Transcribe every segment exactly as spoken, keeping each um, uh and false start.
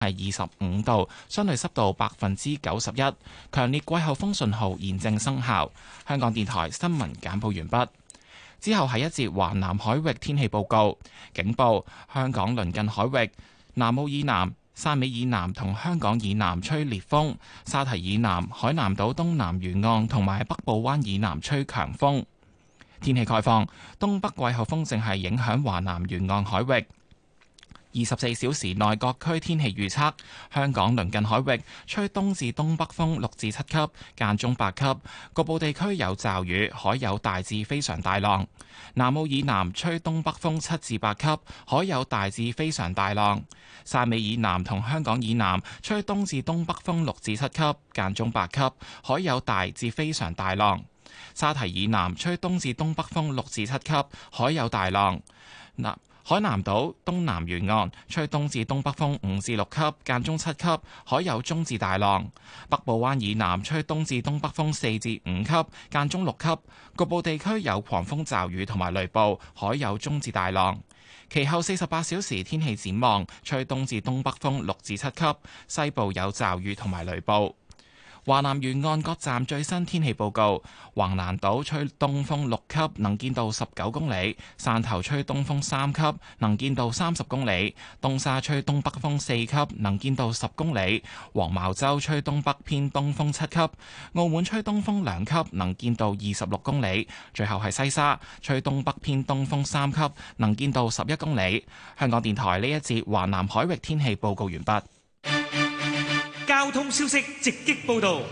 係二十五度，相對濕度百分之九十一，強烈季候風信號現正生效。香港電台新聞簡報完畢。之後係一節華南海域天氣報告，警報：香港鄰近海域、南澳以南、汕尾以南同香港以南吹烈風，沙堤以南、海南島東南沿岸同埋北部灣以南吹強風。天氣概況：東北季候風正係影響華南沿岸海域。二十四小時內各區天氣預測：香港鄰近海域吹東至東北風六至七級，間中八級，局部地區有驟雨，海有大至非常大浪。南澳以南吹東北風七至八級，海有大至非常大浪。汕尾以南同香港以南吹東至東北風六至七級，間中八級，海有大至非常大浪。沙堤以南吹東至東北風六至七級，海有大浪。南海南島東南沿岸吹東至東北風五至六級，間中七級，海有中至大浪。北部灣以南吹東至東北風四至五級，間中六級，局部地區有狂風驟雨同埋雷暴，海有中至大浪。其後四十八小時天氣展望，吹東至東北風六至七級，西部有驟雨同埋雷暴。華南沿岸各站最新天氣報告：橫瀾島吹東風六級，能見度十九公里；汕頭吹東風三級，能見度三十公里；東沙吹東北風四級，能見度十公里；黃茅洲吹東北偏東風七級；澳門吹東風兩級，能見度二十六公里；最後係西沙吹東北偏東風三級，能見度十一公里。香港電台呢一節華南海域天氣報告完畢。 交通消息直擊報道。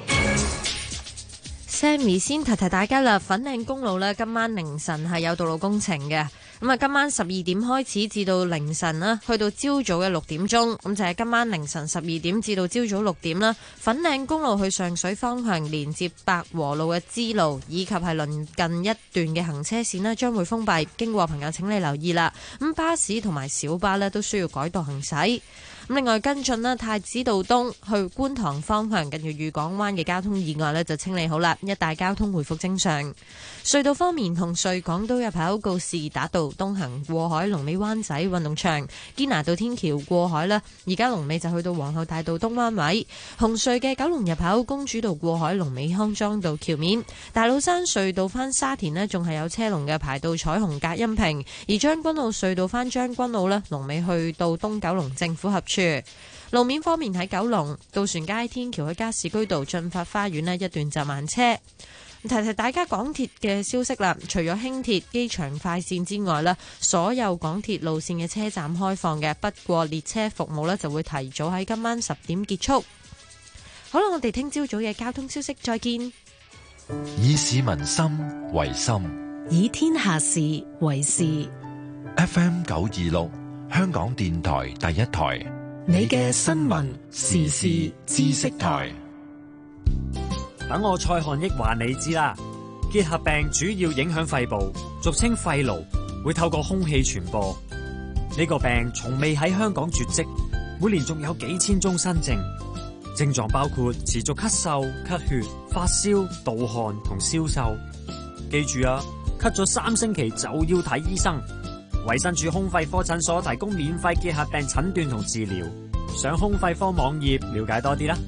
Sammy 先提提大家啦，粉嶺公路呢，今晚凌晨係有道路工程嘅。咁啊，今晚十二點開始至到凌晨啦，去到朝早嘅六點鐘，咁就係今晚凌晨十二點至到朝早六點啦。粉嶺公路去上水方向連接百和路嘅支路以及係鄰近一段嘅行車線呢，將會封閉，經過朋友請你留意啦。咁巴士同埋小巴呢，都需要改道行駛。另外跟進啦，太子道東去觀塘方向近住裕港灣嘅交通意外呢就清理好啦，一帶交通回復正常。隧道方面，紅隧港島入口告士打道東行過海，龍尾灣仔運動場堅拿道天橋過海啦，而家龍尾就去到皇后大道東灣位。紅隧嘅九龍入口公主道過海，龍尾康莊道橋面。大老山隧道翻沙田呢仲係有車龍嘅，排到彩虹隔音屏。而將軍澳隧道翻將軍澳呢，龍尾去到東九龍政府合處。路面方面，喺九龍渡船街天橋去加士居道進發花園呢一段就慢車。提提大家港鐵嘅消息啦，除咗輕鐵機場快線之外呢，所有港鐵路線嘅車站開放嘅，不過列車服務呢就會提早喺今晚十點結束。好啦，我哋聽朝早嘅交通消息再見。 以市民心為心， 以天下事為事。 F M 九二六香港電台第一台， 你嘅新聞時事知識台。 等我蔡漢益話你知啦，結核病主要影響肺部，俗稱肺癆，會透過空氣傳播。呢個病從未喺香港絕迹，每年仲有幾千宗新症，症狀包括持續咳嗽、咳血、發燒、盜汗同消瘦。記住啊，咳咗三星期就要睇醫生。衛生署胸肺科診所提供免費結核病診斷同治療，上胸肺科網頁了解多啲啦。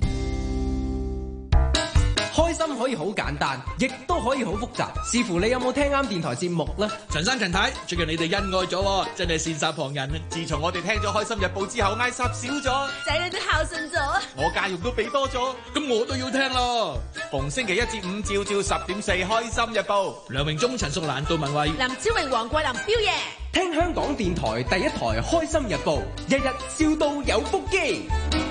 開心可以好簡單，亦都可以好複雜，視乎你有冇聽啱電台節目啦。 陳生陳太，最近你哋恩愛咗，真係羨煞旁人啊！自從我哋聽咗《開心日報》之後，嗌霎少咗， 仔女都孝順咗， 我家用都俾多咗，咁我都要聽咯。逢星期一至五朝朝十點四，《開心日報》，梁榮忠、陳淑蘭、杜文慧、 林超榮、黃桂林、彪爺， 聽香港電台第一台《開心日報》，日日笑到有腹肌。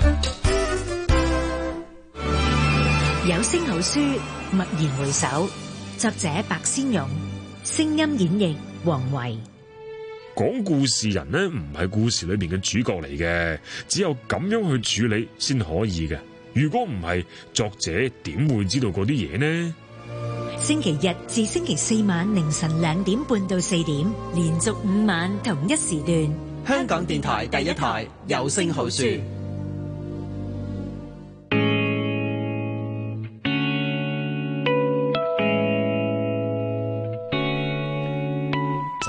有聲好書，驀然回首，作者白先勇，聲音演繹黃維。 講故事人呢，唔係故事裏面嘅主角嚟嘅，只有咁樣去處理先可以嘅。如果唔係，作者點會知道嗰啲嘢呢？ 星期日至星期四晚凌晨兩點半到四點，連續五晚同一時段， 香港電台第一台有聲好書。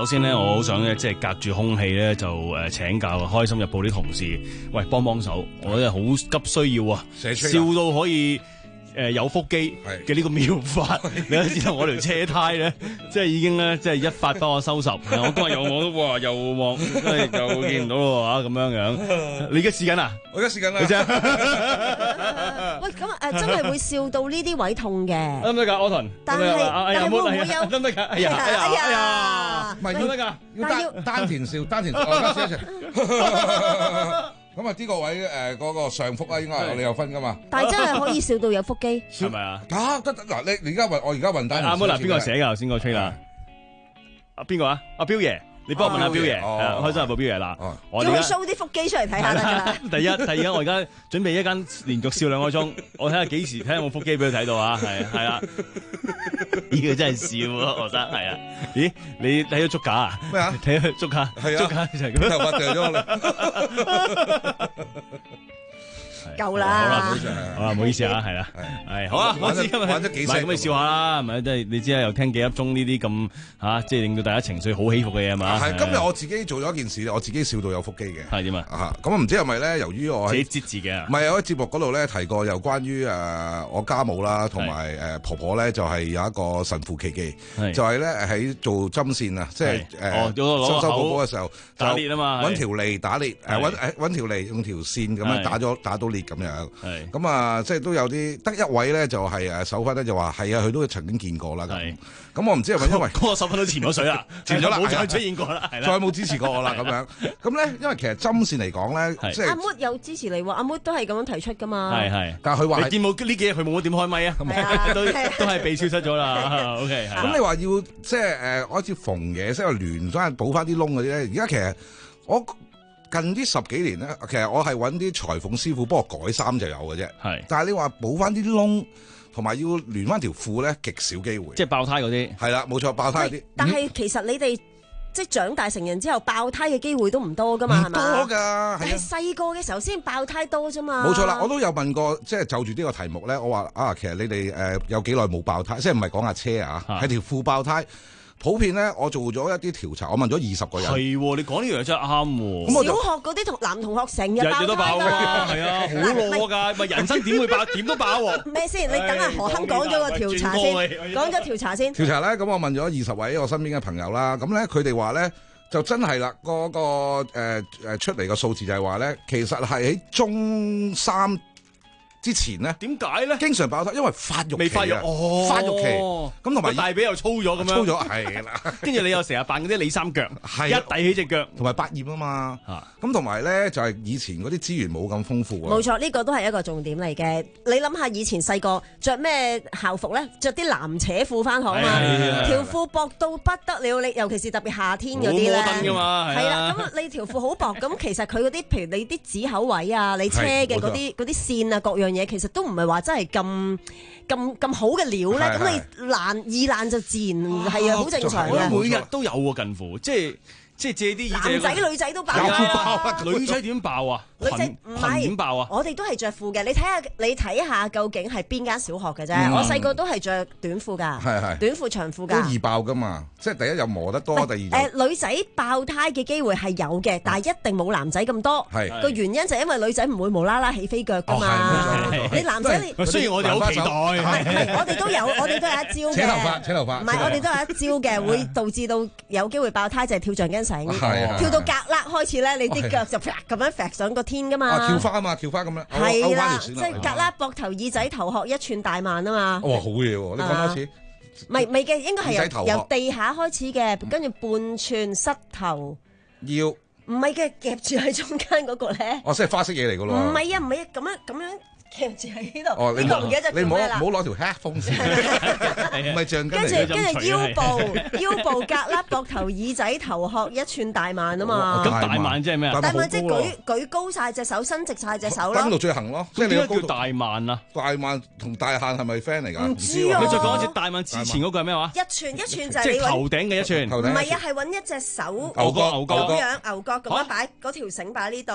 首先咧，我好想咧，即係隔住空氣咧，就誒請教《開心日報》啲同事，喂，幫幫手，我真係好急需要啊，笑到可以。誒有腹肌嘅呢個妙法，你都知道我條車胎咧，即係已經咧，即係一發幫我收拾。我今日又我都哇又望，真係又見唔到咯嚇咁樣樣。你而家試緊啊？ 我而家試緊啦。 你啫。 喂，咁誒真係會笑到呢啲位痛嘅。 得唔得㗎，柯頓？ 但係但係會唔會有？ 得唔得㗎？哎呀哎呀哎呀！ 唔係要得㗎， 要單單田笑，單田笑，我而家試一試。咁啊，呢個位誒嗰個上腹啊，應該係我哋有分噶嘛。 但係真係可以笑到有腹肌， 係咪啊？ 得得嗱，你你而家運我而家運單。 啱嗱，邊個寫㗎？頭先個吹啦。阿邊個啊？阿彪爺，你幫我問下彪爺。開心日報彪爺嗱，我哋 show 啲腹肌出嚟睇下得㗎啦。 第一，第二，我而家準備一間連續笑兩個鐘，我睇下幾時睇下有冇腹肌俾佢睇到啊？係係啦。呢個真係笑啊！我覺得係啊。咦？你睇咗足架啊？ 咩啊？ 睇咗足架？ 係啊， 足架就係咁。 頭髮掉咗啦。 夠啦， 好啦，唔好意思啊，係啦，係好啊，我知今日玩咗幾世， 咁你笑下啦，係咪？即係你知啦，又聽幾粒鐘呢啲咁嚇，即係令到大家情緒好起伏嘅嘢係嘛？ 係今日我自己做咗一件事，我自己笑到有腹肌嘅。 係點啊？ 嚇咁唔知係咪咧？由於我自己節自己啊， 唔係有喺節目嗰度咧提過，又關於誒我家母啦，同埋誒婆婆咧，就係有一個神乎其技，就係咧喺做針線啊，即係誒收收寶寶嘅時候打裂啊嘛， 揾條脷打裂，誒揾誒揾條脷用條線咁樣打咗打到裂咁樣。咁啊，即係都有啲得一位咧，就係誒手分咧，就話係啊，佢都曾經見過啦。咁咁我唔知係咪因為嗰個手分都潛咗水啦，潛咗啦，冇再出現過啦，係啦， 再冇支持過我啦咁樣。咁咧，因為其實針線嚟講咧，即係阿 Mood 有支持你喎，阿 Mood 都係咁樣提出噶嘛。 係係， 但係佢話你見冇呢幾日佢冇乜點開咪啊？都都係被消失咗啦。OK， 咁你話要即係誒開始縫嘢，即係亂翻補翻啲窿嗰啲咧。而家其實我。近呢十幾年咧，其實我係揾啲裁縫師傅幫我改衫就有嘅啫。係，但係你話補翻啲窿，同埋要連翻條褲咧，極少機會。 即係爆胎嗰啲。係啦，冇錯，爆胎嗰啲。 但係其實你哋即係長大成人之後，爆胎嘅機會都唔多噶嘛，係嘛？ 唔多㗎， 係細個嘅時候先爆胎多啫嘛。 冇錯啦，我都有問過，即係就住呢個題目咧，我話啊，其實你哋誒有幾耐冇爆胎？即係唔係講下車啊？係條褲爆胎。普遍咧，我做咗一啲調查，我問咗二十個人。 係喎，你講呢樣嘢真係啱喎。 小學嗰啲同男同學成日爆胎㗎。日日都爆㗎， 係啊，好攞㗎，咪人生點會爆？點都爆喎。 咩先？你等下何亨講咗個調查先，講咗調查先。 調查咧，咁我問咗二十位我身邊嘅朋友啦，咁咧佢哋話咧就真係啦，嗰個誒誒出嚟個數字就係話咧，其實係喺中三之前咧， 點解咧？ 經常爆胎，因為發育未發育，哦， 發育期，咁同埋大髀又粗咗咁樣， 粗咗係啦。 跟住你又成日扮嗰啲李三腳，一遞起隻腳， 同埋百厭啊嘛。咁同埋咧就係以前嗰啲資源冇咁豐富啊。 冇錯，呢個都係一個重點嚟嘅。你諗下以前細個着咩校服咧？着啲藍扯褲翻學啊嘛，條褲薄到不得了。你尤其是特別夏天嗰啲咧， 好摩登㗎嘛， 係啦。咁你條褲好薄，咁其實佢嗰啲譬如你啲指口位啊，你車嘅嗰啲嗰啲線啊，各樣嘢其實都唔係話真係咁咁咁好嘅料咧，咁你爛易爛就自然係啊，好正常嘅。 每日都有喎，近乎即係即係借啲男仔女仔都爆啊！女仔點爆啊？ 女仔唔係點爆啊？ 我哋都係着褲嘅，你睇下你睇下究竟係邊間小學嘅啫。我細個都係着短褲㗎，係係短褲長褲㗎。 都易爆㗎嘛，即係第一又磨得多，第二誒女仔爆胎嘅機會係有嘅，但係一定冇男仔咁多。係個原因就係因為女仔唔會無啦啦起飛腳㗎嘛。你男仔你雖然我哋好期待， 我哋都有我哋都有一招嘅。 扯頭髮，扯頭髮。 唔係，我哋都有一招嘅，會導致到有機會爆胎，就係跳橡筋繩。跳到格旯開始咧，你啲腳就咁樣揈上個天㗎嘛。 跳花啊嘛，跳花咁樣。 係啦，即係格旯、膊頭、耳仔、頭殼一寸大萬啊嘛。 哇，好嘢喎！你講多次。 唔係唔係嘅，應該係由由地下開始嘅，跟住半寸膝頭腰。 唔係嘅，夾住喺中間嗰個咧。 哦，即係花式嘢嚟㗎咯。 唔係啊，唔係啊，咁樣咁樣。夾住喺呢度， 哦，你唔記得你唔好唔好攞條 headphone 先，唔係橡筋嚟嘅。 跟住跟住腰部腰部格旯、膊頭、耳仔、頭殼一寸大萬啊嘛。 咁大萬即係咩啊？ 大萬即係舉舉高曬隻手，伸直曬隻手咯。 登到最行咯， 即係你個叫大萬啊？ 大萬同大限係咪 friend 嚟㗎？ 唔知啊。 你再講一次大萬之前嗰個係咩話？ 一寸一寸就係即係頭頂嘅一寸。 唔係啊，係揾一隻手牛角牛角咁樣牛角咁樣擺嗰條繩擺喺呢度。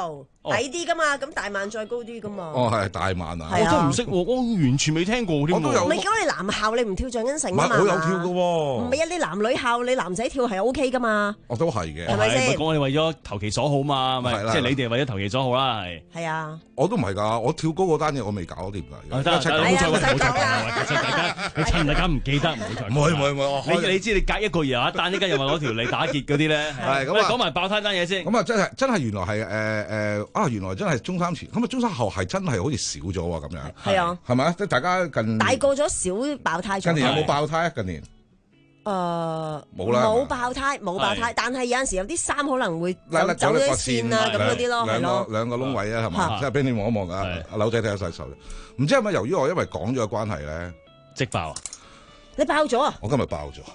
矮啲噶嘛，咁大萬再高啲噶嘛。 哦，係大萬啊！ 我真係唔識喎，我完全未聽過添。 我都有。 唔係咁，你男校你唔跳橡筋繩啊嘛？ 我有跳嘅喎。 唔係啊，你男女校你男仔跳係 O K 噶嘛？ 我都係嘅。 係咪先？ 講我哋為咗投其所好嘛，咪即係你哋為咗投其所好啦，係。 係啊。 我都唔係㗎，我跳高嗰單嘢我未搞掂㗎。 得，唔好再唔好再講啦。其實大家你趁大家唔記得，唔好再。 唔係唔係唔係， 你你知你隔一個月有一單，依家又話攞條脷打結嗰啲咧。係咁啊，講埋爆胎單嘢先。 咁啊，真係真係原來係誒誒啊！原來真係中三前，咁啊中三後係真係好似少咗喎咁樣。 係啊。 係咪啊？即係大家近大個咗少爆胎咗。 近年有冇爆胎啊？近年？ 誒冇啦， 冇爆胎，冇爆胎，但係有陣時有啲衫可能會走咗啲線啊咁嗰啲咯，係咯。 兩個窿位啊，係嘛？即係俾你望一望啊！阿柳仔睇下細手，唔知係咪由於我因為講咗嘅關係咧， 即爆啊！ 你爆咗啊？ 我今日爆咗。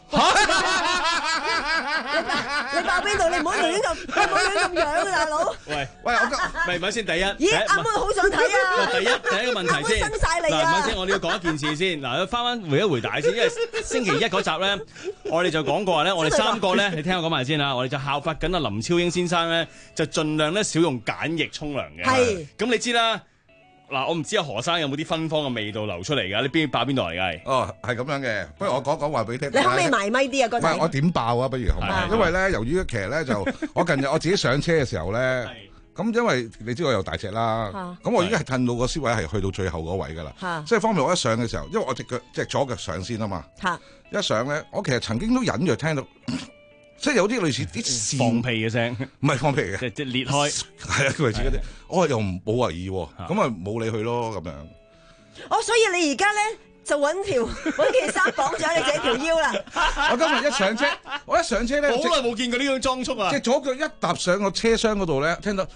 你爆邊度？你唔好亂咁，你唔好亂咁樣啊，大佬。 喂喂，我今咪咪先第一。 咦，阿妹好想睇啊！ 第一第一個問題先。 新晒你啊！ 嗱，咪先，我哋要講一件事先。嗱，翻翻回一回帶先，因為星期一嗰集咧，我哋就講過話咧，我哋三個咧，你聽我講埋先啦。我哋就效法緊阿林超英先生咧，就盡量咧少用鹼液沖涼嘅。 係。 咁你知啦。嗱，我唔知阿何生有冇啲芬芳嘅味道流出嚟㗎？你邊爆邊度嚟㗎？ 哦，係咁樣嘅。不如我講講話俾你聽。 你可唔可以埋咪啲啊？嗰陣。 唔係，我點爆啊？不如好嘛？因為咧，由於其實咧就我近日我自己上車嘅時候咧，咁因為你知我有大隻啦，咁我已經係褪到個屍位係去到最後嗰位㗎啦。即係方便我一上嘅時候，因為我隻腳即係左腳上先啊嘛。一上咧，我其實曾經都隱約聽到。即係有啲類似啲線放屁嘅聲， 唔係放屁嘅， 即係即係裂開， 係啊，佢類似嗰啲，我又唔冇為意喎，咁啊冇理佢咯咁樣。 哦，所以你而家咧就揾條揾件衫綁咗你自己條腰啦。 我今日一上車，我一上車咧， 好耐冇見過呢種裝束啊！ 即係左腳一踏上個車廂嗰度咧，聽到，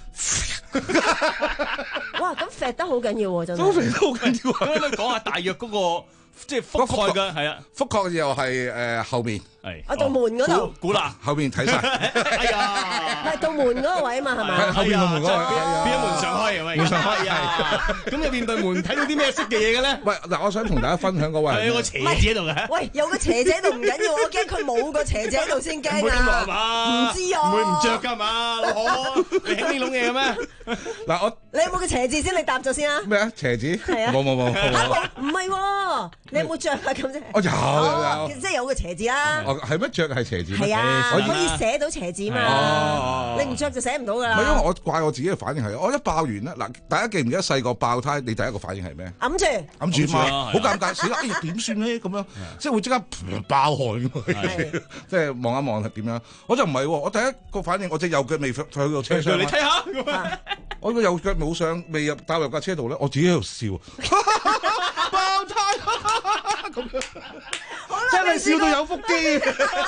哇！咁揈得好緊要喎，真係。 都揈得好緊要啊！ 咁你可以講下大約嗰個即係覆蓋嘅係啊， 覆蓋又係誒後面。 係， 我道門嗰度， 估啦， 後面睇晒。 哎呀， 唔係道門嗰個位啊嘛，係咪？ 後邊個門嗰個， 邊一門上開係咪？ 門上開啊！ 咁入邊對門睇到啲咩色嘅嘢嘅咧？ 喂，嗱，我想同大家分享嗰位， 有個斜字喺度嘅。 喂，有個斜字喺度唔緊要，我驚佢冇個斜字喺度先驚啊！唔知啊， 唔會唔着㗎嘛，老何，你興呢種嘢嘅咩？ 嗱，我你有冇個斜字先？你答咗先啊！ 咩啊？斜字？ 係啊， 冇冇冇。 唔係喎，你有冇着啊？咁啫。 我有有有， 即係有個斜字啦。 哦，係咩着係斜？ 係啊，可以寫到斜字嘛？你唔着就寫唔到噶啦。 唔係因為我怪我自己嘅反應係，我一爆完咧，嗱，大家記唔記得細個爆胎？你第一個反應係咩？ 揞住， 揞住嘛，好尷尬，死啦！哎呀，點算咧？咁樣即係會即刻爆汗，即係望一望係點樣？我就唔係喎，我第一個反應，我隻右腳未上去到車廂， 你睇下， 我個右腳冇上，未入踏入架車度咧，我自己喺度笑，爆胎咁樣。真係笑到有腹肌，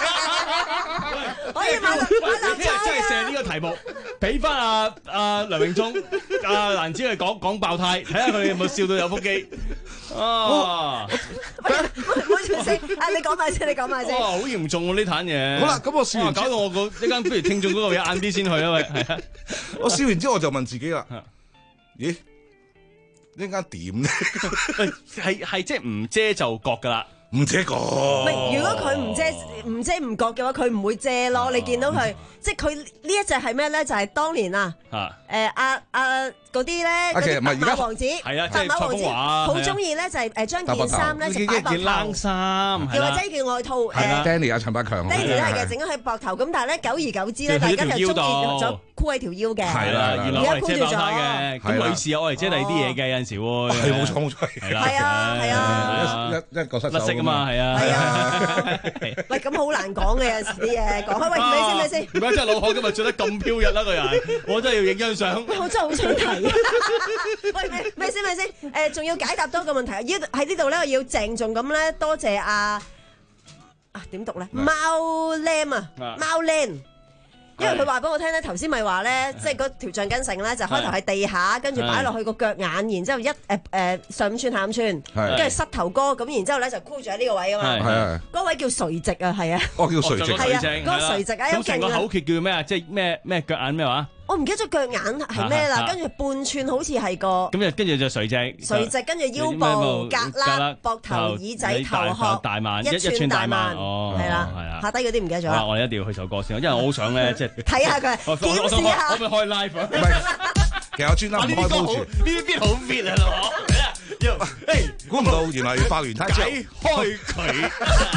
可以買買即係即係射呢個題目，俾翻阿阿梁榮忠、阿蘭子去講講爆胎，睇下佢哋有冇笑到有腹肌。啊！ 喂，唔好住先，啊，你講埋先，你講埋先。 哇，好嚴重喎呢壇嘢。 好啦，咁我笑完， 搞到我個呢間不如聽眾嗰個嘢晏啲先去啊喂。係啊， 我笑完之後我就問自己啦，咦？呢間點咧？ 係係即係唔遮就覺噶啦。 唔遮覺， 唔係如果佢唔遮唔遮唔覺嘅話，佢唔會遮咯。你見到佢，即係佢呢一隻係咩咧？就係當年啊，誒阿阿嗰啲咧，嗰啲白馬王子，白馬王子好中意咧，就係誒將件衫咧就擺膊頭， 件冷衫， 又或者件外套。誒 Danny 啊，陳百強 ，Danny 都係嘅，整咗喺膊頭。咁但係咧，久而久之咧，大家就中意咗箍喺條腰嘅。 係啦，原來我係遮爆胎嘅。咁女士我係遮第二啲嘢嘅，有陣時會。係冇錯冇錯。 係啊係啊， 一一個失手。 啊嘛，係啊， 係啊，喂，咁好難講嘅有陣時啲嘢，講開喂，咪先咪先， 點解真係老何今日着得咁飄逸啦個人？我真係要影張相。 我真係好想睇。喂，咪咪先咪先，誒，仲要解答多個問題，要喺呢度咧，我要鄭重咁咧，多謝阿啊點讀咧？貓 lam 啊，貓 lam。因為佢話俾我聽咧，頭先咪話咧，即係嗰條橡筋繩咧，就開頭喺地下，跟住擺落去個腳眼，然之後一誒誒上五寸下五寸，跟住膝頭哥咁，然之後咧就箍住喺呢個位啊嘛。係嗰位叫垂直啊，係啊。 哦，叫垂直。 係啊，嗰個垂直啊，有勁啊。咁成個口訣叫咩啊？即係咩咩腳眼咩話？ 我唔記得咗腳眼係咩啦，跟住半寸好似係個。 咁就跟住就垂直。 垂直跟住腰部、胳肋、膊頭、耳仔、頭殼、 大萬一寸大萬。 哦， 係啦，係啊。下低嗰啲唔記得咗啦。 我哋一定要去首歌先，因為我好想咧，即係睇下佢，檢視下。 可唔可以開 live？ 其實我專登唔開 post 住。 呢啲邊好 fit 啊，老誒， 估唔到原來爆完胎之後， 解開佢。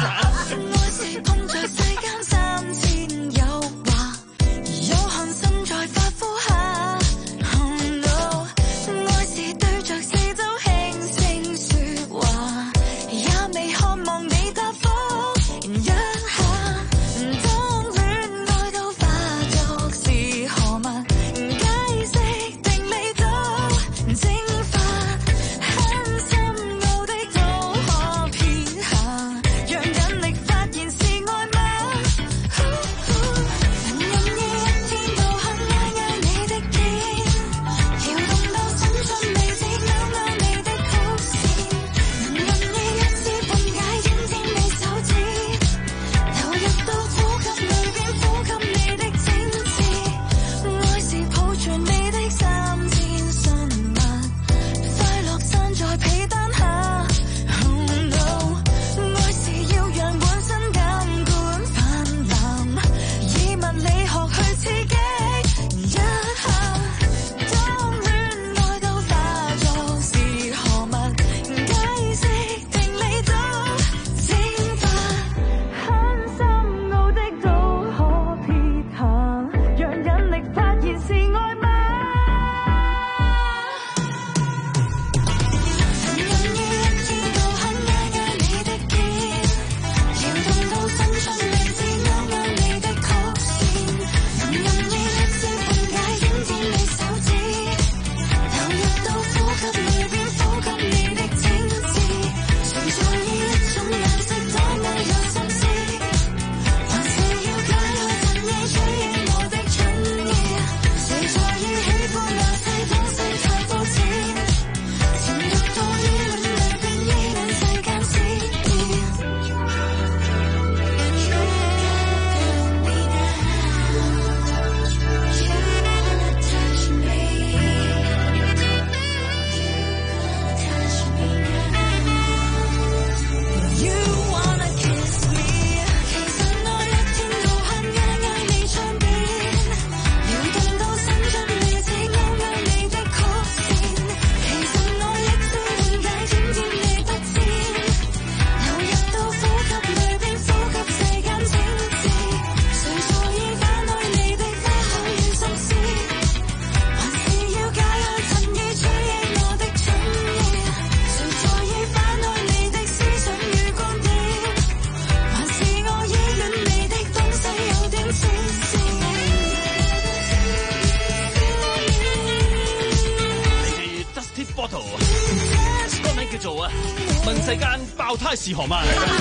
世間爆胎是何物？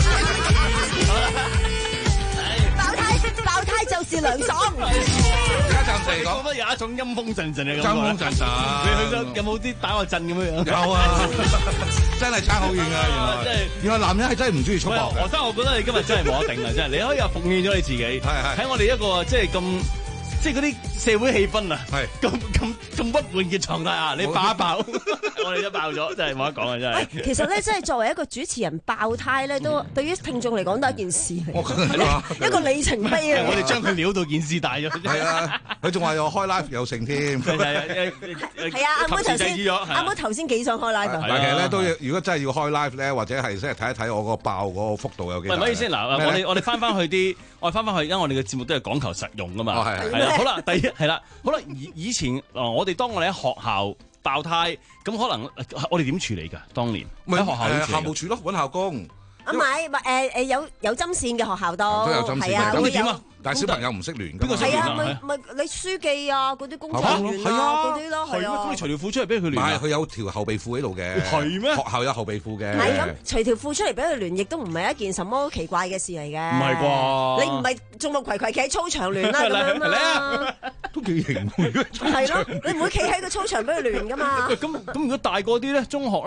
爆胎，爆胎就是涼爽。 而家暫時嚟講， 覺得有一種陰風陣陣嘅陰風陣陣。 你去咗有冇啲打個陣咁樣樣？ 有啊，真係差好遠㗎，原來。 真係， 原來男人係真係唔中意束縛。 何生，我覺得你今日真係冇得頂啊！真係，你可以話奉獻咗你自己。係係。喺我哋一個即係咁。即係嗰啲社會氣氛啊，係咁咁咁鬱悶嘅狀態啊，你爆一爆，我哋都爆咗，真係冇得講啊，真係。 其實咧，真係作為一個主持人爆胎咧，都對於聽眾嚟講都係一件事嚟，一個里程碑啊！ 我哋將佢撩到件事大咗。 係啊，佢仲話又開 live 又成添。 係啊，阿妹頭先，阿妹頭先幾想開 live。 但係其實咧都要，如果真係要開 live 咧，或者係即係睇一睇我個爆嗰個幅度有幾大。 唔好意思，嗱，我哋我哋翻翻去啲，我哋翻翻去，因為我哋嘅節目都係講求實用噶嘛。係係。好啦，第一係啦，好啦，以以前啊，我哋當我哋喺學校爆胎，咁可能我哋點處理㗎？當年喺學校點處理？ 校務處咯，揾校工。 啊唔係，唔係誒誒有有針線嘅學校度， 都有針線。 係啊， 咁點啊？ 但係小朋友唔識聯㗎嘛。 係啊，咪咪你書記啊，嗰啲工作人員啊，嗰啲咯，係啊。 咁你除條褲出嚟俾佢聯？ 唔係，佢有條後備褲喺度嘅。 係咩？ 學校有後備褲嘅。 係咁，除條褲出嚟俾佢聯，亦都唔係一件什麼奇怪嘅事嚟嘅。 唔係啩？ 你唔係眾目睽睽企喺操場聯啦咁樣嘛？ 都幾型喎！ 係咯，你唔會企喺個操場俾佢聯㗎嘛？ 咁咁，如果大個啲咧，中學咧？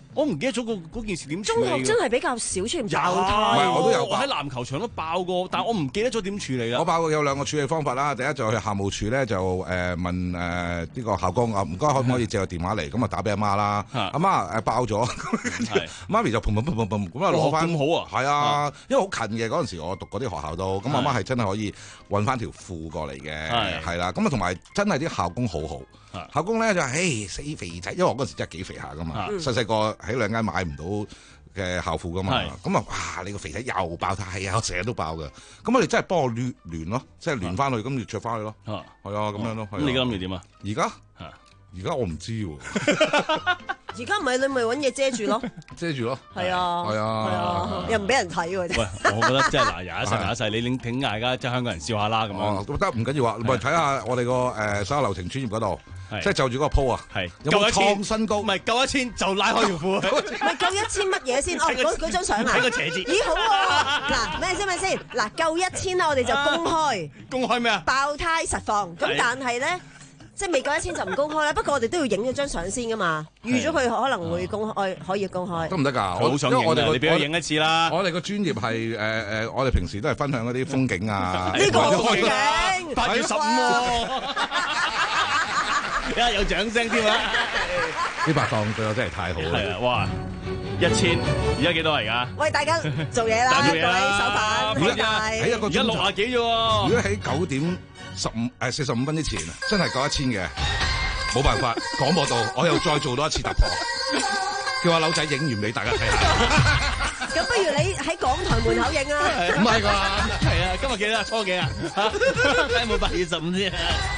我唔記得咗嗰件事點處理。 中學真係比較少出現爆胎， 我都有我喺籃球場都爆過，但我唔記得咗點處理啦。 我爆過有兩個處理方法啦，第一就去校務處咧就誒、呃、問誒呢、呃這個校工啊，唔該可唔可以借個電話嚟？咁啊打俾阿媽啦，阿媽誒爆咗，媽咪就砰砰砰砰砰咁啊攞翻。咁好啊！係啊，因為好近嘅嗰陣時，我讀嗰啲學校都，咁阿媽係真係可以揾翻條褲過嚟嘅，係啦。咁啊同埋真係啲校工好好。校工咧就係，誒死肥仔，因為我嗰時真係幾肥下噶嘛，細細個喺兩間買唔到嘅校褲噶嘛，咁啊哇你個肥仔又爆胎，係啊，我成日都爆嘅，咁我哋真係幫我亂亂咯，即係亂翻去，咁你着翻去咯，係啊咁樣咯。 咁你而家諗住點啊？ 而家而家我唔知喎。 而家唔係你咪揾嘢遮住咯， 遮住咯， 係啊， 係啊， 係啊，又唔俾人睇喎。 喂，我覺得即係嗱，廿一世廿一世，你領挺大家即係香港人笑下啦咁樣。 咁得唔緊要啊？咪睇下我哋個誒所有流程專業嗰度，即係就住嗰個鋪啊，有冇創新高？ 唔係夠一千就拉開條褲。 唔係夠一千乜嘢先？哦，嗰嗰張相啊， 睇個斜字。 咦好喎！嗱咩先咩先？嗱夠一千啦，我哋就公開。 公開咩啊？ 爆胎實況。咁但係咧。即係未夠一千就唔公開啦，不過我哋都要影咗張相先噶嘛，預咗佢可能會公開，可以公開。 得唔得㗎？ 我好想影啊！你俾我影一次啦。 我哋個專業係誒誒，我哋平時都係分享嗰啲風景啊。 呢個風景八月十五喎，而家有掌聲添啊！ 呢拍檔對我真係太好啦。 係啊，哇！一千，而家幾多嚟㗎？ 喂，大家做嘢啦，各位手板， 而家喺一個而家六廿幾啫喎。 如果喺九點十五誒四十五分之前，真係夠一千嘅，冇辦法。廣播道我又再做多一次突破，叫阿柳仔影完俾大家睇下。 咁不如你喺港台門口影啊？ 唔係啩？係啊，今日幾多？初幾啊？睇下有冇八月十五先啊？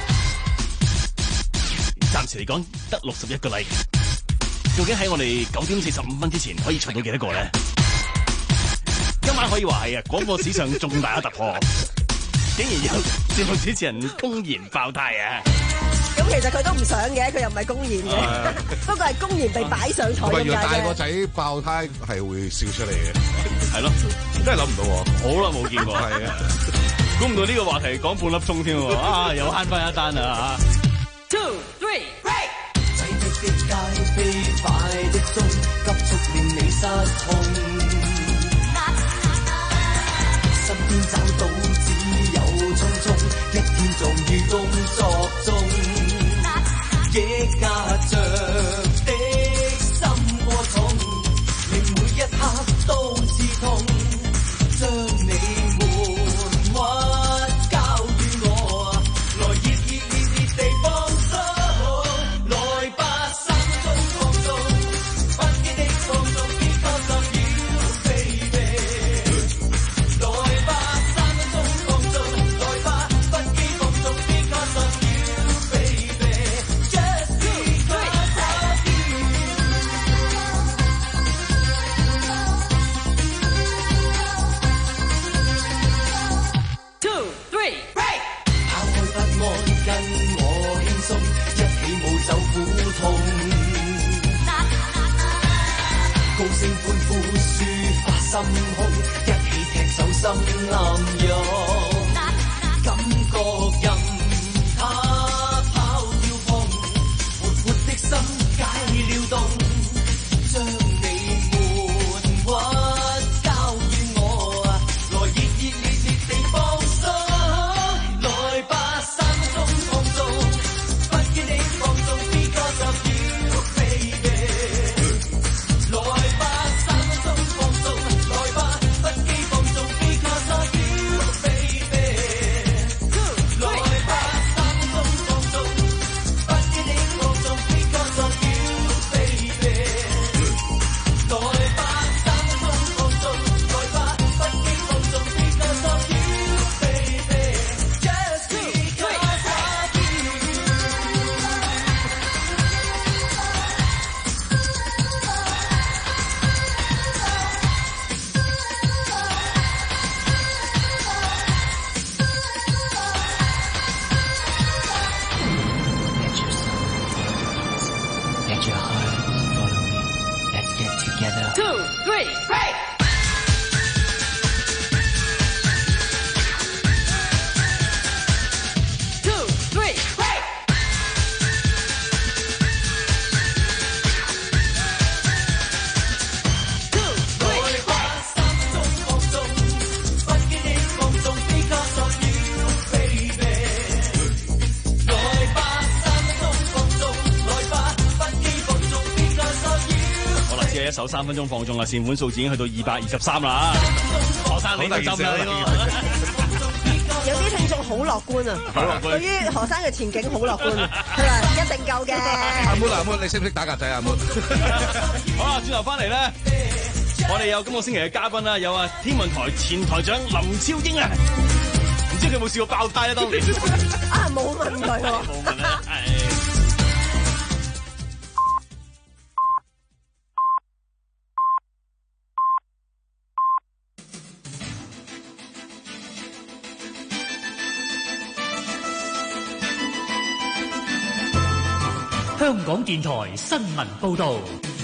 暫時嚟講得六十一個例，究竟喺我哋九點四十五分之前可以出到幾多個咧？今晚可以話係啊，廣播史上重大嘅突破。竟然有節目主持人公然爆胎啊！ 咁其實佢都唔想嘅，佢又唔係公然嘅，不過係公然被擺上台咁解啫。 大個仔爆胎係會笑出嚟嘅， 係咯， 真係諗唔到喎， 好耐冇見過，係啊，估唔到呢個話題講半粒鐘添喎，啊，又慳翻一單啊 ！Two three break， 擠迫的街飛快的鐘，急速令你失控。身邊找到只有匆匆，一天總於工作中，抑壓着的心過重，令每一刻都刺痛，將你緩屈交予我，來熱熱熱熱地放鬆，來吧三分鐘放縱，不羈的放縱 because of you baby。高聲歡呼抒發心胸，一起踢手心暗湧，感覺任他跑跳碰，活潑的心解了凍，將你悶屈交予我，來熱熱烈烈地放鬆，來吧三分鐘放縱，不羈的放縱 because of you baby。來吧，三分鐘放縱，來吧，不羈放縱 because of you baby。來吧，三分鐘放縱，不羈的放縱 because of you baby。來吧，三分鐘放縱，來吧，不羈放縱 because of you baby。Just because of you。 Let your soul let your heart follow me. Let's get together. Two three break。Two three break。 只係一首三分鐘放縱啊，善款數字已經去到二百二十三啦。學生你都浸啦， 有啲聽眾好樂觀啊， 好樂觀， 對於學生嘅前景好樂觀啊，佢話一定夠嘅。 阿妹阿妹，你識唔識打格仔啊？阿妹， 好啦，轉頭翻嚟咧，我哋有今個星期嘅嘉賓啦，有啊天文台前台長林超英啊，唔知佢有冇試過爆胎咧？當年啊，冇問佢喎， 冇問啊，係。 香港電台新聞報導，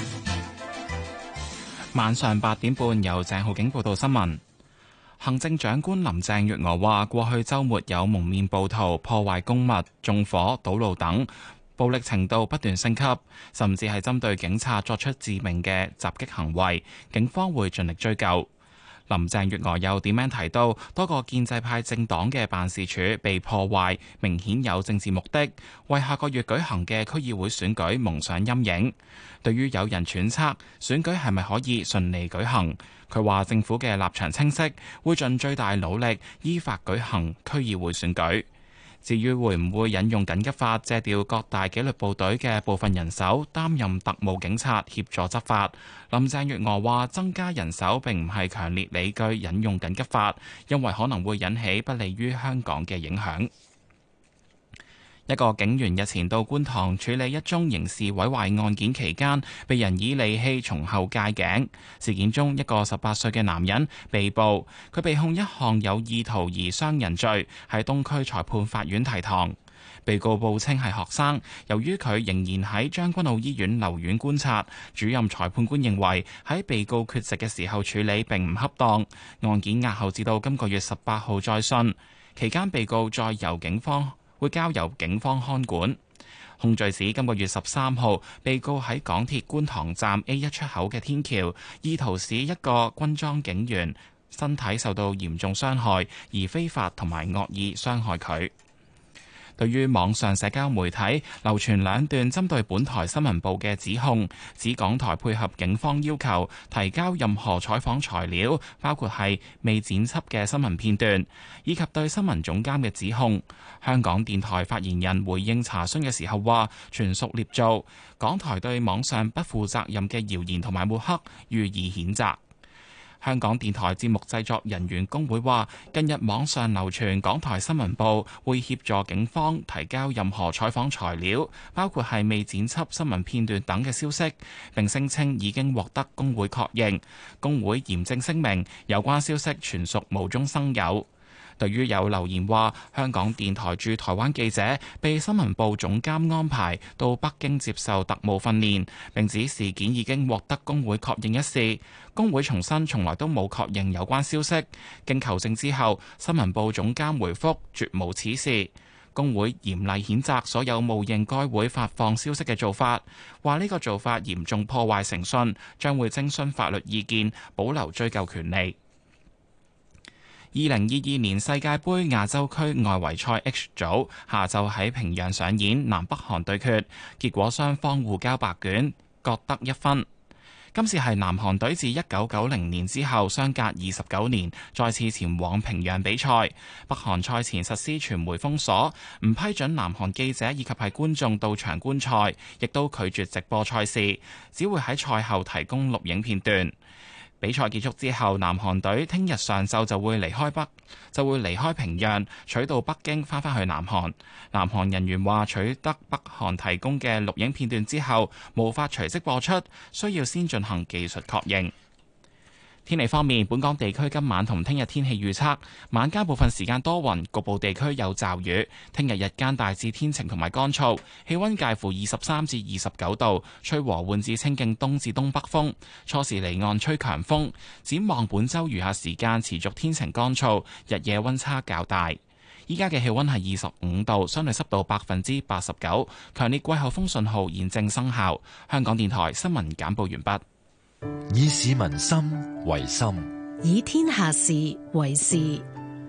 晚上八點半由鄭浩景報道新聞。行政長官林鄭月娥話：過去週末有蒙面暴徒破壞公物、縱火、堵路等，暴力程度不斷升級，甚至係針對警察作出致命嘅襲擊行為，警方會盡力追究。林鄭月娥又點樣提到，多個建制派政黨嘅辦事處被破壞，明顯有政治目的，為下個月舉行嘅區議會選舉蒙上陰影。對於有人揣測選舉係咪可以順利舉行，佢話政府嘅立場清晰，會盡最大努力依法舉行區議會選舉。至於會唔會引用緊急法借調各大紀律部隊嘅部分人手擔任特務警察協助執法，林鄭月娥話增加人手並唔係強烈理據引用緊急法，因為可能會引起不利於香港嘅影響。一個警員日前到觀塘處理一宗刑事毀壞案件期間，被人以利器從後戒頸。事件中，一個十八歲嘅男人被捕，佢被控一項有意圖而傷人罪，喺東區裁判法院提堂。被告報稱係學生，由於佢仍然喺將軍澳醫院留院觀察，主任裁判官認為喺被告缺席嘅時候處理並唔恰當，案件押後至到今個月十八號再訊。期間被告再由警方會交由警方看管。控罪指今個月十三號，被告喺港鐵觀塘站 A 一出口嘅天橋，意圖使一個軍裝警員身體受到嚴重傷害，而非法同埋惡意傷害佢。對於網上社交媒體流傳兩段針對本台新聞部嘅指控，指港台配合警方要求提交任何採訪材料，包括係未剪輯嘅新聞片段，以及對新聞總監嘅指控，香港電台發言人回應查詢嘅時候話，全屬捏造，港台對網上不負責任嘅謠言同埋抹黑予以譴責。香港電台節目製作人員工會話，近日網上流傳港台新聞部會協助警方提交任何採訪材料，包括係未剪輯新聞片段等嘅消息，並聲稱已經獲得工會確認。工會嚴正聲明，有關消息全屬無中生有。對於有留言話香港電台駐台灣記者被新聞部總監安排到北京接受特務訓練，並指事件已經獲得工會確認一事，工會重申從來都冇確認有關消息。經求證之後，新聞部總監回覆絕無此事。工會嚴厲譴責所有冒認該會發放消息嘅做法，話呢個做法嚴重破壞誠信，將會徵詢法律意見，保留追究權利。二零二二年世界盃亞洲區外圍賽 H 組下晝喺平壤上演南北韓對決，結果雙方互交白卷，各得一分。今次係南韓隊自一九九零年之後相隔二十九年再次前往平壤比賽。北韓賽前實施傳媒封鎖，唔批准南韓記者以及係觀眾到場觀賽，亦都拒絕直播賽事，只會喺賽後提供錄影片段。比賽結束之後，南韓隊聽日上晝就會離開北，就會離開平壤，取道北京返返去南韓。南韓人員話，取得北韓提供嘅錄影片段之後，無法隨即播出，需要先進行技術確認。天氣方面，本港地區今晚同聽日天氣預測：晚間部分時間多雲，局部地區有驟雨；聽日日間大致天晴同埋乾燥，氣溫介乎二十三至二十九度，吹和緩至清勁東至東北風，初時離岸吹強風。展望本週餘下時間持續天晴乾燥，日夜溫差較大。依家嘅氣溫係二十五度，相對濕度百分之八十九，強烈季候風信號現正生效。香港電台新聞簡報完畢。 以市民心為心， 以天下事為事。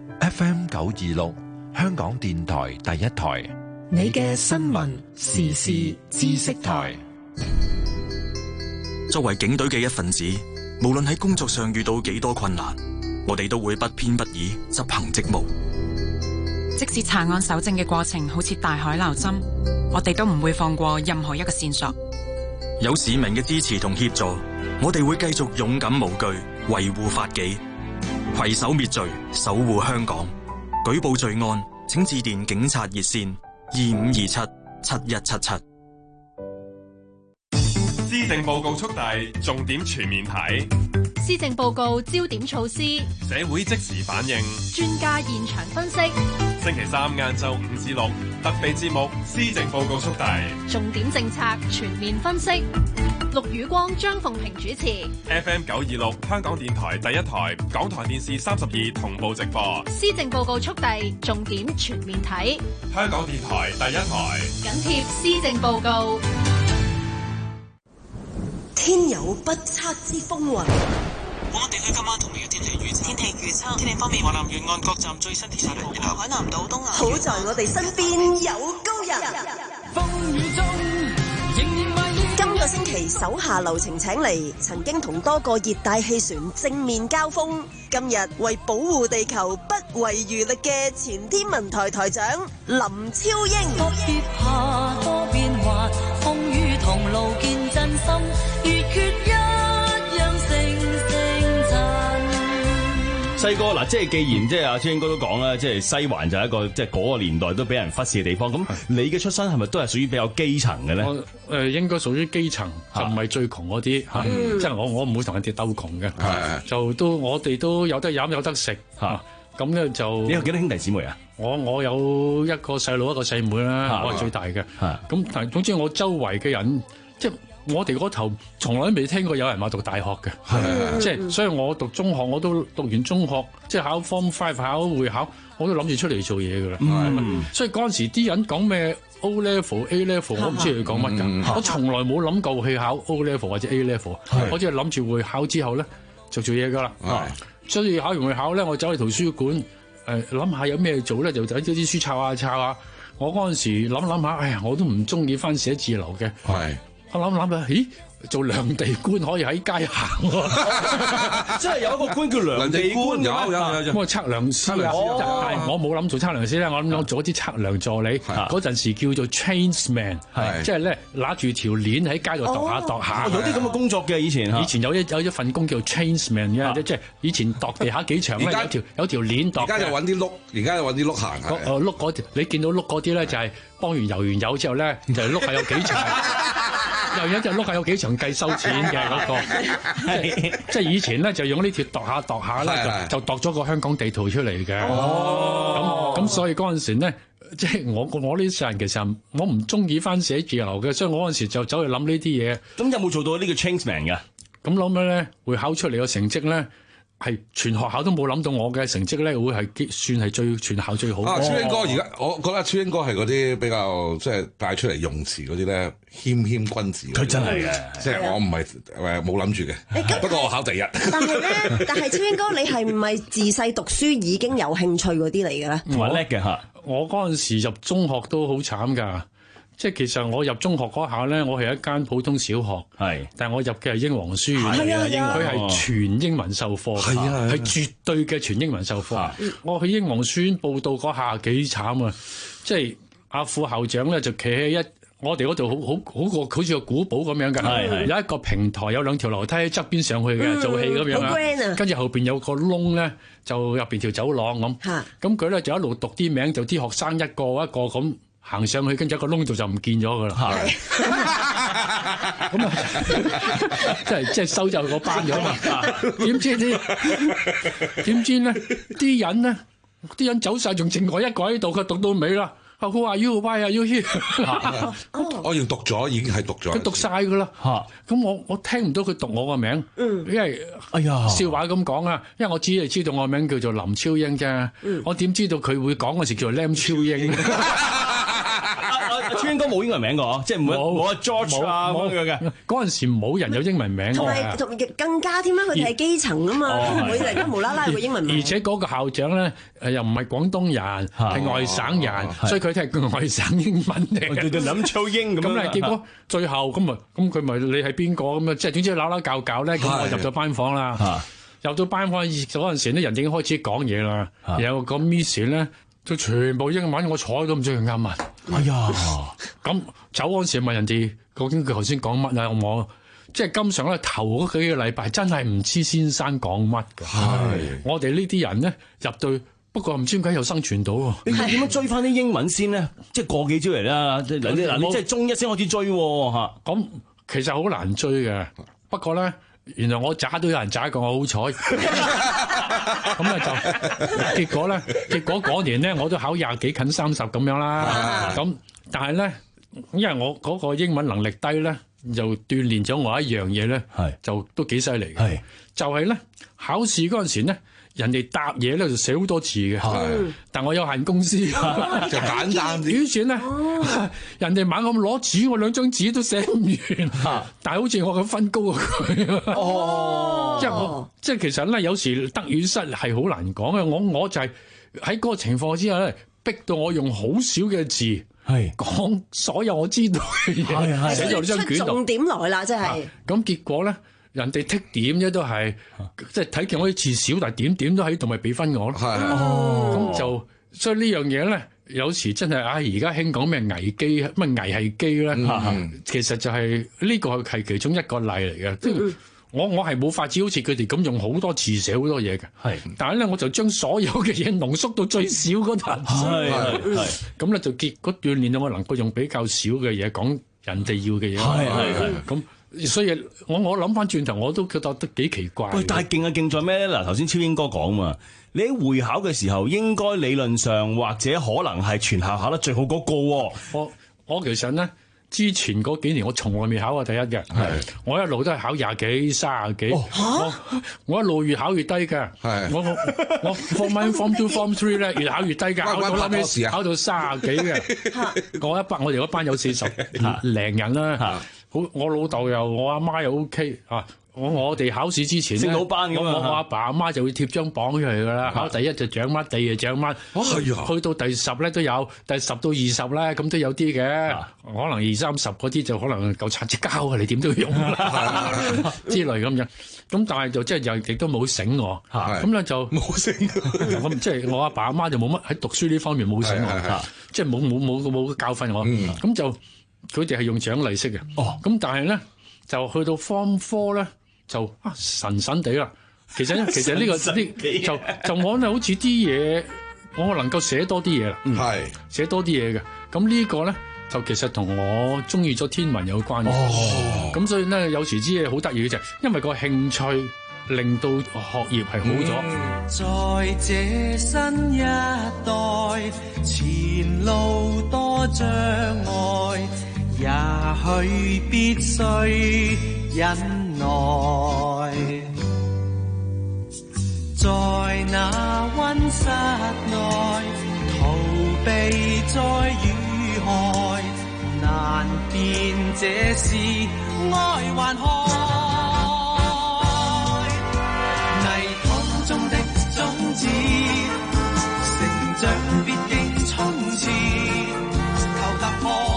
F M 九二六，香港電台第一台， 你嘅新聞時事知識台。 作為警隊嘅一份子，無論喺工作上遇到幾多困難，我哋都會不偏不倚執行職務。 即使查案搜證嘅過程好似大海撈針，我哋都唔會放過任何一個線索。 有市民嘅支持同協助，我哋會繼續勇敢無懼，維護法紀，攜手滅罪，守護香港。舉報罪案，請致電警察熱線二五二七七一七七。 施政報告速遞，重點全面睇。 施政報告焦點措施， 社會即時反應， 專家現場分析。 星期三晏晝五至六，特備節目《施政報告速遞》， 重點政策全面分析。陸宇光、張鳳平主持。 F M 九二六，香港電台第一台，港台電視三十二同步直播。 施政報告速遞，重點全面睇。 香港電台第一台， 緊貼施政報告。 天有不測之風雲。 本港地區今晚同明日天氣預測。天氣預測。天氣方面，華南沿岸各站最新天氣預測。海南島東南。 好在我哋身邊有高人。 風雨中，仍然為你。 今個星期手下留情請嚟，曾經同多個熱帶氣旋正面交鋒，今日為保護地球不遺餘力嘅前天文台台長林超英。 多跌下多變幻，風雨同路見真心，熱血一樣成成塵。 細個嗱，即係既然即係阿超英哥都講啦，即係西環就係一個即係嗰個年代都俾人忽視嘅地方。咁你嘅出身係咪都係屬於比較基層嘅咧？ 我誒應該屬於基層，就唔係最窮嗰啲嚇。即係我我唔會同人哋鬥窮嘅，就都我哋都有得飲有得食嚇。咁咧就你有幾多兄弟姊妹啊？ 我我有一個細佬一個細妹啦，我係最大嘅。咁但係總之我周圍嘅人即係。我哋嗰頭從來都未聽過有人話讀大學嘅，即係所以我讀中學我都讀完中學，即係考 Form Five 考會考，我都諗住出嚟做嘢㗎啦。嗯、所以嗰陣時啲人講咩 O level A level，我唔知佢講乜㗎。嗯、我從來冇諗過去考 O level 或者 A level，嗯、我只係諗住會考之後咧就做嘢㗎啦。嗯、所以考完會考咧，我走去圖書館誒諗下有咩做咧，就睇啲書抄下抄下。我嗰陣時諗諗下，哎呀，我都唔中意返寫字樓嘅。我諗諗啊，咦？做量地官可以喺街行喎， 真係有一個官叫量地官， 有有有有。咁啊測量師啊，但係我冇諗做測量師咧，我諗諗做一啲測量助理。嗰陣時叫做 chainsman，即係咧揦住條鏈喺街度度下度下。 有啲咁嘅工作嘅以前。 以前有一有一份工叫 chainsman 嘅，即係以前度地下幾長咧，有條有條鏈度。 而家就揾啲碌，而家就揾啲碌行。 哦，碌嗰條，你見到碌嗰啲咧就係幫完油完油之後咧，就係碌下有幾長。又有一隻碌下有幾長計收錢嘅嗰個，即係以前咧就用呢條度下度下咧，就就度咗個香港地圖出嚟嘅。哦，咁咁所以嗰陣時咧，即係我我呢世人其實我唔中意翻寫字樓嘅，所以我嗰陣時就走去諗呢啲嘢。 咁有冇做到呢個 chainsman 㗎？ 咁諗咩咧？會考出嚟嘅成績咧？係全學校都冇諗到我嘅成績咧，會係算係最全校最好。 啊，超英哥而家，我覺得超英哥係嗰啲比較即係帶出嚟用詞嗰啲咧，謙謙君子。 佢真係嘅， 即係我唔係誒冇諗住嘅。不過我考第一。 但係咧，但係超英哥，你係唔係自細讀書已經有興趣嗰啲嚟嘅咧？ 唔係叻嘅嚇，我嗰陣時入中學都好慘㗎。即係其實我入中學嗰下咧，我係一間普通小學，係，但係我入嘅係英皇書院，佢係全英文授課，係啊，係絕對嘅全英文授課。我去英皇書院報到嗰下幾慘啊！即係阿副校長咧就企喺一我哋嗰度好好好個好似個古堡咁樣㗎，有一個平台，有兩條樓梯喺側邊上去嘅，做戲咁樣啊。跟住後邊有個窿咧，就入邊條走廊咁。咁佢咧就一路讀啲名，就啲學生一個一個咁。行上去，跟住一個窿度就唔見咗噶啦。咁啊，即係即係收就個班咗嘛。點知啲點知咧？啲人咧，啲人走晒，仲剩我一個喺度。佢讀到尾啦。Who are you? Why are you here？ 我要讀咗，已經係讀咗。 佢讀晒噶啦。咁我我聽唔到佢讀我個名，因為哎呀笑話咁講啊。因為我只係知道我名叫做林超英啫。我點知道佢會講嗰時叫做 Lam 超英？ 超應該冇英文名㗎，即係冇冇阿 George 啊咁樣嘅。 嗰陣時冇人有英文名， 同埋同更加添啦，佢哋係基層啊嘛，唔會嚟得無啦啦有個英文名。 而且嗰個校長咧誒又唔係廣東人，係外省人，所以佢哋係外省英文嚟嘅。 就諗粗英咁樣。 咁咧結果最後咁啊，咁佢咪你係邊個咁啊？即係總之鬧鬧教教咧，咁我入咗班房啦。入到班房嗰陣時咧，人已經開始講嘢啦。有個 Miss 咧，就全部英文，我坐都唔知佢啱乜。 哎呀！ 咁走嗰陣時問人哋究竟佢頭先講乜啊？我即係經常咧頭嗰幾個禮拜真係唔知先生講乜嘅。係我哋呢啲人咧入到，不過唔知點解又生存到喎。 你點樣追翻啲英文先咧？即係過幾招嚟啦！嗱你嗱你即係中一先開始追喎嚇。 咁其實好難追嘅，不過咧。原來我渣都有人渣過我好彩，咁咧就結果咧，結果嗰年咧我都考廿幾近三十咁樣啦。咁但係咧，因為我嗰個英文能力低咧，就鍛鍊咗我一樣嘢咧，就都幾犀利嘅。就係咧考試嗰陣時咧，人哋答嘢咧就寫好多字嘅，但我有限公司就簡單啲。於是咧，人哋猛咁攞紙，我兩張紙都寫唔完。但係好似我咁分高過佢。哦，即係我即係其實咧，有時得與失係好難講嘅。我我就係喺嗰個情況之下咧，逼到我用好少嘅字係講所有我知道嘅嘢，寫咗呢張卷度。 重點來啦，即係。 咁結果咧。人哋剔點啫，都係即係睇見我啲字少，但係點點都喺度，咪俾分我咯。哦，咁就所以呢樣嘢咧，有時真係啊！而家興講咩危機，乜危係機咧，其實就係呢個係其中一個例嚟嘅。即係我我係冇法子好似佢哋咁用好多字寫好多嘢嘅。係，但係咧我就將所有嘅嘢濃縮到最少嗰度。係係，咁咧就結果鍛鍊到我能夠用比較少嘅嘢講人哋要嘅嘢。係係係，咁。所以我我諗翻轉頭，我都覺得得幾奇怪。 喂，但係勁係勁在咩咧？嗱，頭先超英哥講嘛，你喺會考嘅時候，應該理論上或者可能係全校考得最好嗰個。 我我其實咧，之前嗰幾年我從來未考過第一嘅，我一路都係考廿幾、卅幾。我我一路越考越低嘅。我我 Form One、Form Two、Form Three 咧，越考越低嘅，考到後尾考到卅幾嘅。我一班我哋嗰班有四十零人啦。好，我老豆又我阿媽又 OK 啊！我我哋考試之前咧，升到班咁啊！我阿爸阿媽就會貼張榜出嚟噶啦，考第一就獎乜，第二就獎乜。哦，去到第十咧都有，第十到二十咧咁都有啲嘅，可能二三十嗰啲就可能夠擦隻膠啊！你點都要用啦之類咁樣。咁但係就即係又亦都冇醒我，咁咧就冇醒。咁即係我阿爸阿媽就冇乜喺讀書呢方面冇醒我，即係冇冇冇冇教訓我。咁就。佢哋係用獎勵式嘅，哦，咁但係咧就去到 Form Four 咧就啊神神地啦。其實其實呢、呢個呢就就我咧好似啲嘢，我能夠寫多啲嘢啦，係、嗯、寫多啲嘢嘅。咁呢個咧就其實同我中意咗天文有關嘅。哦，咁所以咧有時啲嘢好得意嘅就係，因為個興趣令到學業係好咗。 嗯、在這新一代，前路多障礙。也許必須忍耐，在那溫室內逃避災與害，難辨這是愛還害。泥土中的種子，成長必經衝刺，求突破。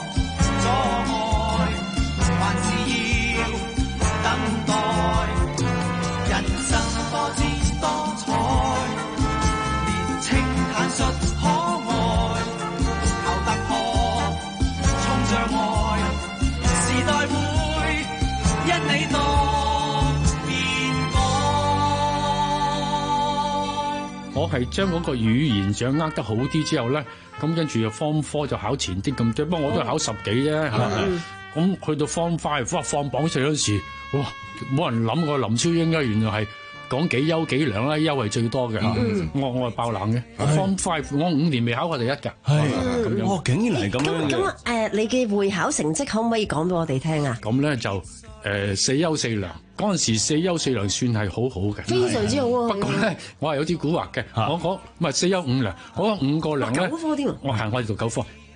我係將嗰個語言掌握得好啲之後咧，咁跟住就 Form Four 就考前啲咁多，不過我都係考十幾啫。咁去到 Form Five，哇放榜出嗰時，哇冇人諗過林超英咧，原來係講幾優幾良啦，優係最多嘅。嗯、我我係爆冷嘅。Form Five 我五年未考過第一㗎。係咁樣。哇！竟然係咁樣嘅。咁誒，你嘅會考成績可唔可以講俾我哋聽啊？ 咁咧就誒、呃、四優四良。嗰陣時四優四良算係好好嘅， 非常之好啊！ 不過咧，我係有啲蠱惑嘅。我講唔係四優五良，我講五個良咧。 九科添啊！ 我係我哋讀九科，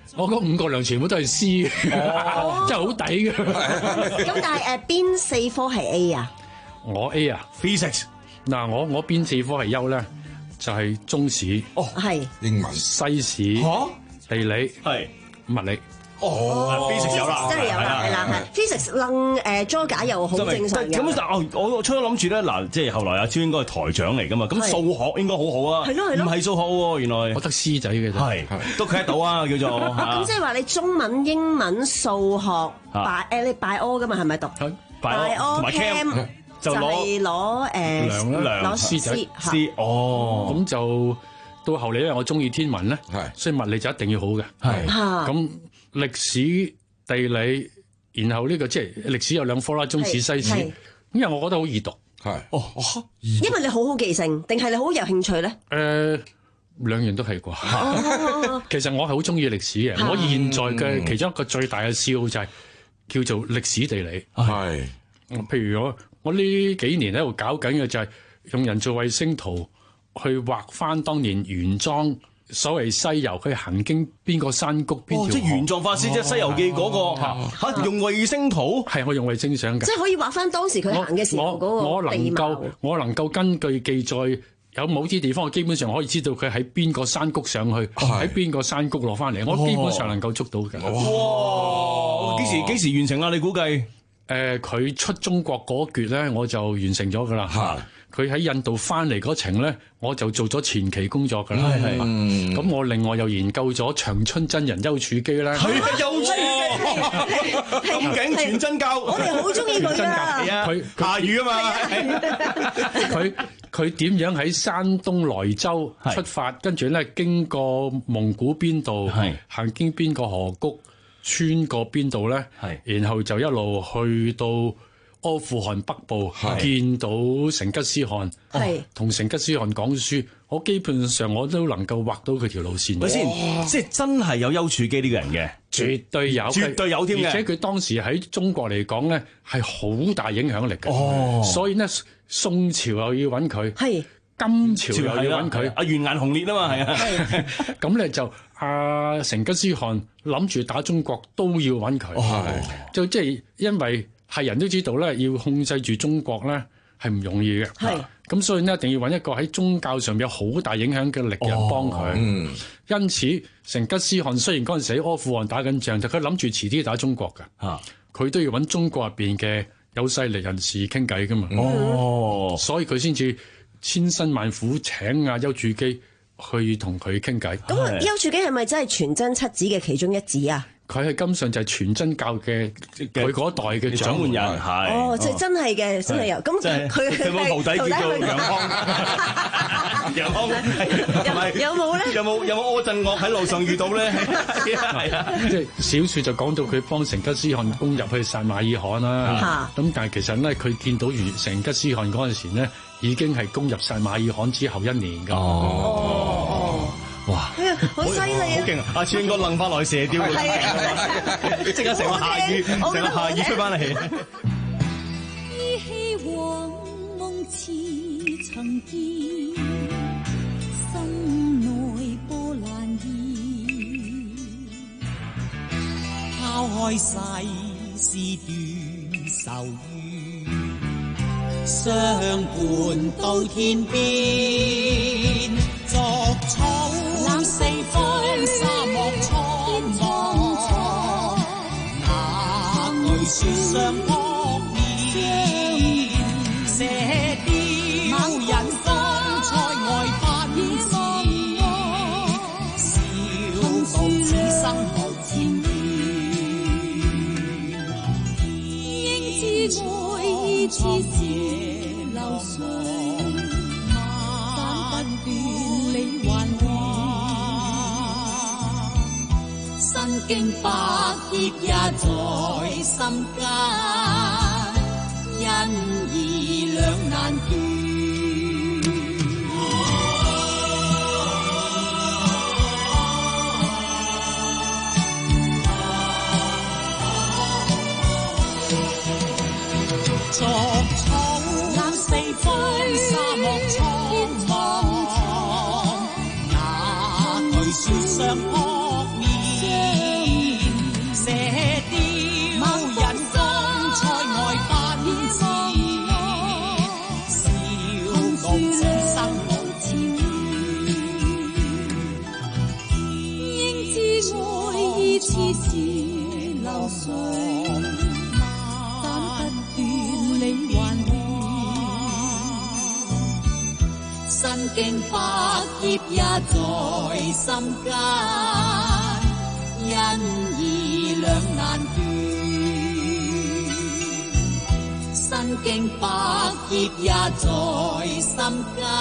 我嗰五個糧全部都係 C， 哦真係好抵嘅。 咁但係誒邊四科係 A 啊？ 我 A 啊 ，physics。 嗱，我我邊四科係優咧，就係、是、中史、 哦係英文、 西史、地理係物理。 哦 ，physics 有啦， 真係有啦，係啦，physics 楞誒 draw 解又好正常嘅。 咁但係我我初初諗住咧，嗱，即係後來阿超應該係台長嚟噶嘛，咁數學應該好好啊， 係咯係咯， 唔係數學喎，原來我得 C 仔嘅啫， 係都計得到啊，叫做。 咁即係話你中文、英文、數學、拜誒你拜 all 噶嘛，係咪讀？ 拜 all 同埋 cam 就係攞誒攞 C 仔 C 哦， 咁就到後嚟因為我中意天文咧，所以物理就一定要好嘅。 係咁歷史、地理，然後呢個即係歷史有兩科啦，中史、西史。因為我覺得好易讀。 係哦， 因為你好好記性，定係你好有興趣咧？ 誒，兩樣都係啩。其實我係好中意歷史嘅。我現在嘅其中一個最大嘅嗜好就係叫做歷史地理。 係。 譬如我我呢幾年喺度搞緊嘅就係用人造衛星圖去畫翻當年原裝所謂西遊佢行經邊個山谷邊條河。 哦，即係原狀法師，即係《西遊記》嗰個嚇用衛星圖， 係我用衛星相嘅。 即係可以畫翻當時佢行嘅時候嗰個地貌。 我能夠根據記載有某啲地方，我基本上可以知道佢喺邊個山谷上去，喺邊個山谷落翻嚟，我基本上能夠捉到嘅。 哇！幾時幾時完成啊？你估計？ 誒，佢出中國嗰橛咧，我就完成咗噶啦。佢喺印度翻嚟嗰程咧，我就做咗前期工作噶啦。係係。咁我另外又研究咗長春真人丘處機咧。 係啊，丘處機咁勁全真教， 我哋好中意佢㗎。 佢下雨啊嘛。 佢佢點樣喺山東萊州出發，跟住咧經過蒙古邊度，行經邊個河谷？穿過邊度咧？然後就一路去到阿富汗北部，見到成吉思汗，同成吉思汗講書。我基本上我都能夠畫到佢條路線。 咪先，即係真係有丘處機呢個人嘅， 絕對有， 絕對有添嘅。 而且佢當時喺中國嚟講咧，係好大影響力嘅。哦，所以呢，宋朝又要揾佢。係。金朝又要揾佢， 阿完顏洪烈啊嘛，係啊， 咁咧就阿成吉思汗諗住打中國都要揾佢，就即係因為係人都知道咧，要控制住中國咧係唔容易嘅，係咁所以呢，一定要揾一個喺宗教上面有好大影響嘅力人幫佢。嗯，因此成吉思汗雖然嗰陣時喺阿富汗打緊仗，就佢諗住遲啲打中國㗎，嚇佢都要揾中國入邊嘅有勢力人士傾偈㗎嘛，哦，所以佢先至千辛萬苦請阿丘處機去同佢傾偈。 咁啊，丘處機係咪真係全真七子嘅其中一子啊？ 佢係根本上就係全真教嘅佢嗰代嘅掌門人，係哦，即係真係嘅，真係有。咁佢佢冇徒弟叫做楊康，楊康有冇咧？ 有冇有冇柯震岳喺路上遇到咧？係啊， 即係小説就講到佢幫成吉思汗攻入去撒馬爾罕啦。咁但係其實咧，佢見到完成吉思汗嗰陣時咧，已經係攻入撒馬爾罕之後一年㗎。 哦。 哇！ 好犀利啊！ 好勁啊！阿超應該掕翻落去射雕，即刻成個下雨，成個下雨出翻嚟。 依稀往夢似曾見，心內波瀾現。拋開世事斷愁怨，相伴到天邊，作草。四方沙漠蒼茫，哪懼雪上撲面？射雕人方塞外奔馳，笑傲此生無前緣。應知愛意似斜流水，斬不斷理還亂。身經百劫也在心間，因義兩難斷。作草冷四方，沙漠蒼茫，哪懼雪上撲面？ 還亂，身經百劫也在心間，因義兩難斷，身經百劫也在心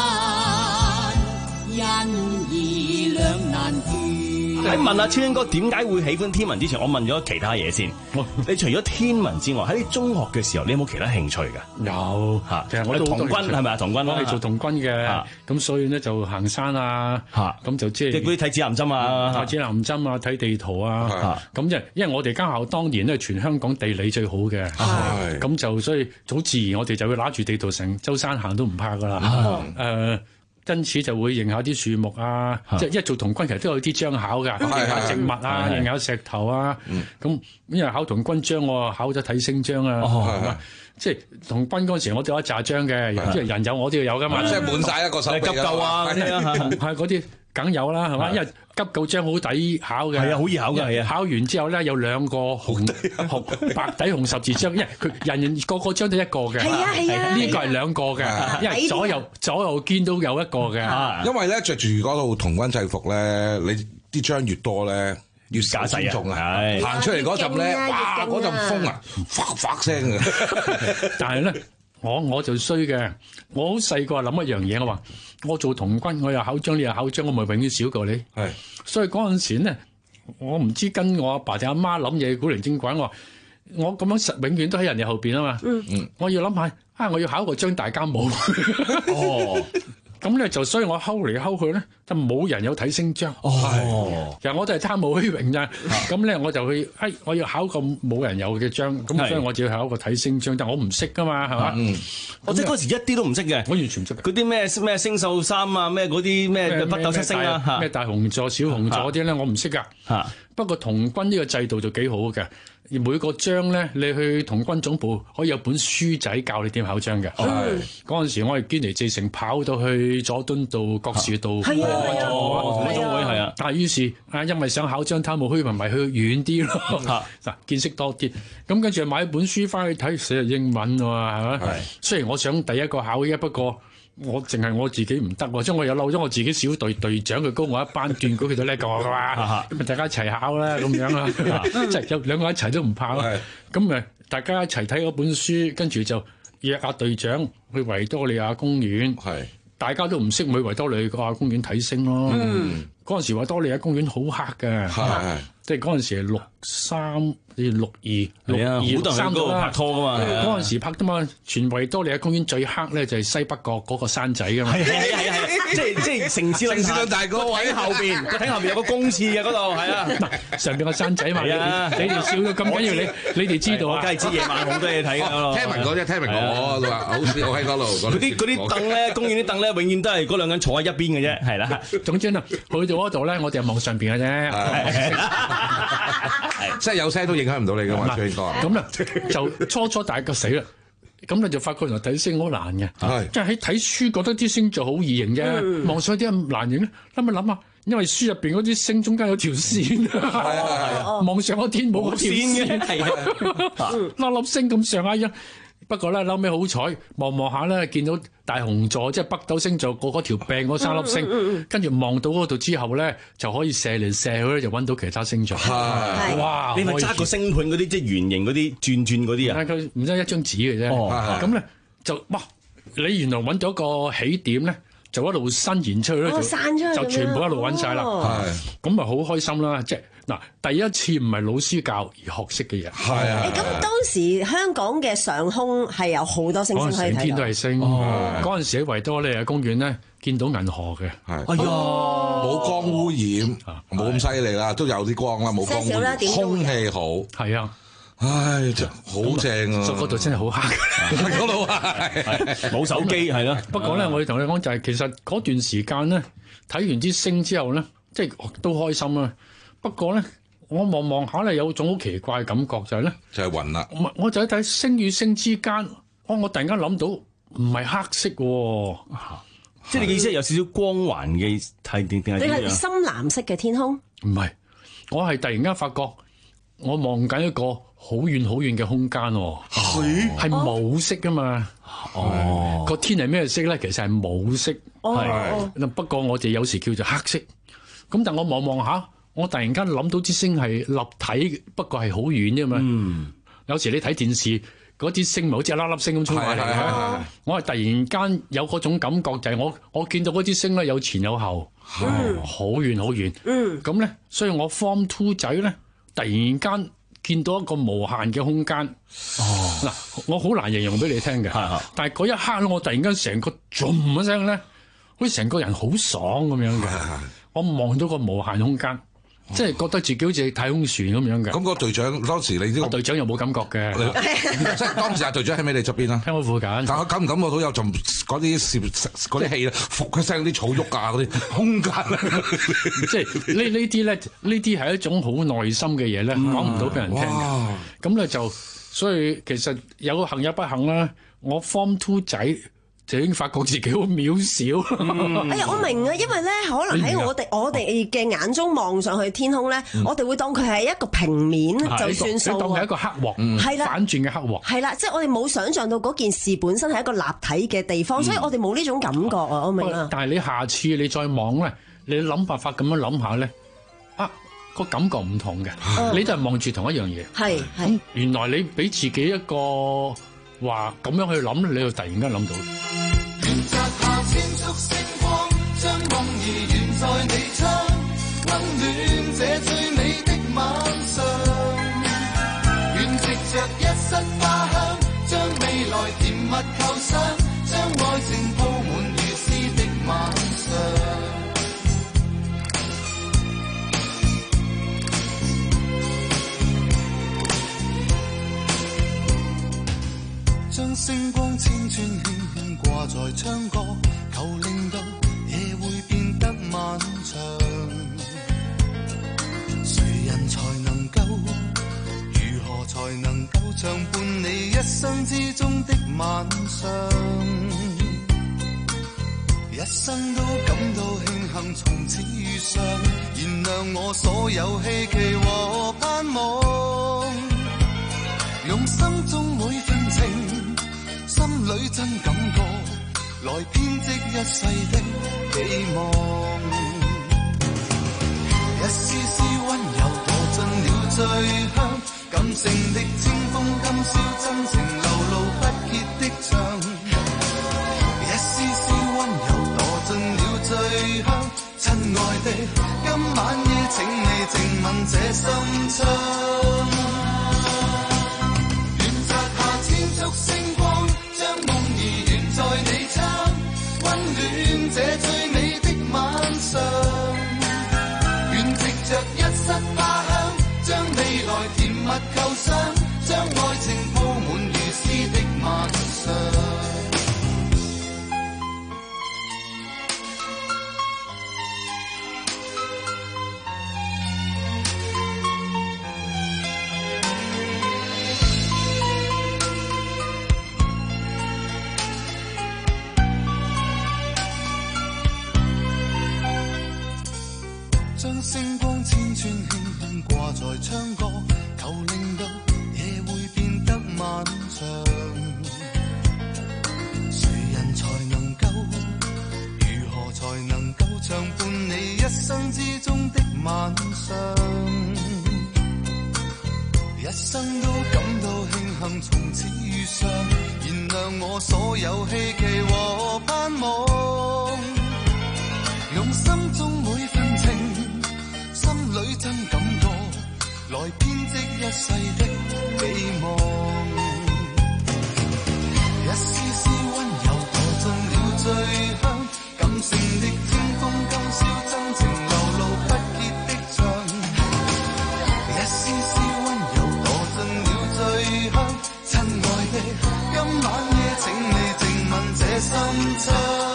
間，因義兩難斷。 喺問阿超英哥點解會喜歡天文之前，我問咗其他嘢先。你除咗天文之外，喺你中學嘅時候，你有冇其他興趣㗎？ 有嚇，其實我都童軍係咪啊？童軍我係做童軍嘅，咁所以咧就行山啊，咁就即係即係嗰啲睇指南針啊， 睇指南針啊，睇地圖啊，咁即係因為我哋間校當年咧全香港地理最好嘅，咁就所以好自然我哋就會揦住地圖成周山行都唔怕㗎啦，誒。因此就會認下啲樹木啊，即係一做童軍其實都有啲章考㗎，認下植物啊，認下石頭啊。咁因為考童軍章，我考咗睇星章啊。即係童軍嗰陣時，我都有一紮章嘅，即係人有我都要有㗎嘛。 即係滿晒一個手臂急救啊，係嗰啲梗有啦，係嘛？因為急救章好抵考嘅， 係啊，好易考㗎，係啊。考完之後咧，有兩個紅紅白底紅十字章，因為佢人人個個章都一個嘅， 係啊係啊， 呢個係兩個嘅，因為左右左右肩都有一個嘅。 因為咧着住嗰套童軍制服咧，你啲章越多咧，越假細重啊！行出嚟嗰陣咧，哇！嗰陣風啊，發發聲嘅。 但係咧，我我就衰嘅，我好細個諗一樣嘢，我話我做童軍，我又考章，你又考章，我咪永遠少過你。係，所以嗰陣時咧，我唔知跟我阿爸定阿媽諗嘢古靈精怪，我話我咁樣實永遠都喺人哋後邊啊嘛。嗯嗯，我要諗下啊，我要考個章大家冇。哦。咁咧就所以我睺嚟睺去咧，就冇人有睇星章。哦，其實我都係貪慕虛榮咋。咁咧我就去，哎，我要考個冇人有嘅章，咁所以我就要考個睇星章，但我唔識噶嘛，係嘛？嗯， 我即係嗰時一啲都唔識嘅， 我完全唔識。 嗰啲咩咩星宿三啊，咩嗰啲咩北斗七星啊， 咩大紅座、小紅座嗰啲咧，我唔識噶。嚇，不過童軍呢個制度就幾好嘅。而每個章咧，你去童軍總部可以有本書仔教你點考章嘅。係嗰陣時，我哋堅尼地城跑到去佐敦道、國士道童軍總部啊，總會係啊。但係於是啊，因為想考章貪慕虛榮，咪去遠啲咯。嗱，見識多啲。咁跟住買一本書翻去睇，寫英文喎，係咪？雖然我想第一個考嘅，不過我淨係我自己唔得喎，即係我又漏咗我自己小隊隊長，佢高我一班，斷估佢就叻過我噶嘛，咁咪大家一齊考啦咁樣啦，即係有兩個一齊都唔怕啦。咁咪大家一齊睇嗰本書，跟住就約阿隊長去維多利亞公園，大家都唔識，咪去維多利亞公園睇星咯。嗰陣時維多利亞公園好黑嘅，即係嗰陣時係六三。六二六二六三度啦，拍拖噶嘛？嗰陣時拍得嘛，全維多利亞公園最黑咧就係西北角嗰個山仔噶嘛。 係係係係，即係即係城市城市兩大個位後邊，個廳後邊有個公廁嘅嗰度，係啊， 上邊個山仔嘛。係啊，你哋笑到咁緊要，你你哋知道啊？ 梗係知夜晚好多嘢睇噶咯。 聽聞講啫，聽聞講我話好似我喺嗰度。 嗰啲嗰啲凳咧，公園啲凳咧，永遠都係嗰兩個人坐喺一邊嘅啫，係啦。 總之啊，去到嗰度咧，我哋係望上邊嘅啫。 即係有聲都影響唔到你噶嘛，最多。 咁咧就初初大個死啦，咁你就發覺原來睇星好難嘅，即係喺睇書覺得啲星就好易認啫，望上去啲咁難認咧，諗下諗下，因為書入邊嗰啲星中間有條線，係啊係啊，望上個天冇條線嘅，係啊，粒粒星咁上下樣。不過咧，後尾好彩望望下咧，見到大紅座，即係北斗星座個嗰條柄嗰三粒星，跟住望到嗰度之後咧，就可以射嚟射去咧，就揾到其他星座。係，哇！ 你咪揸個星盤嗰啲，即係圓形嗰啲轉轉嗰啲啊？ 佢唔使一張紙嘅啫。咁咧就哇！你原來揾到個起點咧，就一路伸延出去咧，就全部一路揾晒啦。係，咁咪好開心啦！即係。嗱，第一次唔係老師教而學識嘅嘢。係啊。咁當時香港嘅上空係有好多星星可以睇到。 成天都係星。嗰陣時喺維多利亞公園咧，見到銀河嘅。係。哎呀， 冇光污染，冇咁犀利啦，都有啲光啦，冇光污染。空氣好。係啊。唉，真好正啊！ 嗰度真係好黑。 嗰度係冇手機係啦。不過咧，我要同你講就係，其實嗰段時間咧，睇完啲星之後咧，即係都開心啦。不過咧，我望望下咧，有種好奇怪嘅感覺就係咧， 就係暈啦。 我我就喺睇星與星之間，我我突然間諗到，唔係黑色喎， 即係你嘅意思係有少少光環嘅，係定定係點樣？ 你係深藍色嘅天空？ 唔係，我係突然間發覺我望緊一個好遠好遠嘅空間喎，係冇色噶嘛。哦，個天係咩色咧？其實係冇色，係。不過我哋有時叫做黑色。咁但我望望下，我突然間諗到支星係立體，不過係好遠啫嘛。嗯，有時你睇電視嗰啲星咪好似一粒粒星咁衝埋嚟嘅。我係突然間有嗰種感覺，就係我我見到嗰支星咧有前有後，好遠好遠。嗯，咁咧，所以我 Form Two 仔咧，突然間見到一個無限嘅空間。哦，嗱，我好難形容俾你聽嘅。但係嗰一刻咧，我突然間成個嗡一聲咧，好似成個人好爽咁樣嘅。我望到個無限空間，即係覺得自己好似太空船咁樣嘅。咁個隊長當時你呢個隊長又冇感覺嘅， 即係當時阿隊長喺咪你側邊啊？ 喺我附近。 但係感唔感覺到有陣嗰啲攝嗰啲氣啊，伏一聲啲草喐啊，嗰啲空間啊， 即係呢呢啲咧，呢啲係一種好內心嘅嘢咧，講唔到俾人聽嘅。咁咧就所以其實有幸有不幸啦，我 Form Two 仔就已經發覺自己好渺小。 嗯、哎呀，我明啊，因為咧，可能喺我哋我哋嘅眼中望上去天空咧，嗯、我哋會當佢係一個平面就算數。 你當係一個黑鑊，係啦、嗯，反轉嘅黑鑊。 係啦，即係我哋冇想像到嗰件事本身係一個立體嘅地方，嗯、所以我哋冇呢種感覺啊！我明啊。 但係你下次你再望咧，你諗辦法咁樣諗下咧，啊個感覺唔同嘅，嗯、你都係望住同一樣嘢。係咁，原來你俾自己一個。話咁樣去諗，你就突然間諗到。 願摘下千束星光，將夢兒懸在你窗，溫暖這最美的晚上。願藉着一室花香，將未來甜蜜構想，將愛情鋪滿如詩的晚上。將星光千串輕輕掛在窗角，求令到夜會變得漫長。誰人才能夠，如何才能夠長伴你一生之中的晚上？一生都感到慶幸從此遇上，原諒我所有希冀和盼望，用心中每份情。心裏真感覺，來編織一世的寄望。一絲絲溫柔墮進了最香，感性的清風今宵真情流露不竭的唱。一絲絲溫柔墮進了最香，親愛的，今晚夜請你靜吻這心窗。願摘下千束星光，將夢兒懸在你窗，溫暖這最美的晚上。願藉着一室花香，將未來甜蜜構想，將愛情鋪滿如詩的晚上。將星光千串輕輕掛在窗角，求令到夜會變得漫長。誰人才能夠，如何才能夠長伴你一生之中的晚上？一生都感到慶幸從此遇上，原諒我所有希冀和盼望，用心中每份情。心裏真感覺，來編織一世的寄望。一絲絲溫柔墮進了最香，感性的清風今宵真情流露不竭的唱。一絲絲溫柔墮進了最香，親愛的，今晚夜請你靜吻這心窗。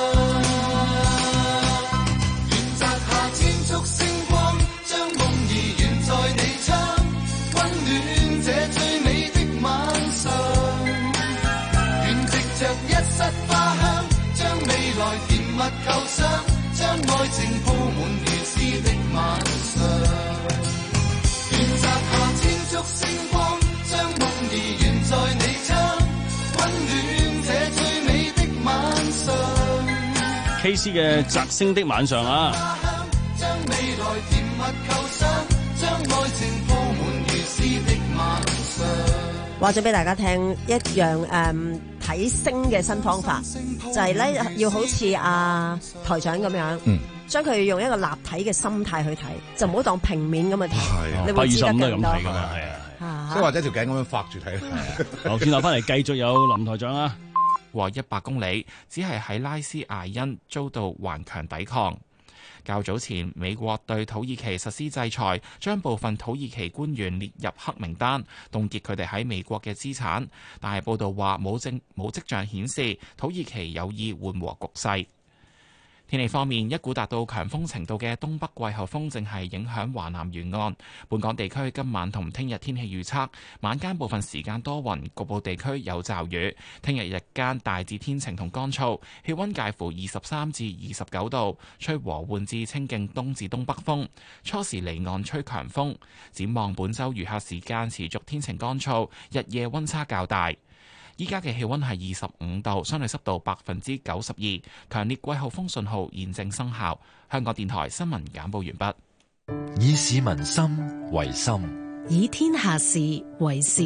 願摘下千束星光，將夢兒懸在你窗，溫暖這最美的晚上。願藉着一室花香，將未來甜蜜構想，將愛情鋪滿如詩的晚上。願摘下千束燭星光，將夢兒懸在你窗，溫暖這最美的晚上。 K C 嘅《摘星的晚上》啊， 將未來甜蜜構想，將愛情鋪滿如詩的晚上。 話咗俾大家聽一樣誒睇星嘅新方法，就係咧要好似阿台長咁樣， 嗯， 將佢用一個立體嘅心態去睇，就唔好當平面咁去睇，你八會知得二十五都係咁更多。 睇㗎嘛，係啊， 即係或者條頸咁樣發住睇。 好，轉頭翻嚟繼續有林台長啊， 過一百公里，只係喺拉斯艾恩遭到頑強抵抗。較早前，美國對土耳其實施制裁，將部分土耳其官員列入黑名單，凍結佢哋喺美國嘅資產。但係報道話冇證冇跡象顯示土耳其有意緩和局勢。天氣方面，一股達到強風程度嘅東北季候風正係影響華南沿岸。本港地區今晚同聽日天氣預測，晚間部分時間多雲，局部地區有驟雨。聽日日間大致天晴同乾燥，氣溫介乎二十三至二十九度，吹和緩至清勁東至東北風。初時離岸吹強風。展望本週餘下時間持續天晴乾燥，日夜溫差較大。依家嘅氣溫係二十五度，相對濕度百分之九十二，強烈季候風信號現正生效。香港電台新聞簡報完畢。 以市民心為心， 以天下事為事。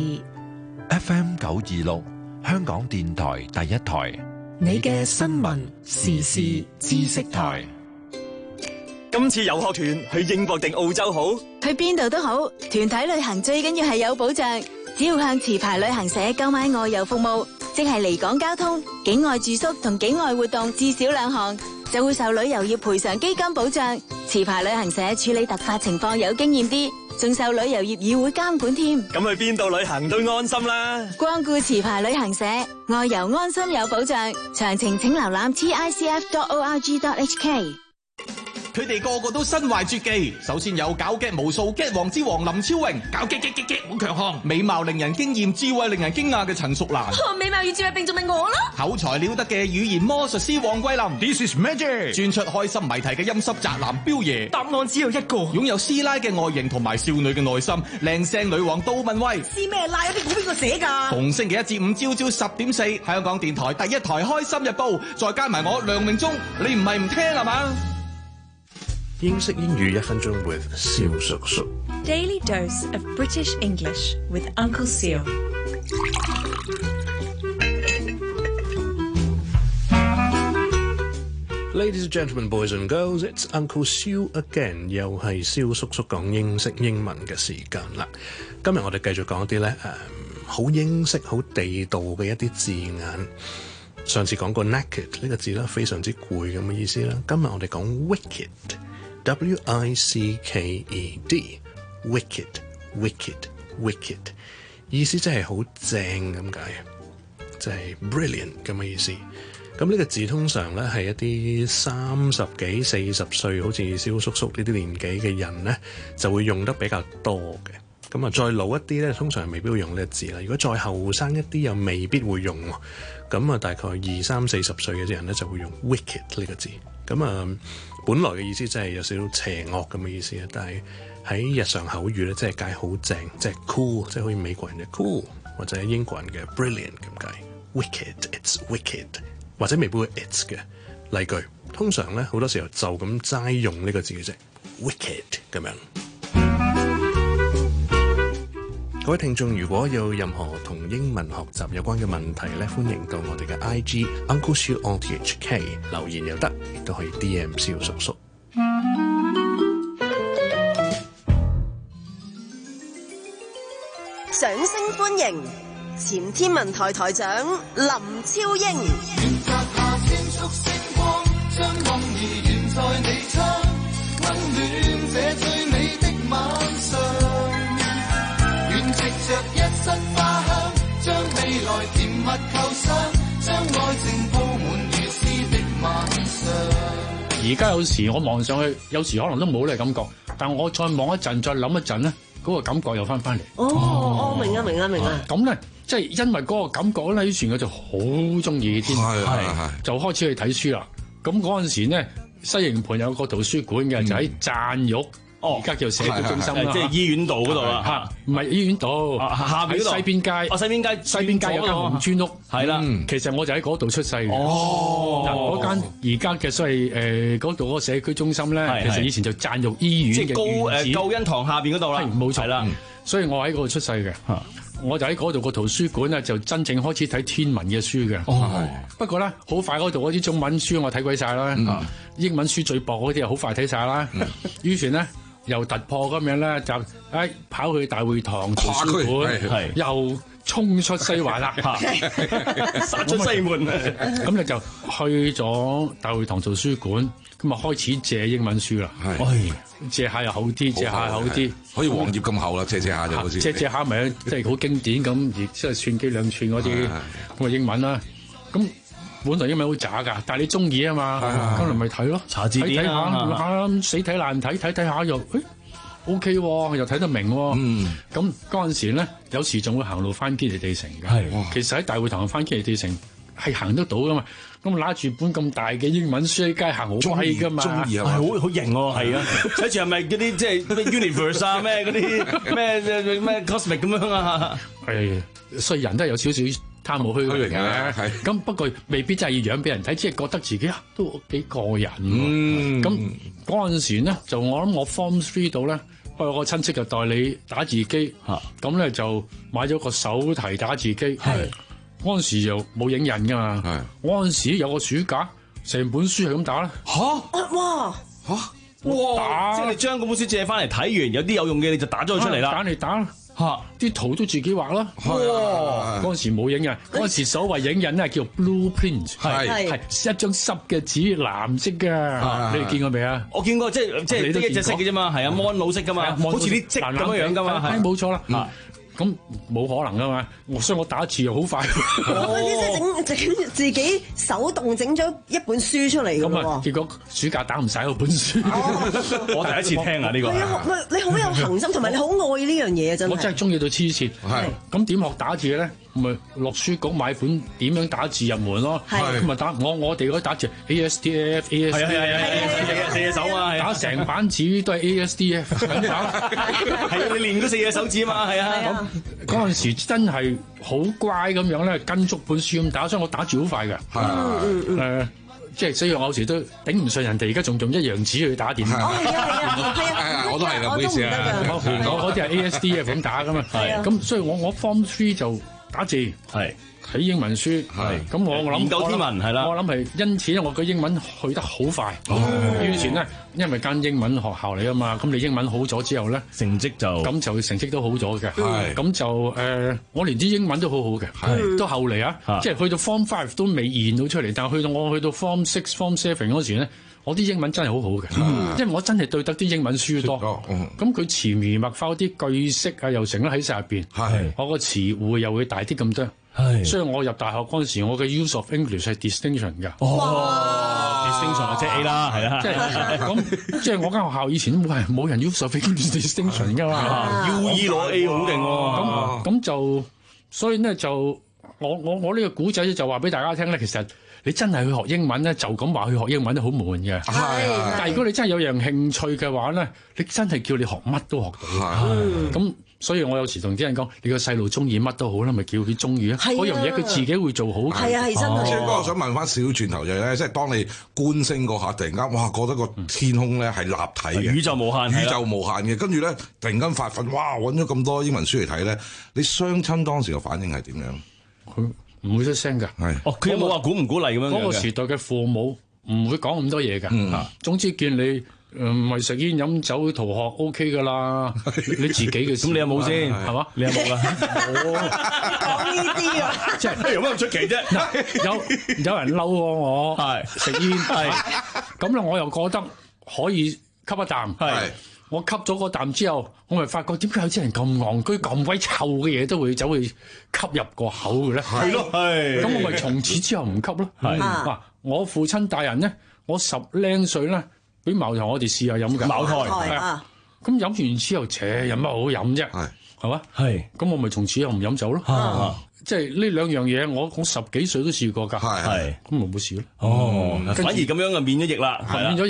F M 九二六，香港電台第一台， 你嘅新聞時事知識台。 今次遊學團去英國定澳洲好？ 去邊度都好，團體旅行最緊要係有保障。只要向持牌旅行社購買外遊服務，即係離港交通、境外住宿同境外活動至少兩項，就會受旅遊業賠償基金保障。持牌旅行社處理突發情況有經驗啲，仲受旅遊業議會監管添。 咁去邊度旅行都安心啦！ 光顧持牌旅行社，外遊安心有保障。詳情請瀏覽 T I C F dot org dot H K。 佢哋個個都身懷絕技，首先有搞 get 無數 get 王之王林超榮，搞 get get get get 好強項，美貌令人驚豔，智慧令人驚訝嘅陳淑蘭， 美貌與智慧並重咪我咯， 口才了得嘅語言魔術師黃桂林 ，This is magic， 專出開心謎題嘅陰濕宅男彪爺， 答案只有一個， 擁有師奶嘅外形同埋少女嘅內心，靚聲女王杜汶威， 師咩奶？有啲估邊個寫㗎？ 逢星期一至五朝朝十點四，香港電台第一台開心日報，再加埋我梁榮忠，你唔係唔聽係嘛？ 英式英語一分鐘 with 蕭叔叔。 Daily dose of British English with Uncle Seal。 Ladies and gentlemen, boys and girls, it's Uncle Seal again， 又係蕭叔叔講英式英文嘅時間啦。今日我哋繼續講一啲咧誒好英式、好地道嘅一啲字眼。上次講過 naked 呢個字啦，非常之攰咁嘅意思啦。今日我哋講 wicked。W I C K E D，wicked wicked wicked， 意思真係好正咁解，即係 brilliant 咁嘅意思。咁呢個字通常咧係一啲三十幾四十歲，好似蕭叔叔呢啲年紀嘅人咧，就會用得比較多嘅。咁啊，再老一啲咧，通常未必會用呢個字啦。如果再後生一啲，又未必會用。咁啊，大概二三四十歲嘅人咧，就會用 wicked 呢個字。咁啊，本來嘅意思真係有少少邪惡咁嘅意思啊，但係喺日常口語咧，即係解好正，即係 cool， 即係好似美國人嘅 cool， 或者英國人嘅 brilliant 咁解。Wicked，it's wicked， 或者未必會 it's 嘅例句。通常咧好多時候就咁齋用呢個字嘅啫 ，wicked 咁樣。各位聽眾，如果有任何同英文學習有關嘅問題咧，歡迎到我哋嘅 I G Uncle Siu on T H K 留言又得，亦都可以 D M 蕭叔叔。 掌聲歡迎前天文台台長林超英。 着一身花香，將未來甜蜜構想，將愛情鋪滿如詩的晚上。 而家有時我望上去，有時可能都冇呢個感覺，但我再望一陣，再諗一陣咧，嗰、那個感覺又翻翻嚟。 哦，哦，明啊，明啊，明啊。 咁咧，即係因為嗰個感覺咧，以前我就好中意添，係就開始去睇書啦。咁嗰陣時咧，西營盤有個圖書館嘅，就喺贊玉。 而家叫社區中心啦， 即係醫院道嗰度啦。 嚇，唔係醫院道， 下邊嗰度西邊街。 哦，西邊街， 西邊街有間紅磚屋， 係啦。 其實我就喺嗰度出世嘅。 哦， 嗰間而家嘅所謂誒嗰度嗰個社區中心咧，其實以前就贊育醫院嘅即係高誒救恩堂下邊嗰度啦。 係冇錯啦， 所以我喺嗰度出世嘅。我就喺嗰度個圖書館咧，就真正開始睇天文嘅書嘅。 哦， 不過咧，好快嗰度嗰啲中文書我睇鬼晒啦，嗯、英文書最薄嗰啲又好快睇晒啦。嗯、於是咧又突破咁樣咧，就誒跑去大會堂圖書館，又衝出西環啦， 殺出西門。 咁你就去咗大會堂圖書館，咁啊開始借英文書啦。係。借下又好啲，借下又好啲， 可以黃頁咁厚啦，借借下就好似。 借借下咪即係好經典咁，而即係寸幾兩寸嗰啲咁啊英文啦。咁本來英文好渣㗎，但係你中意啊嘛，咁你咪睇咯， 查字典啊，死睇爛睇，睇睇下又誒 OK 喎，又睇得明喎。咁嗰陣時咧，有時仲會行路翻堅尼地城嘅。其實喺大會堂翻堅尼地城係行得到㗎嘛。咁攞住本咁大嘅英文書喺街行好威噶嘛， 中意係好好型喎，係啊！睇住係咪嗰啲即係咩 Universe 啊，咩嗰啲咩咩 Cosmic 咁樣啊？ 係，所以人都係有少少貪慕虛榮嘅。係咁，不過未必真係要養俾人睇，只係覺得自己啊都幾過癮。嗯，咁嗰陣時咧，就我諗我 Form Three 度咧，我有個親戚就代理打字機，咁咧就買咗個手提打字機。係。嗰陣時又冇影印噶嘛，嗰陣時有個暑假，成本書係咁打啦。 吓？ 哇吓？哇！即係你將嗰本書借翻嚟睇完，有啲有用嘅你就打咗佢出嚟啦。 打嚟打啦，吓啲圖都自己畫啦。哇！嗰陣時冇影印，嗰陣時所謂影印咧叫 blueprint，係係一張濕嘅紙，藍色噶。你哋見過未啊？ 我見過，即係即係呢一隻色嘅啫嘛，係啊，摩老式噶嘛，好似啲積咁樣樣噶嘛， 係冇錯啦。咁冇可能噶嘛，我所以我打字又好快。 我即係整整自己手動整咗一本書出嚟㗎喎。咁啊， 結果暑假打唔晒嗰本書。 我第一次聽啊呢個。 係啊，你好有恒心，同埋你好愛呢樣嘢啊！真係。 我真係中意到黐線。係。咁點學打字咧？咪落書局買本點樣打字入門咯。係。咁咪打我我哋嗰打字 A S D F A S D F。係啊係啊係四隻手啊！打成版紙都係 A S D F 咁打。 係你練嗰四隻手指啊嘛，係啊。 嗰陣時真係好乖咁樣咧，跟足本書咁打，所以我打字好快嘅。係誒，即係所以我有時都頂唔順人哋而家仲用一樣紙去打電話。 哦係啊係啊係啊， 我都係㗎，唔好意思啊。 我嗰啲係 A S D F 咁打㗎嘛。係咁，所以我我 Form Three 就打字係。睇英文書，係咁我我諗研究天文係啦， 我諗係因此咧，我嘅英文去得好快。於是咧，因為間英文學校嚟啊嘛，咁你英文好咗之後咧， 成績就咁就成績都好咗嘅。係咁就誒，我連啲英文都好好嘅，係都後嚟啊，即係去到 Form Five 都未現到出嚟，但係去到我去到 Form Six、Form Seven 嗰時咧，我啲英文真係好好嘅，因為我真係對得啲英文書多。咁佢詞詞默化啲句式啊，又成咗喺晒入邊。係我個詞彙又會大啲咁多。係，所以我入大學嗰陣時，我嘅 use of English 係 distinction 㗎。 哦 ，distinction 即係 A 啦，係啦。 即係咁，即係我間學校以前都冇人冇人 use of English distinction 㗎嘛。 U E 攞 A 好勁喎。 咁咁就，所以咧就，我我我呢個古仔就話俾大家聽咧，其實你真係去學英文咧，就咁話去學英文都好悶嘅。係。但係如果你真係有樣興趣嘅話咧，你真係叫你學乜都學到。係。咁。所以我有時同啲人講，你個細路中意乜都好啦，咪叫佢中意啊！嗰樣嘢佢自己會做好。 係啊，係真係。 即係不過我想問翻少少轉頭就係咧，即係當你觀星嗰下，突然間哇覺得個天空咧係立體嘅， 宇宙無限， 宇宙無限嘅，跟住咧突然間發奮，哇揾咗咁多英文書嚟睇咧，你雙親當時嘅反應係點樣？ 佢唔會出聲㗎。 係。 哦，佢有冇話鼓唔鼓勵咁樣嘅？ 嗰個時代嘅父母唔會講咁多嘢㗎。嗯。總之見你。誒唔係食煙飲酒逃學 OK 㗎啦，你自己嘅事。 咁你有冇先？係嘛？你有冇啦？ 講呢啲啊， 即係有乜咁出奇啫？ 有有人嬲我，係食煙，係咁咧，我又覺得可以吸一啖。係我吸咗個啖之後，我咪發覺點解有啲人咁戇居、咁鬼臭嘅嘢都會走去吸入個口嘅咧？ 係咯，係。 咁我咪從此之後唔吸咯。係嗱，我父親大人咧，我十零歲咧。俾茅台我哋試下飲㗎， 茅台係啊，咁飲完之後，扯有乜好飲啫？係係嘛？係，咁我咪從此又唔飲酒咯。即係呢兩樣嘢，我我十幾歲都試過㗎。係係，咁咪冇事咯。 哦，反而咁樣就免咗疫啦， 免咗疫。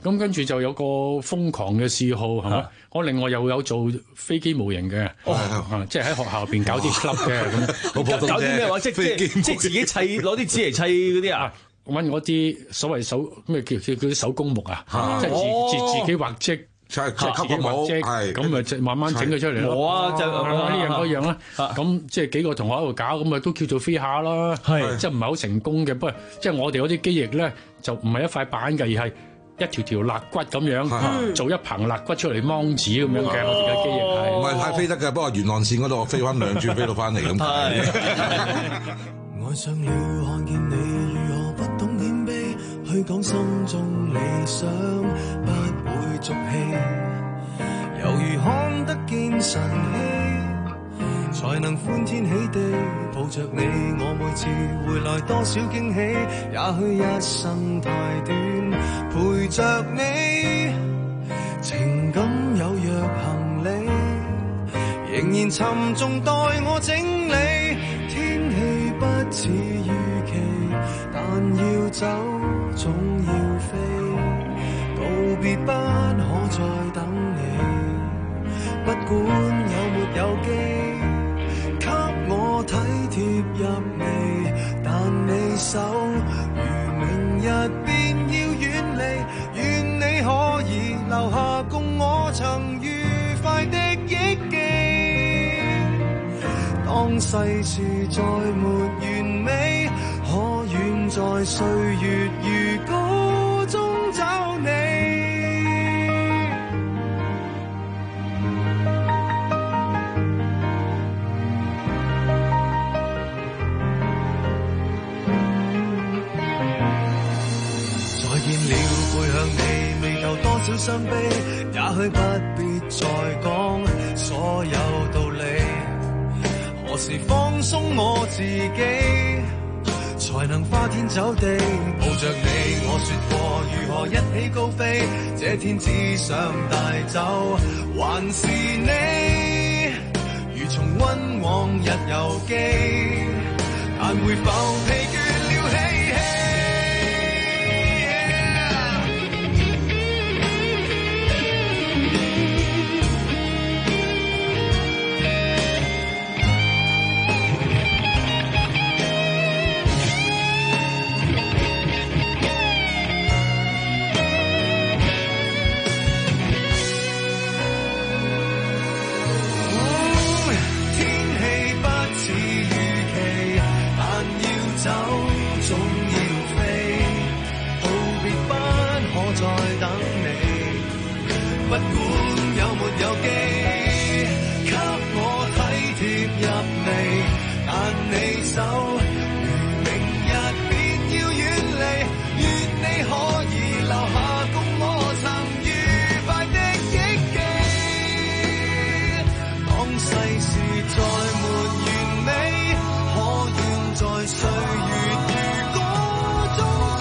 咁跟住就有個瘋狂嘅嗜好係嘛？我另外又有做飛機模型嘅，即係喺學校入邊搞啲 club 嘅咁。 搞啲咩話？即係即係自己砌攞啲紙嚟砌嗰啲啊？ 揾嗰啲所謂手咩叫叫啲手工木啊，即係自自自己畫織。 即係即係自己畫織，咁咪就慢慢整佢出嚟咯。 我啊就呢樣嗰樣啦。咁即係幾個同學喺度搞，咁啊都叫做飛下啦。係即係唔係好成功嘅，不過即係我哋嗰啲機翼咧就唔係一塊板嘅，而係一條條肋骨咁樣做一棚肋骨出嚟掹紙咁樣嘅。我哋嘅機翼係唔係太飛得嘅，不過沿岸線嗰度我飛翻兩轉飛到翻嚟咁。 愛上了看見你如何不懂謙卑，去講心中理想，不會俗氣，猶如看得見晨曦，才能歡天喜地抱着你。我每次回來多少驚喜，也許一生太短，陪着你，情感有若行李，仍然沉重待我整理。天氣不似預期，但要走總要飛，告別不可再等你，不管有沒有機，給我體貼入微，但你手如明日便要遠離，願你可以留下共我曾愉快的憶記。當世事再沒完美，可遠在歲月如歌中找你。再見了，背向你，未夠多少傷悲，也許不必再講所有道理。何時放鬆我自己，才能花天酒地抱着你？我說過如何一起高飛，這天只想帶走還是你，如重溫往日遊記，但會否疲倦了嬉戲？不管有沒有機，給我體貼入微，但你手如明日便要遠離，願你可以留下共我曾愉快的憶記。當世事再沒完美，可願在歲月如歌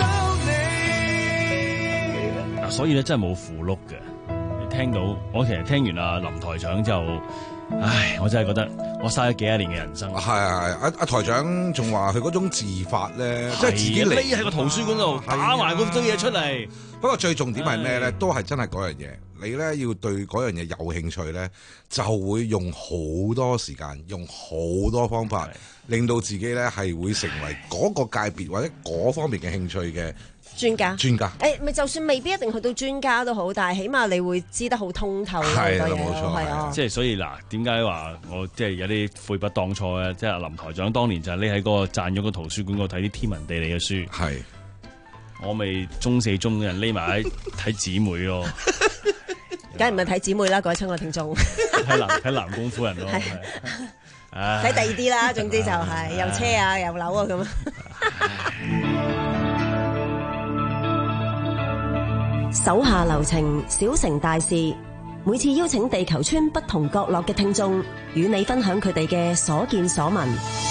中找你。 嗱，所以咧真係冇符碌嘅。聽到我其實聽完阿林台長之後，唉，我真係覺得我嘥咗幾多年嘅人生。 係係阿阿台長仲話佢嗰種自發咧，即係自己匿喺個圖書館度打埋嗰堆嘢出嚟。 不過最重點係咩咧？都係真係嗰樣嘢。你咧要對嗰樣嘢有興趣咧，就會用好多時間，用好多方法，令到自己咧係會成為嗰個界別或者嗰方面嘅興趣嘅專家， 專家， 誒咪就算未必一定去到專家都好，但係起碼你會知得好通透咯。 係啦，冇錯， 係啊。 即係所以嗱，點解話我即係有啲悔不當初咧？即係林台長當年就係匿喺嗰個賺咗個圖書館嗰度睇啲天文地理嘅書。 係， 我咪中四中嘅人匿埋喺睇姊妹咯。 梗係唔係睇姊妹啦，各位親愛聽眾。 睇南睇南宮夫人咯。 睇第二啲啦，總之就係有車啊，有樓啊咁。 手下留情，小城大事。每次邀請地球村不同角落嘅聽眾，與你分享佢哋嘅所見所聞。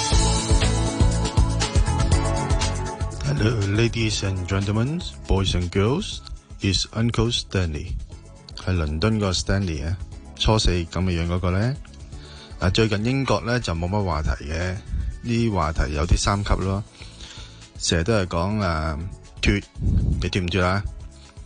Hello, ladies and gentlemen, boys and girls, is Uncle Stanley。係倫敦個 Stanley 啊，初四咁嘅樣嗰個咧。啊，最近英國咧就冇乜話題嘅，呢啲話題有啲三級咯，成日都係講誒脫，你脫唔脫啊？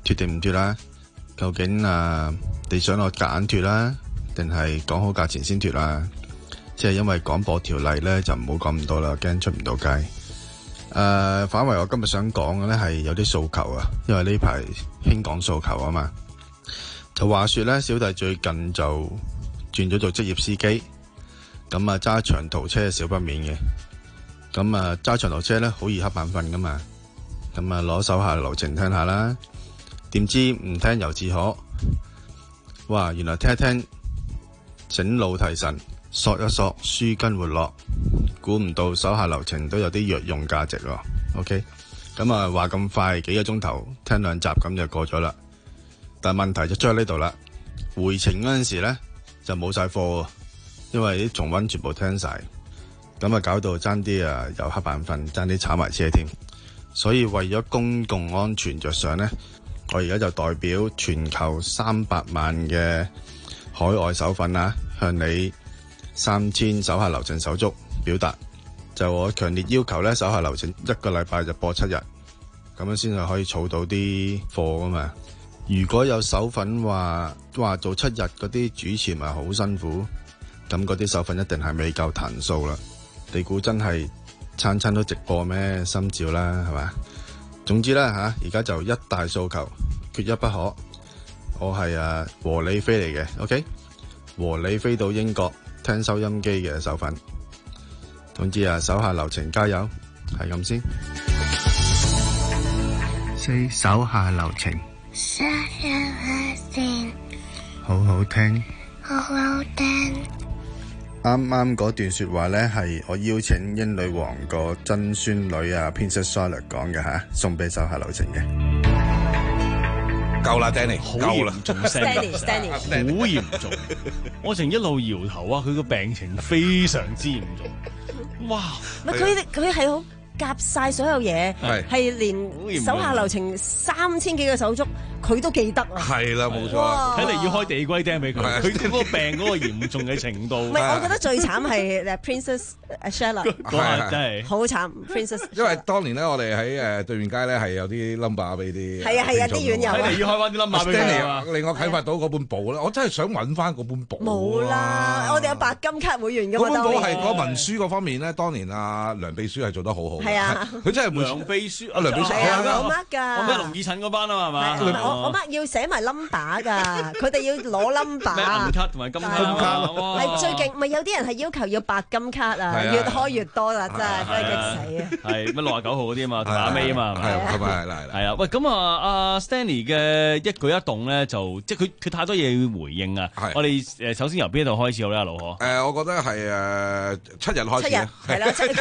脱定唔脱啦？究竟啊，你想我夾硬脱啦，定係講好價錢先脱啦？即係因為廣播條例咧，就唔好講咁多啦，驚出唔到街。誒、呃，反為我今日想講嘅咧係有啲訴求啊，因為呢排興講訴求啊嘛。就話說咧，小弟最近就轉咗做職業司機，咁啊揸長途車少不免嘅。咁啊揸長途車咧好易瞌眼瞓噶嘛，咁啊攞手下留情聽下啦。點知唔聽猶自可，哇！原來聽一聽醒腦提神，索一索舒筋活絡，估唔到手下留情都有啲藥用價值喎。OK，咁啊話咁快幾個鐘頭聽兩集咁就過咗啦。但係問題就出喺呢度啦，回程嗰陣時咧就冇晒貨，因為啲重溫全部聽晒，咁啊搞到爭啲啊又瞌眼瞓，爭啲炒埋車添。所以為咗公共安全着想咧，我而家就代表全球三百萬嘅海外手粉啊，向你三千手下留情手足表達，就我強烈要求咧，手下留情一個禮拜就播七日，咁樣先至可以儲到啲貨啊嘛。如果有手粉話話做七日嗰啲主持咪好辛苦，咁嗰啲手粉一定係未夠彈數啦。你估真係餐餐都直播咩？心照啦，係嘛？總之啦吓，而家就一大訴求，缺一不可。我係啊和理非嚟嘅 ，OK？ 和理非到英國聽收音機嘅手粉。總之啊，手下留情加油，係咁先。四手下留情。 手下留情， 好好聽， 好好聽。 啱啱嗰段說話呢，係我邀請英女王個曾孫女啊 Princess Charlotte 講嘅吓，送俾手下留情嘅。 夠啦 Danny， 好嚴重 Stanley，Stanley， 好嚴重。我成一路搖頭啊，佢個病情非常之嚴重。哇！ 唔係佢佢係好夾晒所有嘢，係連手下留情三千幾個手足，佢都記得啊！ 係啦，冇錯。 睇嚟要開地龜釘俾佢，佢嗰個病嗰個嚴重嘅程度。 唔係，我覺得最慘係誒 Princess Charlotte， 嗰真係好慘 Princess。 因為當年咧，我哋喺誒對面街咧係有啲 number 俾啲係啊係啊啲院友啊， 睇嚟要開翻啲 number 俾佢啊！ 令我啟發到嗰本簿咧，我真係想揾翻嗰本簿。 冇啦，我哋有白金卡會員㗎嘛。 嗰本簿係嗰文書嗰方面咧，當年阿梁秘書係做得好好。 係啊， 佢真係梁秘書，阿梁秘書係啊，我 mark 㗎， 我 mark 龍以塵嗰班啊嘛，係嘛？ 我我 mark 要寫埋 number 㗎，佢哋要攞 number。 咩銀卡同埋金卡？金卡係最勁，咪有啲人係要求要白金卡啊，越開越多啦，真係真係激死啊！ 係咩六十九號嗰啲啊嘛，同埋阿 May 啊嘛，係咪？係咪？係啦， 係啊！喂，咁啊，阿 Stanley 嘅一舉一動咧，就即係佢佢太多嘢要回應啊！我哋誒首先由邊度開始好咧，阿盧可？ 誒，我覺得係誒七日開始。 七日係啦，七日。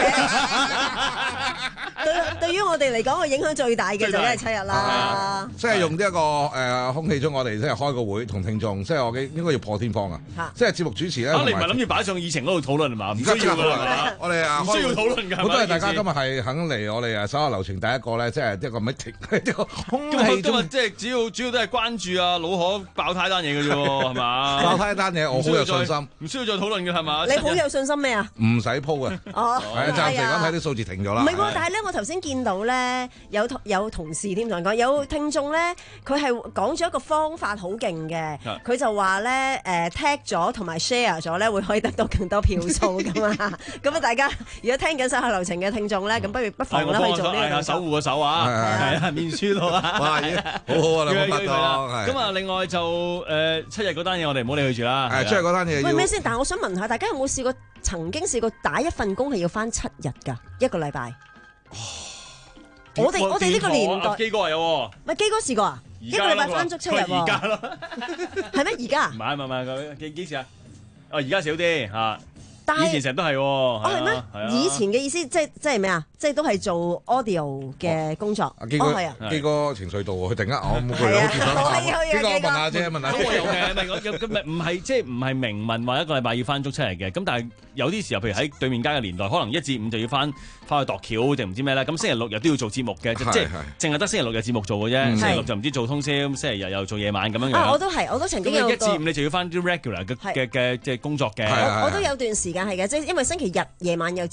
對對於我哋嚟講，個影響最大嘅就梗係七日啦。 即係用呢一個誒空氣中，我哋即係開個會同聽眾，即係我嘅應該要破天荒啊！即係節目主持咧。 你唔係諗住擺上議程嗰度討論係嘛？唔需要㗎， 我哋啊， 唔需要討論㗎。 好多謝大家今日係肯嚟我哋啊手下留情第一個咧，即係一個 meeting，一個空氣中。 今日即係主要主要都係關注啊老可爆胎單嘢嘅啫喎，係嘛？ 爆胎單嘢我好有信心， 唔需要再討論嘅係嘛？ 你好有信心咩啊？ 唔使鋪嘅。哦，係啊，暫時講睇啲數字停咗啦。 唔係喎，但係咧，我頭先見到咧有有同事添同人講，有聽眾咧，佢係講咗一個方法好勁嘅，佢就話咧誒 tag 咗同埋 share 咗咧，會可以得到更多票數噶嘛。咁啊，大家如果聽緊手下留情嘅聽眾咧，咁不如不妨啦去做呢個守護個手啊，係啊，面書咯啊， 哇，好好啊，兩個拍檔。 咁啊，另外就誒七日嗰單嘢，我哋唔好理佢住啦。 係七日嗰單嘢。 喂，咩先？但係我想問下，大家有冇試過曾經試過打一份工係要返七日㗎，一個禮拜？我哋我哋呢個年代， 基哥係有， 咪基哥試過啊？一個禮拜返足七日喎。 而家咯， 係咩？而家？ 唔係唔係唔係，幾幾時啊？哦，而家少啲嚇。 但係以前成日都係喎。 哦係咩？以前嘅意思即係即係咩啊？即係都係做 audio 嘅工作。 阿基哥，基哥情緒到喎，佢突然間我冇佢好似想，基哥問下啫，問下。 咁我有嘅，唔係我咁咪唔係即係唔係明文話一個禮拜要翻足七日嘅。咁但係有啲時候，譬如喺對面街嘅年代，可能一至五就要翻翻去度橋定唔知咩咧。咁星期六日都要做節目嘅，即係淨係得星期六日節目做嘅啫。星期六就唔知做通宵，星期日又做夜晚咁樣樣。 啊，我都係，我都曾經有一至五你就要翻啲 regular 嘅嘅嘅即係工作嘅。 我都有段時間係嘅，即係因為星期日夜晚有節目，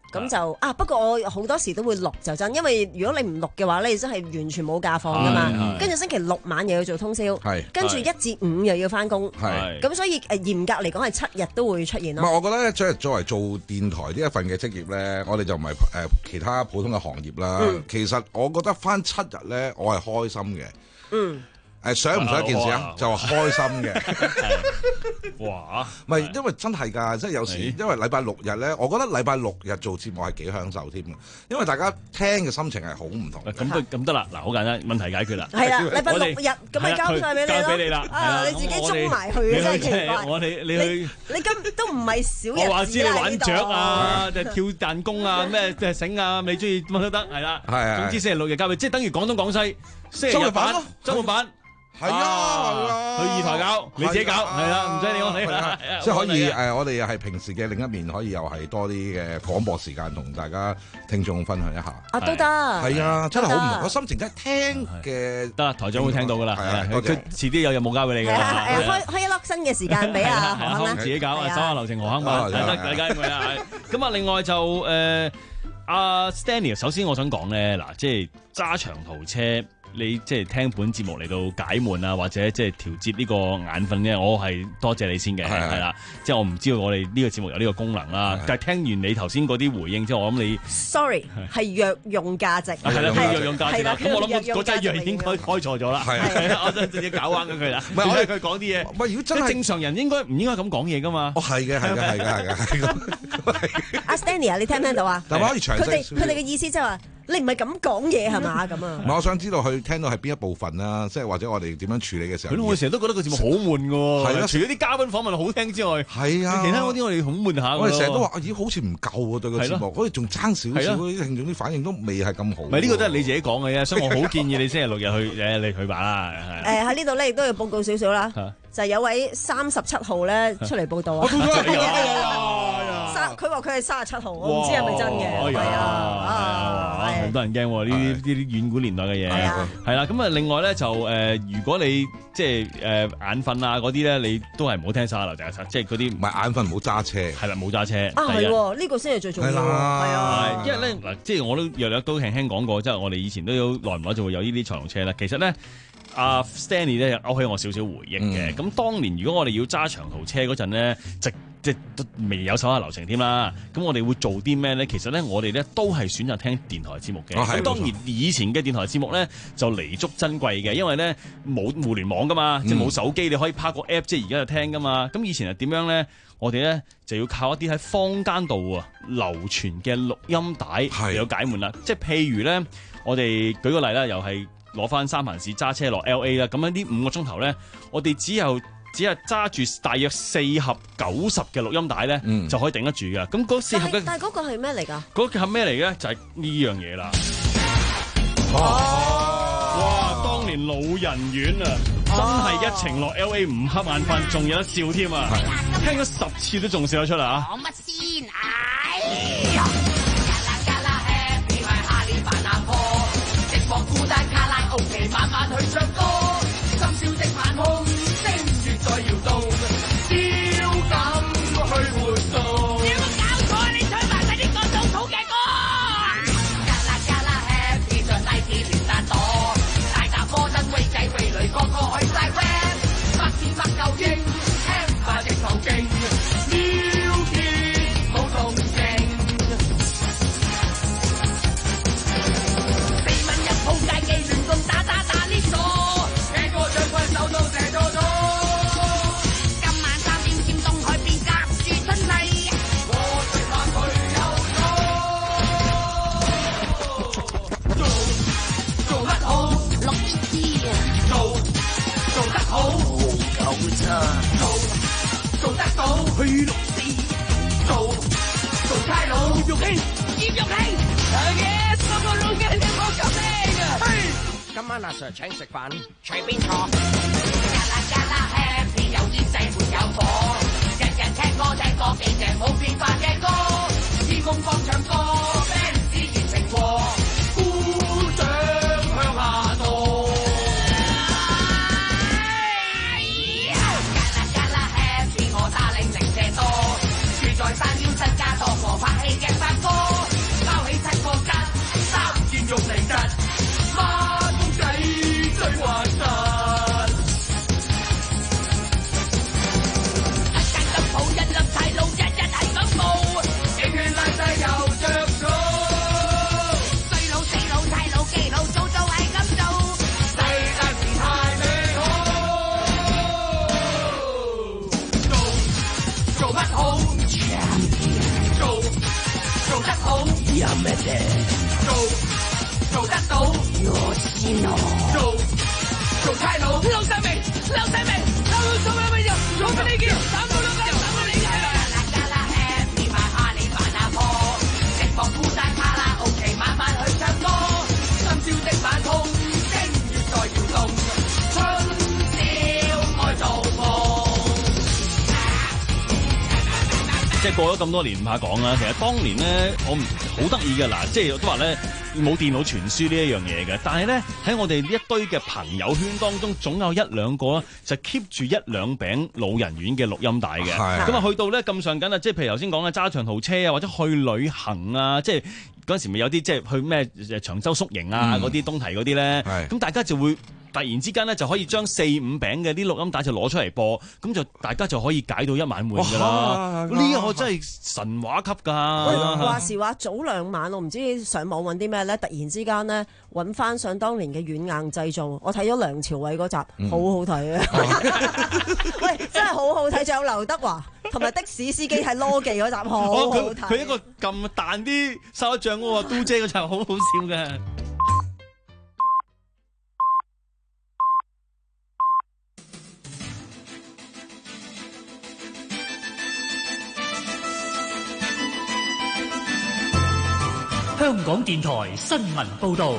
咁就啊，不過我好多時都會錄就真，因為如果你唔錄嘅話咧，你真係完全冇假放噶嘛。跟住星期六晚又要做通宵，跟住一至五又要翻工，咁所以誒嚴格嚟講係七日都會出現咯。 唔係，我覺得咧，作為作為做電台呢一份嘅職業咧，我哋就唔係誒其他普通嘅行業啦。嗯、其實我覺得翻七日咧，我係開心嘅。嗯。誒想唔想一件事啊？就開心嘅。 哇！ 唔係，因為真係㗎，即係有時因為禮拜六日咧，我覺得禮拜六日做節目係幾享受添嘅，因為大家聽嘅心情係好唔同。 咁都咁得啦，嗱，好簡單，問題解決啦。 係啦，禮拜六日咁咪交曬俾你咯。 交俾你啦。 啊，你自己捉埋去真係奇怪。 我哋你去， 你今都唔係小日子啦。 我話知你玩雀啊，就跳彈弓啊，咩即係繩啊，你中意乜都得，係啦。係。總之星期六日交俾，即係等於廣東廣西星期日版咯，週末版。 係啊， 去二台搞，你自己搞，係啦，唔使你我你啦， 即係可以誒，我哋又係平時嘅另一面，可以又係多啲嘅廣播時間，同大家聽眾分享一下。 啊，都得。係啊，真係好唔同，個心情真係聽嘅。 得，台長會聽到噶啦。係啊，佢遲啲有任務交俾你㗎。 係啊，誒開開一粒新嘅時間俾阿何鏗啦。 自己搞，手下留情何鏗嘛，得大家咁啊。咁啊，另外就誒阿 Stanley，首先我想講咧，嗱，即係揸長途車。你即係聽本節目嚟到解悶啊，或者即係調節呢個眼瞓咧，我係多謝你先嘅，係啦。即係我唔知道我哋呢個節目有呢個功能啦。但係聽完你頭先嗰啲回應之後，我諗你 sorry 係藥用價值， 係啦，藥用價值啦。咁我諗嗰劑藥應該開錯咗啦。係啊，我真係直接搞彎咗佢啦。唔係我哋佢講啲嘢。唔係如果真係正常人應該唔應該咁講嘢噶嘛？ 哦，係嘅，係嘅，係嘅，係嘅。 阿 Stanley 啊，你聽唔聽到啊？ 但係可以詳細。 佢哋佢哋嘅意思即係話。你唔係咁講嘢係嘛咁啊？ 唔係，我想知道佢聽到係邊一部分啦，即係或者我哋點樣處理嘅時候。 我成日都覺得個節目好悶㗎喎。係啊，除咗啲嘉賓訪問好聽之外， 係啊， 其他嗰啲我哋好悶下。 我哋成日都話，咦，好似唔夠喎對個節目，好似仲爭少少，啲聽眾啲反應都未係咁好。 唔係呢個都係你自己講嘅啫，所以我好建議你星期六日去誒，你去吧啦。 誒喺呢度咧，亦都要報告少少啦，就係有位三十七號咧出嚟報道啊。佢話佢係三十七號，我唔知係咪真嘅。係啊， 好多人驚喎，呢啲呢啲遠古年代嘅嘢。係啦，咁啊，另外咧就誒，如果你即係誒眼瞓啊嗰啲咧，你都係唔好聽沙樓第一即係嗰啲唔係眼瞓唔好揸車。係啦，冇揸車。 啊，係喎，呢個先係最重要。係啊，因為咧嗱，即係我都略略都輕輕講過，即係我哋以前都有耐唔耐就會有呢啲長途車啦。其實咧。阿、uh, Stanley 咧勾起我少少回憶嘅，咁、嗯、當年如果我哋要揸長途車嗰陣咧，即即都未有手下留情添啦。咁我哋會做啲咩咧？其實咧，我哋咧都係選擇聽電台節目嘅。咁、哦、當然以前嘅電台節目咧就彌足珍貴嘅，因為咧冇互聯網噶嘛，嗯、即係冇手機你可以拍個 app，即係而家就聽噶嘛。咁以前係點樣咧？我哋咧就要靠一啲喺坊間度啊流傳嘅錄音帶嚟到解悶啦。即係譬如咧，我哋舉個例啦，又係。攞翻三藩市揸車落 L A 啦，咁樣呢五個鐘頭咧，我哋只有只係揸住大約四盒九十嘅錄音帶咧，嗯、就可以頂得住嘅。咁嗰四盒嘅， 但係嗰個係咩嚟㗎？ 嗰個係咩嚟嘅？就係、是、呢樣嘢啦。 哦！ 哇！當年老人院啊，真係一程落 L A 唔瞌眼瞓，仲有得笑添啊！聽咗十次都仲笑得出嚟啊！ 講乜先？哎呀！孤單卡拉 OK， 慢慢去唱歌，深宵的晚空，星月在搖動，燒感去活動。有冇搞錯？你唱埋晒啲個種土嘅歌。卡拉卡拉 happy 在大地連彈朵，大踏波登威仔威雷個個去晒 rap， 百戰百夠英，聽吧直頭勁，秒變冇動靜。好界技亂共打打打呢座，聽歌唱困手到射咗咗。今晚三點尖東海邊夾住春麗，我最怕佢有咗。做做得好，六支啊！做做得好，九差。做做得到，去六四。做做差佬，葉玉卿，葉玉卿，大嘅十個老嘅一個救命。今晚阿 Sir 請食飯，隨便坐。加啦加啦 happy 有煙仔沒有火，日日聽歌聽歌幾隻冇變化嘅歌，天空放唱歌 fans 熱情和，鼓掌向下墮。加啦加啦 happy 我打領零舍多，住在山腰身家多過拍戲嘅發哥。 過咗咁多年唔怕講啦。其實當年咧，我唔好得意嘅嗱，即係都話咧冇電腦傳輸呢一樣嘢嘅，但係咧喺我哋呢一堆嘅朋友圈當中，總有一兩個就 keep 住一兩餅老人院嘅錄音帶嘅。咁啊去到咧咁上緊啊，即係譬如頭先講嘅揸長途車啊，或者去旅行啊，即係嗰陣時咪有啲即係去咩長洲宿營啊嗰啲、嗯、東提嗰啲咧，咁大家就會。突然之間咧就可以將四五餅嘅啲錄音帶就攞出嚟播，咁就大家就可以解到一晚悶㗎啦。呢個真係神話級㗎。 話時話早兩晚，我唔知上網揾啲咩咧，突然之間咧揾翻上當年嘅軟硬製造，我睇咗梁朝偉嗰集，嗯、好好睇啊！喂，真係好好睇，仲有劉德華同埋的士司機係羅記嗰集，好好睇。 佢一個咁彈啲沙醬嗰個嘟姐嗰集，好好笑嘅。 香港電台新聞報道，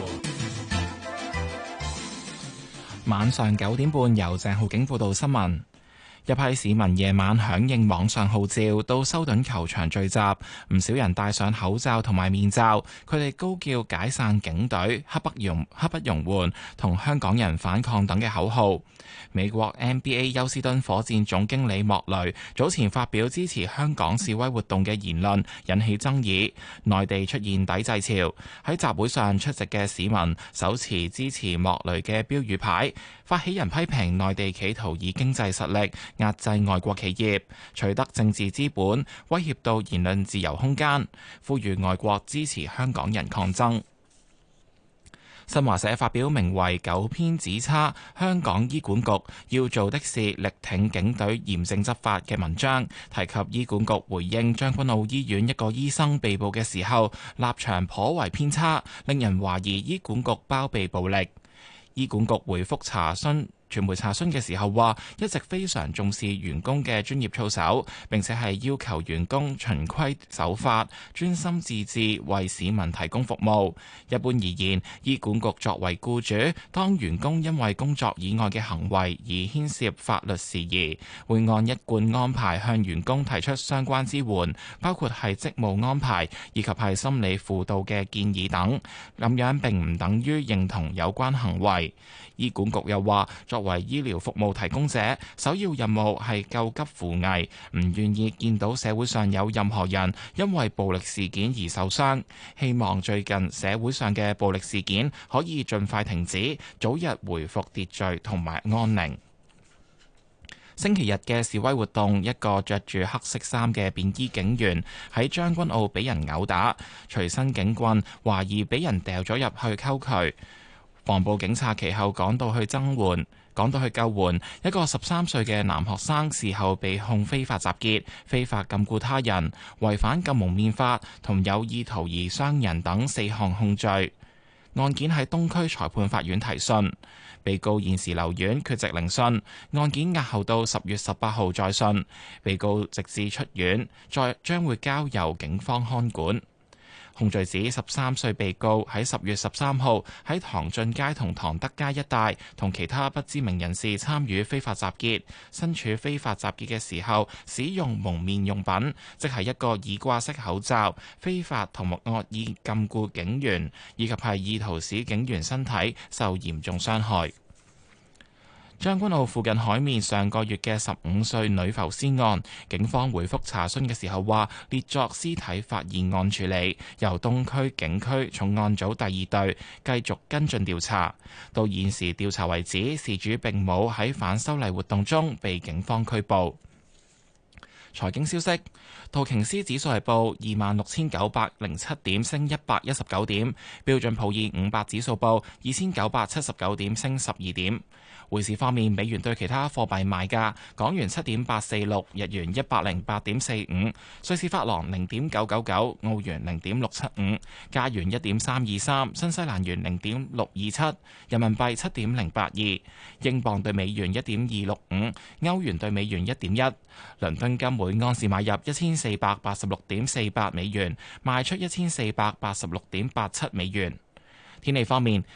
晚上九點半由鄭浩景報道新聞。一批市民夜晚響應網上號召，到修頓球場聚集，唔少人戴上口罩同埋面罩，佢哋高叫解散警隊、刻不容刻不容緩同香港人反抗等嘅口號。美國 N B A 休斯敦火箭總經理莫雷早前發表支持香港示威活動嘅言論，引起爭議。內地出現抵制潮，喺集會上出席嘅市民手持支持莫雷嘅標語牌。發起人批評內地企圖以經濟實力壓制外國企業，取得政治資本，威脅到言論自由空間，呼籲外國支持香港人抗爭。新華社發表名為《九篇指差香港醫管局要做的是力挺警隊嚴正執法》嘅文章，提及醫管局回應將軍澳醫院一個醫生被捕嘅時候，立場頗為偏差，令人懷疑醫管局包庇暴力。醫管局回覆查詢傳媒查詢嘅時候話，一直非常重視員工嘅專業操守，並且係要求員工循規守法、專心致志為市民提供服務。一般而言，醫管局作為僱主，當員工因為工作以外嘅行為而牽涉法律事宜，會按一貫安排向員工提出相關支援，包括係職務安排以及係心理輔導嘅建議等。咁樣並唔等於認同有關行為。醫管局又話，作為醫療服務提供者，首要任務係救急扶危，唔願意見到社會上有任何人因為暴力事件而受傷。希望最近社會上嘅暴力事件可以盡快停止，早日回復秩序同埋安寧。星期日嘅示威活動，一個着住黑色衫嘅便衣警員喺將軍澳俾人毆打，隨身警棍懷疑俾人掉咗入去溝渠。防暴警察其後趕到去增援，趕到去救援。一個十三歲嘅男學生事後被控非法集結、非法禁錮他人、違反禁蒙面法同有意圖而傷人等四項控罪。案件喺東區裁判法院提訊，被告現時留院缺席聆訊，案件押後到十月十八號再訊。被告直至出院，再將會交由警方看管。控罪指十三歲被告喺十月十三號喺唐俊街同唐德街一帶同其他不知名人士參與非法集結，身處非法集結嘅時候使用蒙面用品，即係一個耳掛式口罩，非法同埋惡意禁錮警員，以及係意圖使警員身體受嚴重傷害。將軍澳附近海面上個月嘅十五歲女浮屍案，警方回覆查詢嘅時候話，列作屍體發現案處理，由東區警區重案組第二隊繼續跟進調查。到現時調查為止，事主並冇喺反修例活動中被警方拘捕。財經消息，道瓊斯指數係報二萬六千九百零七點，升一百一十九點；標準普爾五百指數報二千九百七十九點，升十二點。匯市方面，美元對其他貨幣賣價：港元七點八四六，日元一百零八點四五，瑞士法郎零點九九九，澳元零點六七五，加元一點三二三，新西蘭元零點六二七，人民幣七點零八二，英鎊對美元一點二六五，歐元對美元一點一。倫敦金每盎司買入一千四百八十六點四八美元，賣出一千四百八十六點八七美元。天氣方面，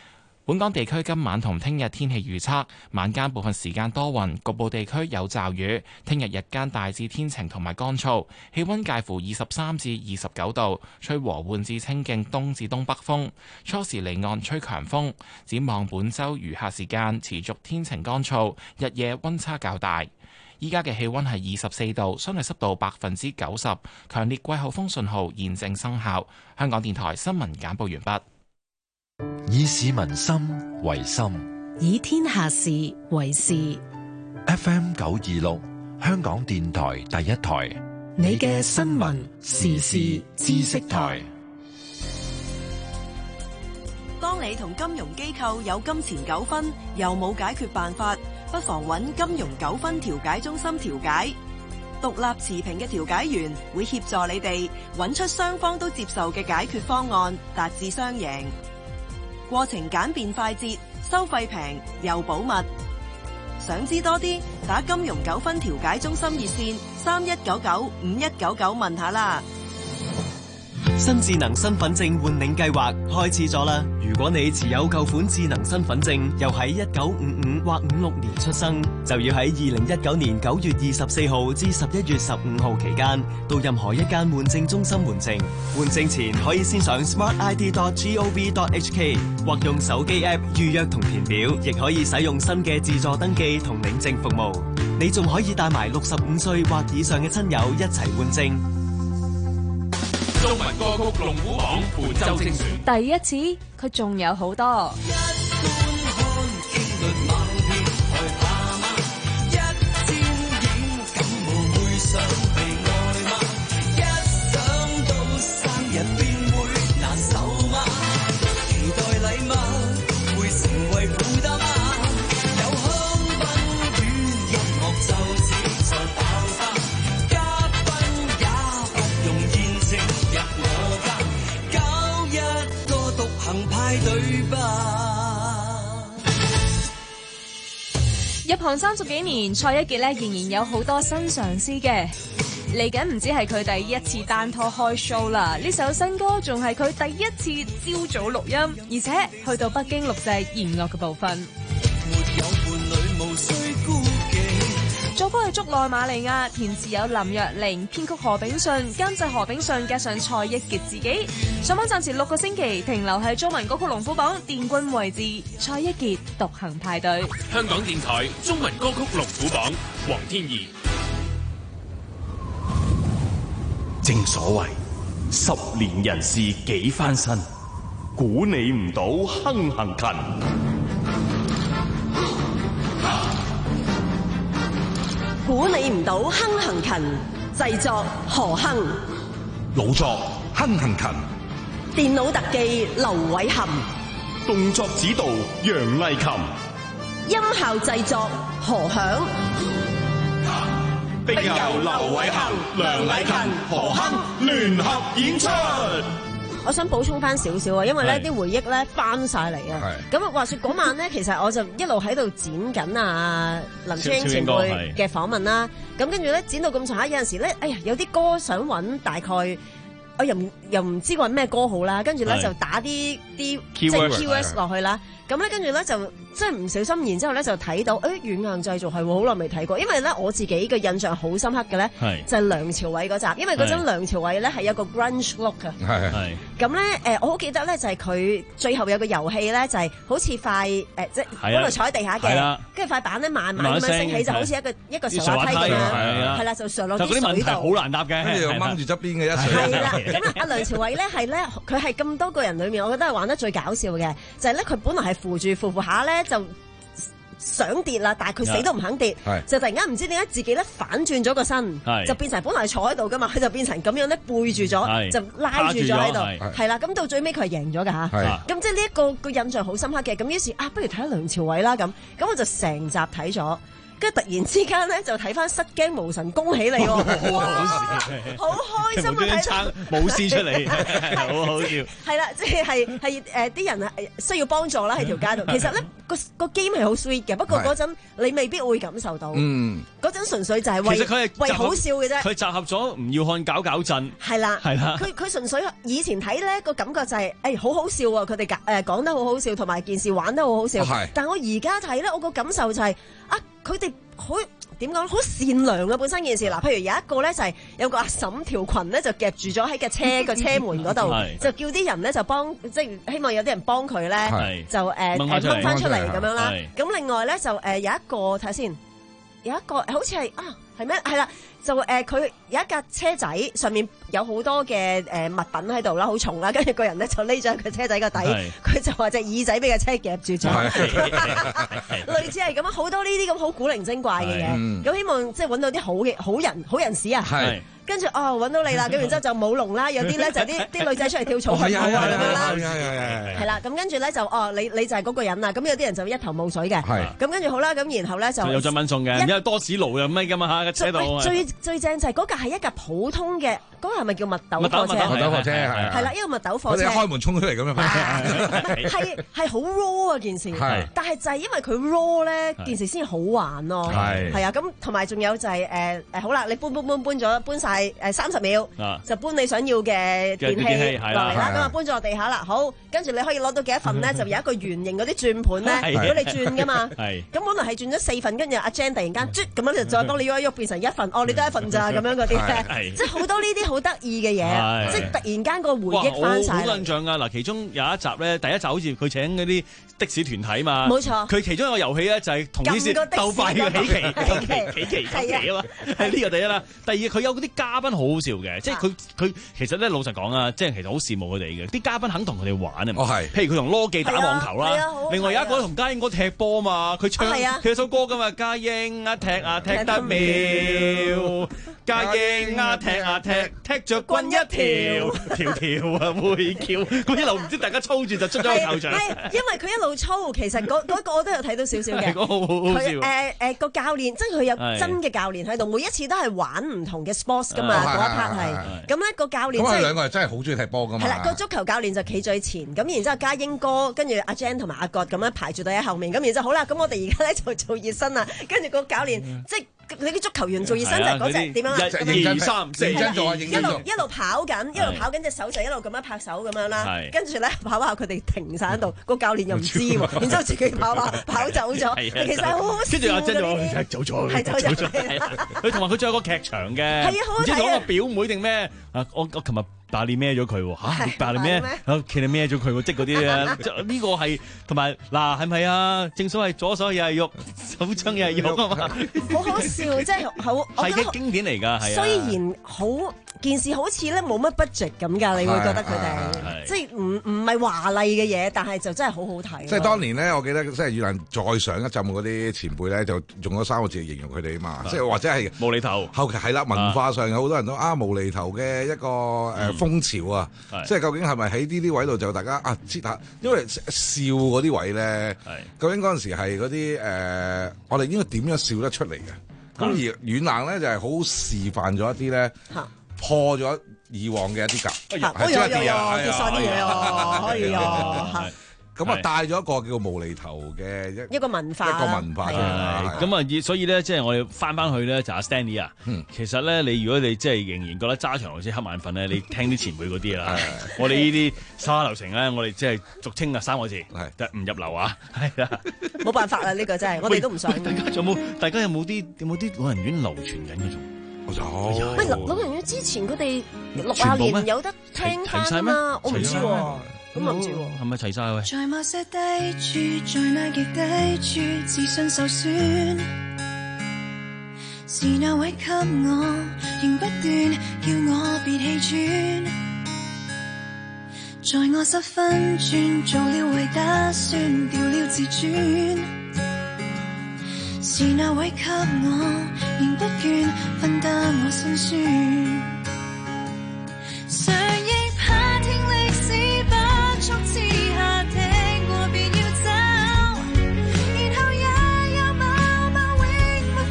本港地區今晚同聽日天氣預測：晚間部分時間多雲，局部地區有驟雨；聽日日間大致天晴同埋乾燥，氣溫介乎二十三至二十九度，吹和緩至清勁東至東北風，初時離岸吹強風。展望本週餘下時間持續天晴乾燥，日夜溫差較大。依家嘅氣溫係二十四度，相對濕度百分之九十，強烈季候風信號現正生效。香港電台新聞簡報完畢。 以市民心為心， 以天下事為事。 F M 九二六，香港電台第一台， 你嘅新聞時事知識台。 當你同金融機構有金錢糾紛，又冇解決辦法，不妨揾金融糾紛調解中心調解。獨立持平嘅調解員會協助你哋揾出雙方都接受嘅解決方案，達至雙贏。過程簡便快捷，收費平又保密。想知多啲，打金融糾紛調解中心熱線三一九九五一九九問下啦。 新智能身份證換領計劃開始咗啦！如果你持有舊款智能身份證，又喺一九五五或五六年出生，就要喺二零一九年九月二十四號至十一月十五號期間，到任何一間換證中心換證。換證前可以先上 smart I D dot gov dot h k 或用手機 app 預約同填表，亦可以使用新嘅自助登記同領證服務。你仲可以帶埋六十五歲或以上嘅親友一齊換證。 中文歌曲龍虎榜本周精選， 第一次佢仲有好多。入行三十幾年，蔡一傑咧仍然有好多新嘗試嘅。嚟緊唔止係佢第一次單拖開 show 啦，呢首新歌仲係佢第一次朝早錄音，而且去到北京錄製弦樂嘅部分。作歌係竹內瑪利亞，填詞有林若寧，編曲何炳順，監製何炳順，加上蔡一傑自己。上榜暫時六個星期，停留喺中文歌曲龍虎榜殿軍位置。蔡一傑獨行派對。 香港電台中文歌曲龍虎榜，黃天怡。 正所謂十年人事幾番新，估你唔到亨行勤。 估你唔到亨行勤，製作何亨， 老作亨行勤， 電腦特技劉偉含， 動作指導楊麗琴， 音效製作何響， 並由劉偉含、梁麗琴、何亨聯合演出。 我想補充翻少少啊，因為咧啲回憶咧翻晒嚟啊。咁話說嗰晚咧，其實我就一路喺度剪緊啊林超英前輩嘅訪問啦。咁跟住咧剪到咁上下，有陣時咧，哎呀有啲歌想揾大概，我又唔又唔知揾咩歌好啦。跟住咧就打啲啲即係 keywords 落去啦。咁咧跟住咧就即係唔小心，然之後咧就睇到，誒軟硬製造係喎，好耐未睇過。因為咧我自己嘅印象好深刻嘅咧，就係梁朝偉嗰集，因為嗰陣梁朝偉咧係有個 grunge look 嘅。係係。咁咧誒，我好記得咧就係佢最後有個遊戲咧，就係好似塊誒即係本來坐喺地下嘅，跟住塊板咧慢慢咁樣升起，就好似一個一個上滑梯咁樣，係啦，就上落啲水度。就嗰啲問題好難答嘅， 跟住又掹住側邊嘅一水。 係啦，咁啊阿梁朝偉咧係咧，佢係咁多個人裏面，我覺得係玩得最搞笑嘅，就係咧佢本來係扶住扶扶下咧就想跌啦，但係佢死都唔肯跌，就突然間唔知點解自己咧反轉咗個身，就變成本來坐喺度噶嘛，佢就變成咁樣咧背住咗，就拉住咗喺度，係啦。咁到最尾佢係贏咗噶吓，咁即係呢一個個印象好深刻嘅。咁於是啊，不如睇下梁朝偉啦咁，咁我就成集睇咗。 跟住突然之間咧就睇翻失驚無神，恭喜你喎！哇，好開心啊！睇到舞獅出嚟，好好笑。 係啦，即係係係誒啲人係需要幫助啦喺條街度。其實咧個個 game 係好 sweet 嘅，不過嗰陣你未必會感受到。嗯，嗰陣純粹就係為其實佢係為好笑嘅啫。 佢集合咗吳耀漢搞搞震。 係啦， 係啦。 佢佢純粹以前睇咧個感覺就係誒好好笑啊！佢哋誒講得好好笑，同埋件事玩得好好笑。係。但我而家睇咧，我個感受就係啊，佢哋好。點講好善良啊！本身件事嗱，譬如有一個咧就係有個阿嬸條裙咧就夾住咗喺架車個車門嗰度，就叫啲人咧就幫，即係希望有啲人幫佢咧，就誒誒掹翻出嚟咁樣啦。咁另外咧就誒有一個睇下先，有一個好似係啊係咩？係啦，就誒佢有一架車仔上面有好多嘅誒物品喺度啦，好重啦，跟住個人咧就匿咗喺個車仔個底，佢就話隻耳仔俾架車夾住咗，類似係咁樣，好多呢啲咁好古靈精怪嘅嘢，咁希望即係揾到啲好嘅好人好人士啊。跟住哦揾到你啦，咁然之後就舞龍啦，有啲咧就啲啲女仔出嚟跳草裙舞啊咁樣啦，係啦，咁跟住咧就哦你你就係嗰個人啦，咁有啲人就一頭霧水嘅，咁跟住好啦，咁然後咧就有獎品送嘅，因為多士爐又咩噶嘛嚇，架車度最最正就係嗰架係一架普通嘅，嗰個係咪叫麥豆貨車？ 麥豆貨車係係啦，一個麥豆貨車， 我哋開門衝出嚟咁樣， 係係好 raw 啊件事，但係就係因為佢 raw 咧，件事先好玩咯，係啊，咁同埋仲有就係誒誒好啦，你搬搬搬搬咗搬晒。誒三十秒就搬你想要嘅電器落嚟啦，咁啊搬咗落地下啦，好，跟住你可以攞到幾多份咧？就有一個圓形嗰啲轉盤咧，如果你轉噶嘛，咁本來係轉咗四份，跟住阿 Jan 突然間啜咁樣就再幫你喐一喐變成一份，哦你得一份咋咁樣嗰啲咧，即係好多呢啲好得意嘅嘢，即係突然間個回憶翻晒。 好印象㗎嗱，其中有一集咧，第一集好似佢請嗰啲的士團體嘛， 冇錯， 佢其中一個遊戲咧就係同啲士鬥快嘅起旗，起旗，起旗啊嘛，係呢個第一啦。第二佢有嗰啲嘉賓好好笑嘅，即係佢佢其實咧老實講啊，即係其實好羨慕佢哋嘅，啲嘉賓肯同佢哋玩啊。 哦係， 譬如佢同羅記打網球啦，另外有一個同家英哥踢波嘛，佢唱佢有首歌噶嘛，家英啊踢啊踢得妙，家英啊踢啊踢踢着棍一條，條條啊會叫，佢一路唔知大家操住就出咗個球場。 係因為佢一路操，其實嗰嗰個我都有睇到少少嘅。 好好好笑。 誒誒個教練，即係佢有真嘅教練喺度，每一次都係玩唔同嘅 sports 噶嘛，嗰一 part 係。咁咧個教練咁佢兩個係真係好中意踢波噶嘛。係啦， 個足球教練就企最前，咁然之後家英哥跟住阿 Jan 同埋阿葛咁樣排住隊喺後面，咁然之後好啦，咁我哋而家咧就做熱身啦，跟住個教練即係。你啲足球員做熱身就係嗰隻點樣啊？ 二三四， 認真做啊！認真做。 一路一路跑緊，一路跑緊隻手就一路咁樣拍手咁樣啦。跟住咧跑下佢哋停晒喺度，個教練又唔知喎，然之後自己跑跑跑走咗。其實好好笑。 跟住阿珍就話走咗，係走咗。佢同埋佢仲有個劇場嘅，唔知講個表妹定咩？啊！我我琴日。霸你孭咗佢喎嚇，霸你孭，企你孭咗佢喎，即嗰啲咧，呢個係同埋嗱係咪啊？正所謂左手又係肉，手掌又係肉啊嘛！ 好好笑，即係好係嘅經典嚟㗎，係啊。 雖然好件事好似咧冇乜 budget 咁㗎，你會覺得佢哋即係唔唔係華麗嘅嘢，但係就真係好好睇。 即係當年咧，我記得即係越南再上一浸嗰啲前輩咧，就用咗三個字嚟形容佢哋啊嘛，即係或者係無厘頭。 後期係啦，文化上有好多人都啊無厘頭嘅一個誒風潮啊，即係究竟係咪喺呢啲位度就大家啊知下，因為笑嗰啲位咧，究竟嗰陣時係嗰啲誒，我哋應該點樣笑得出嚟嘅？咁而軟硬咧就係好示範咗一啲咧破咗以往嘅一啲格， 係即係啲啊，跌曬啲嘢啊，可以啊。 咁啊，帶咗一個叫無厘頭嘅一一個文化， 一個文化出嚟。 咁啊，所以咧，即係我哋翻翻去咧，就阿 Stanley 啊。其實咧，你如果你即係仍然覺得揸長路先瞌眼瞓咧，你聽啲前輩嗰啲啦。我哋呢啲沙流程咧，我哋即係俗稱啊三個字，係唔入流啊。係啊， 冇辦法啦，呢個真係我哋都唔想。 大家有冇？大家有冇啲有冇啲老人院流傳緊嗰種？ 有。 喂，老人院之前佢哋六十年有得聽翻啊嘛，我唔知喎。咁唔知喎， 係咪齊晒喂？ 在某些低處，在那極低處，自信受損，是那位給我，仍不斷叫我別氣喘，在我失分寸，做了為打算，掉了自尊，是那位給我，仍不倦分擔我辛酸。常亦怕聽歷史不速之下聽過便要走，然後也有某某永沒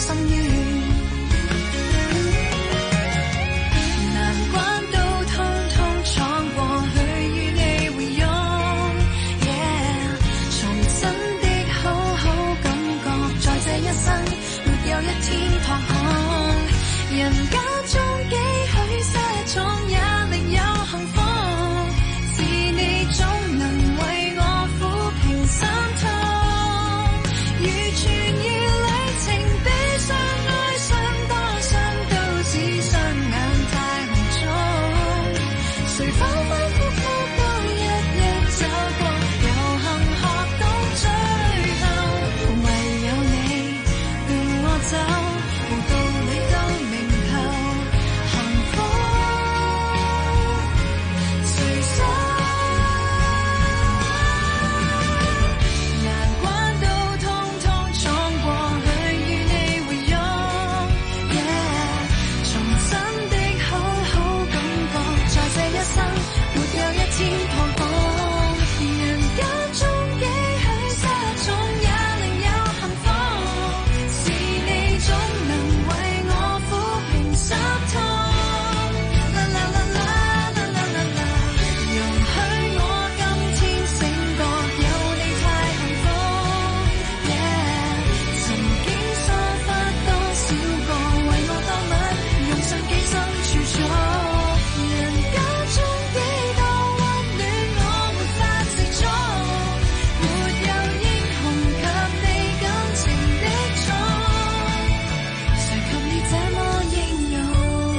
深淵。難關都通通闖過去，與你會擁。Yeah， 重新的好好感覺，在這一生沒有一天彷徨。人間中幾許失寵，也另有幸福。是你總能為我撫平心痛，如傳言旅程悲傷哀傷多傷，都只雙眼太紅腫。誰反反覆覆都一一走過，有幸學到最後，唯有你伴我走，無道理都明透。幸福隨手，難關都通通闖過去，與你會擁。Yeah， 重新的好好感覺，在這一生沒有一天彷徨。人間中幾許失寵，也另有幸福。是你總能為我撫平心痛。啦啦啦啦啦啦啦啦，容許我今天醒覺，有你太幸福。Yeah， 曾經疏忽多少個，為我當晚用上幾生儲蓄。人間中幾多溫暖，我沒法食足。沒有英雄及你感情的重，誰及你這麼英勇？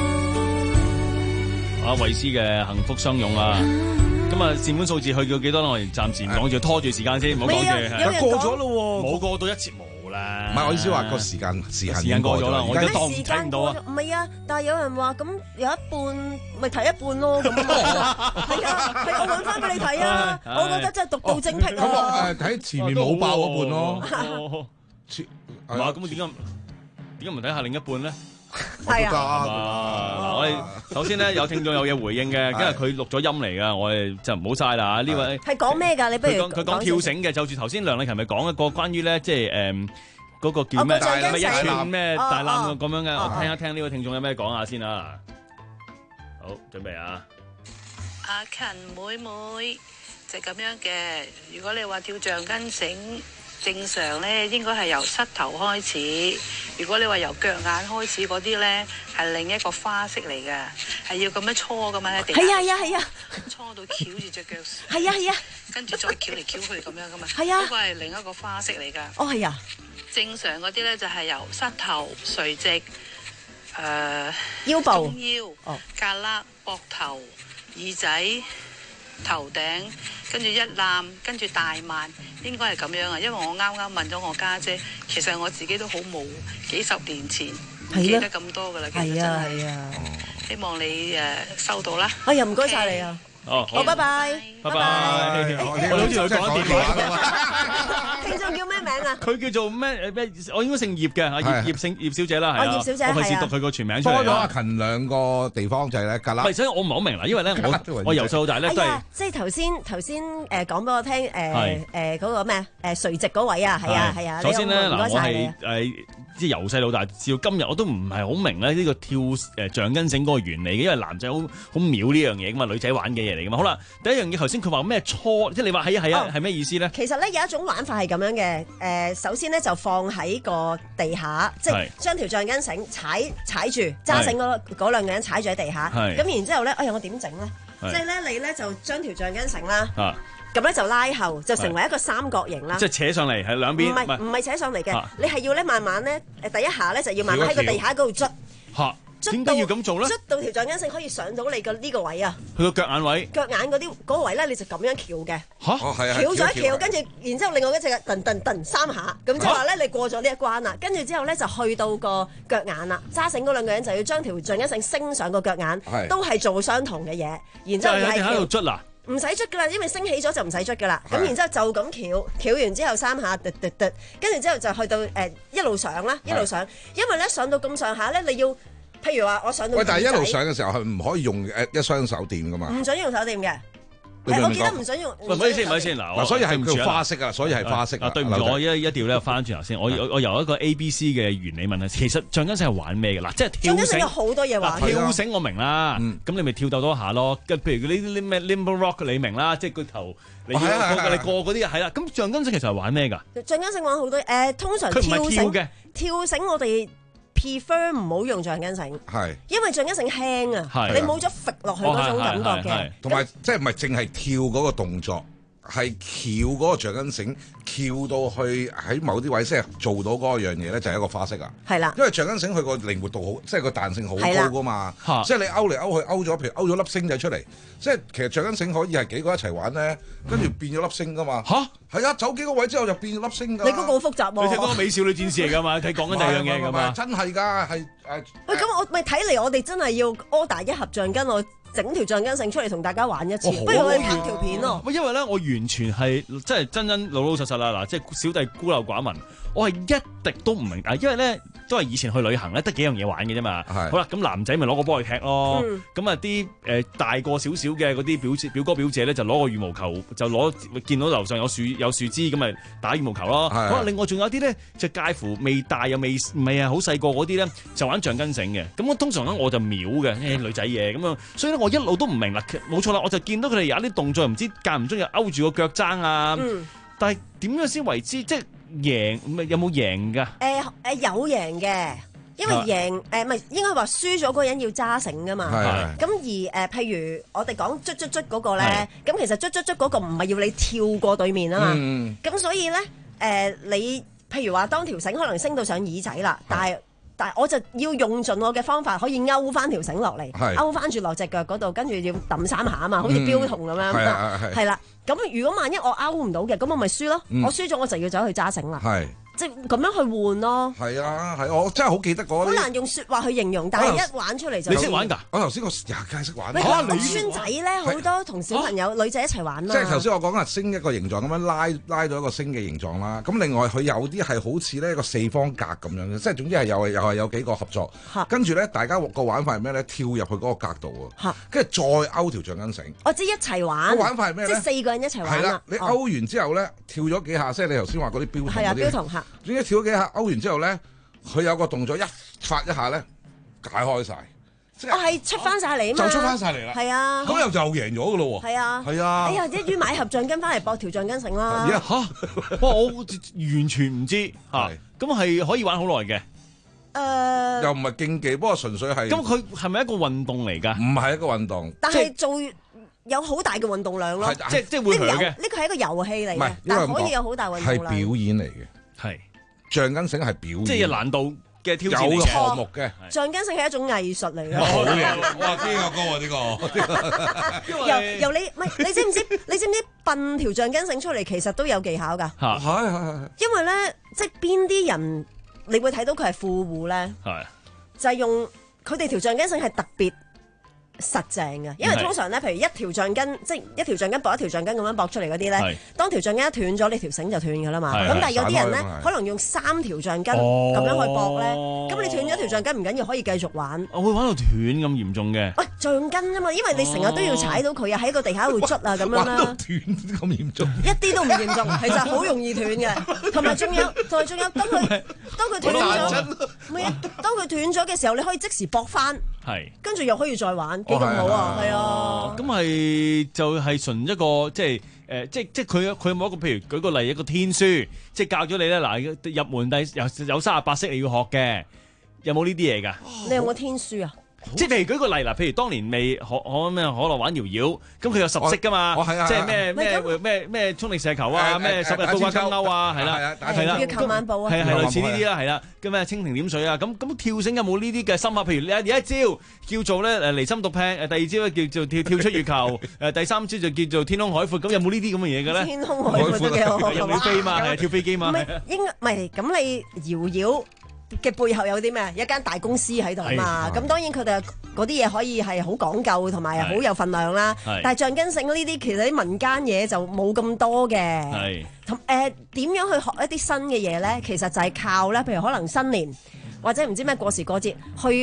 阿維斯嘅幸福相擁啊！咁啊，佔滿數字去到幾多咧？我哋暫時唔講住，拖住時間先，唔好講住。 佢過咗咯喎， 冇過到一次冇啦。 唔係我意思話個時間時限時間過咗啦，我而家當時睇唔到啊。 間過咗，唔係啊，但係有人話咁有一半咪睇一半咯，咁啊，係啊，係我揾翻俾你睇啊，我覺得真係獨到精闢咁我啊！ 誒睇前面冇爆嗰半咯。 哦係嘛？咁點解點解唔睇下另一半咧？ 係啊， 啊！我哋首先咧有聽眾有嘢回應嘅，因為佢錄咗音嚟噶，我哋就唔好嘥啦。呢位係講咩㗎？你不如佢講佢講跳繩嘅，就住頭先梁麗琴咪講一個關於咧，即係誒嗰個叫咩咩一串咩大欖咁樣嘅，我聽一聽呢個聽眾有咩講下先啦。好，準備啊！ 阿勤妹妹就咁樣嘅，如果你話跳橡筋繩，正常咧應該係由膝頭開始。如果你話由腳眼開始嗰啲咧，係另一個花式嚟嘅，係要咁樣搓噶嘛喺地下。 係啊係啊係啊， 搓到翹住隻腳。 係啊係啊， 跟住再翹嚟翹去咁樣噶嘛。 係啊， 嗰個係另一個花式嚟㗎。 哦係啊， 正常嗰啲咧就係由膝頭垂直，誒腰部、 中腰、胳肋、膊頭、耳仔、頭頂，跟住一攬，跟住大慢，應該係咁樣啊！因為我啱啱問咗我家姐，其實我自己都好模糊，幾十年前唔記得咁多噶啦，其實真係。啊，希望你誒收到啦。 哎呀，唔該晒你啊！ 哦， 好，拜拜， 拜拜。我哋好似佢講電話。 聽眾叫咩名啊？ 佢叫做咩誒咩？我應該姓葉嘅，阿葉葉姓葉小姐啦，係啊。 葉小姐係啊。 我費事讀佢個全名出嚟。 多咗阿勤兩個地方就係咧，格拉。 唔係，所以我唔係好明啦，因為咧我我由細到大咧都係。 即係頭先頭先誒講俾我聽誒誒嗰個咩誒垂直嗰位啊，係啊係啊。 首先咧嗱，我係誒即係由細到大至到今日我都唔係好明咧呢個跳誒橡筋繩嗰個原理嘅，因為男仔好好秒呢樣嘢噶嘛，女仔玩嘅嘢嚟噶嘛。好啦，第一樣嘢頭先佢話咩搓，即係你話係啊係啊係咩意思咧？ 其實咧有一種玩法係咁樣嘅，誒首先咧就放喺個地下，即係將條橡筋繩踩踩住揸繩嗰嗰兩個人踩住喺地下，咁然之後咧，哎呀我點整咧？即係咧你咧就將條橡筋繩啦。咁咧就拉後，就成為一個三角形啦。 即係扯上嚟，係兩邊。 唔係唔係扯上嚟嘅，你係要咧慢慢咧，誒第一下咧就要慢慢喺個地下嗰度捽。 嚇！點解要咁做咧？ 捽到條橡筋繩可以上到你個呢個位啊！ 佢個腳眼位。 腳眼嗰啲嗰個位咧，你就咁樣翹嘅。 嚇！ 哦係啊。 翹咗一翹，跟住然之後另外一隻噔噔噔三下，咁即係話咧你過咗呢一關啦。跟住之後咧就去到個腳眼啦，揸繩嗰兩個人就要將條橡筋繩升上個腳眼，都係做相同嘅嘢。然之後係喺度捽啦。 唔使捽噶啦，因為升起咗就唔使捽噶啦。咁然之後就咁翹，翹完之後三下，突突突，跟住之後就去到誒一路上啦，一路上。因為咧上到咁上下咧，你要譬如話我上到。 喂，但係一路上嘅時候係唔可以用誒一雙手掂噶嘛？ 唔準用手掂嘅。 我記得唔想用。 唔好意思，唔好意思，嗱， 嗱，所以係叫花式啊，所以係花式啊。 對唔住，我一一定要咧翻轉頭先，我我由一個 A B C 嘅原理問啊，其實橡筋繩係玩咩嘅？嗱，即係跳繩。橡筋繩有好多嘢玩。 跳繩我明啦，咁你咪跳鬥多下咯。譬如呢啲咩 Limbo Rock 你明啦，即係個頭你要你過嗰啲係啦。咁橡筋繩其實係玩咩㗎？ 橡筋繩玩好多誒，通常跳繩嘅跳繩我哋 prefer 唔好用橡筋繩，係因為橡筋繩輕啊，你冇咗揈落去嗰種感覺嘅， 同埋即係唔係淨係跳嗰個動作，係翹嗰個橡筋繩翹到去喺某啲位，即係做到嗰樣嘢咧，就係一個花式啊。係啦，因為橡筋繩佢個靈活度好，即係個彈性好高噶嘛，即係你勾嚟勾去勾咗，譬如勾咗粒星仔出嚟，即係其實橡筋繩可以係幾個一齊玩咧，跟住變咗粒星噶嘛。嚇！係啊，走幾個位之後就變咗粒星㗎。 你嗰個好複雜喎。 你睇嗰個美少女戰士嚟㗎嘛？睇講緊第二樣嘢㗎嘛？ 真係㗎，係誒。 喂，咁我咪睇嚟，我哋真係要 order 一盒橡筋，我整條橡筋繩出嚟同大家玩一次。不如我哋拍條片咯。 喂，因為咧，我完全係即係真真老老實實啦，嗱，即係小弟孤陋寡聞，我係一滴都唔明啊，因為咧都係以前去旅行咧，得幾樣嘢玩嘅啫嘛。好啦，咁男仔咪攞個波去踢咯。咁啊啲誒大個少少嘅嗰啲表表哥表姐咧，就攞個羽毛球，就攞見到樓上有樹有樹枝咁咪打羽毛球咯。好啦，另外仲有啲咧就介乎未大又未唔係啊好細個嗰啲咧，就玩橡筋繩嘅。咁我通常咧我就秒嘅，誒女仔嘢咁樣，所以咧我一路都唔明啦。冇錯啦，我就見到佢哋有啲動作，唔知間唔中又勾住個腳踭啊。嗯、但係點樣先為之即係贏？有冇贏㗎？ 誒誒有贏嘅。因為贏誒唔係應該話輸咗嗰個人要揸繩噶嘛，咁而誒、呃、譬如我哋講捽捽捽嗰個咧，咁其實捽捽捽嗰個唔係要你跳過對面啊嘛，咁、嗯、所以咧誒、呃、你譬如話當條繩可能升到上耳仔啦，但係但係我就要用盡我嘅方法可以勾翻條繩落嚟，勾翻住落隻腳嗰度，跟住要揼三下啊嘛，好似標童咁樣，係啦、嗯，咁如果萬一我勾唔到嘅，咁我咪輸咯，嗯、我輸咗我就要走去揸繩啦。即係咁樣去換咯。係啊，係我真係好記得嗰啲。 好難用説話去形容，但係一玩出嚟就。 你識玩㗎？ 我頭先我廿屆識玩。 嚇你村仔咧好多同小朋友女仔一齊玩啦。 即係頭先我講緊星一個形狀咁樣拉拉到一個星嘅形狀啦。咁另外佢有啲係好似呢一個四方格咁樣嘅，即係總之係又係又係有幾個合作。跟住咧，大家個玩法係咩咧？跳入去嗰個格度喎。跟住再勾條橡筋繩。 我知一齊玩。 個玩法係咩咧？ 即係四個人一齊玩。 係啦，你勾完之後咧，跳咗幾下，即係你頭先話嗰啲標童嗰啲。 係啊，標童嚇。 總之跳咗幾下。勾完之後咧，佢有個動作一發一下咧，解開晒， 即係我係出翻晒嚟啊嘛， 就出翻晒嚟啦， 係啊， 咁又就贏咗噶咯喎， 係啊， 係啊， 哎呀，一於買盒橡筋翻嚟駁條橡筋繩啦， 嚇，哇，我完全唔知嚇，咁係可以玩好耐嘅， 誒， 又唔係競技，不過純粹係， 咁佢係咪一個運動嚟㗎？ 唔係一個運動， 但係做有好大嘅運動量咯， 即即會嘅， 呢個係一個遊戲嚟嘅，但係可以有好大運動量， 係表演嚟嘅， 係。 橡筋繩係表演， 即係有難度嘅挑戰， 有項目嘅。 橡筋繩係一種藝術嚟嘅。 好嘢！哇，呢個高啊，呢個。 由由你唔係你知唔知？你知唔知笨條橡筋繩出嚟其實都有技巧㗎？ 係係係。 因為咧，即係邊啲人你會睇到佢係富戶咧？係。就係用佢哋條橡筋繩係特別實淨嘅，因為通常咧，譬如一條橡筋，即係一條橡筋駁一條橡筋咁樣駁出嚟嗰啲咧，當條橡筋一斷咗，呢條繩就斷㗎啦嘛。咁但係有啲人咧，可能用三條橡筋咁樣去駁咧，咁你斷咗條橡筋唔緊要，可以繼續玩。 我會玩到斷咁嚴重嘅。 喂，橡筋啊嘛，因為你成日都要踩到佢啊，喺個地下會捽啊咁樣啦。 玩到斷咁嚴重？ 一啲都唔嚴重，其實好容易斷嘅。同埋仲有，同埋仲有，當佢當佢斷咗，唔係啊，當佢斷咗嘅時候，你可以即時駁翻，係，跟住又可以再玩。幾咁好啊，係啊！ 咁係就係純一個即係誒，即即佢佢有冇一個譬如舉個例一個天書，即係教咗你咧嗱，入門第有有三十八式你要學嘅，有冇呢啲嘢㗎？ 你有冇天書啊？ 即係譬如舉個例嗱，譬如當年未可可咩可樂玩搖搖，咁佢有十式㗎嘛，即係咩咩咩咩衝力射球啊，咩十日倒掛金鈎啊，係啦，係啦， 月球漫步啊， 係係類似呢啲啦，係啦，咁咩蜻蜓點水啊，咁咁跳繩有冇呢啲嘅心法？譬如你有一招叫做咧誒離心獨劈，誒第二招咧叫做跳跳出月球，誒第三招就叫做天空海闊，咁有冇呢啲咁嘅嘢嘅咧？ 天空海闊都幾好， 有冇飛嘛？係跳飛機嘛？ 唔係應唔係咁你搖搖嘅背後有啲咩？一間大公司喺度啊嘛，咁當然佢哋嗰啲嘢可以係好講究同埋好有份量啦。但係橡筋繩呢啲其實啲民間嘢就冇咁多嘅。同誒點樣去學一啲新嘅嘢咧？其實就係靠咧，譬如可能新年或者唔知咩過時過節去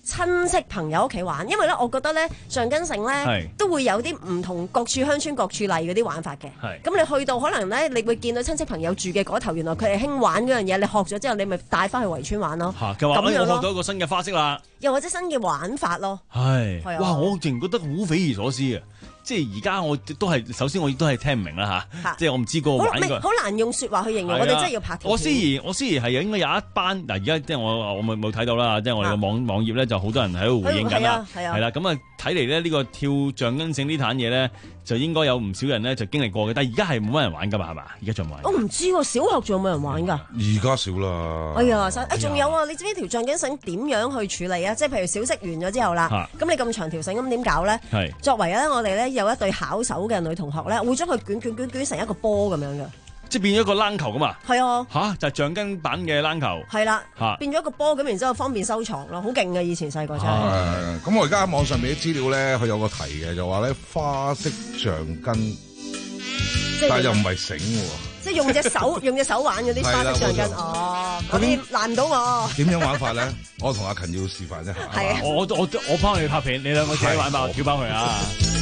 親戚朋友屋企玩，因為咧，我覺得咧象根繩咧都會有啲唔同各處鄉村各處例嗰啲玩法嘅。咁你去到可能咧，你會見到親戚朋友住嘅嗰頭，原來佢係興玩嗰樣嘢，你學咗之後，你咪帶翻去圍村玩咯。 嚇，咁我學到一個新嘅花式啦。 又或者新嘅玩法咯。 係， 係啊， 哇！我淨覺得好匪夷所思啊！即係而家我都係，首先我亦都係聽唔明啦嚇，即係我唔知嗰個玩嘅。 好難用説話去形容，我哋真係要拍條片。 我思疑，我思疑係應該有一班嗱，而家即係我我冇冇睇到啦，即係我哋個網網頁咧就好多人喺度回應緊啦，係啦，咁啊睇嚟咧呢個跳橡筋繩呢壇嘢咧，就應該有唔少人咧就經歷過嘅，但係而家係冇乜人玩㗎嘛，係嘛？而家仲冇人。 我唔知喎，小學仲有冇人玩㗎？ 而家少啦。 哎呀，誒仲有啊！你知唔知條橡筋繩點樣去處理啊？即係譬如小息完咗之後啦，咁你咁長條繩咁點搞咧？作為咧我哋咧有一對巧手嘅女同學咧，會將佢捲捲捲捲成一個波咁樣嘅。 即係變咗一個冷球咁啊！ 係啊， 嚇就係橡筋版嘅冷球。 係啦， 嚇變咗一個波咁，然之後方便收藏咯，好勁嘅以前細個真係。 咁我而家喺網上面啲資料咧，佢有個題嘅，就話咧花式橡筋，但係又唔係繩喎。 即係用隻手用隻手玩嗰啲花式橡筋。哦，嗰啲難唔到我。 點樣玩法咧？我同阿勤要示範一下。 係啊， 我我我幫你拍片，你兩個自己玩吧，我跳翻去啊！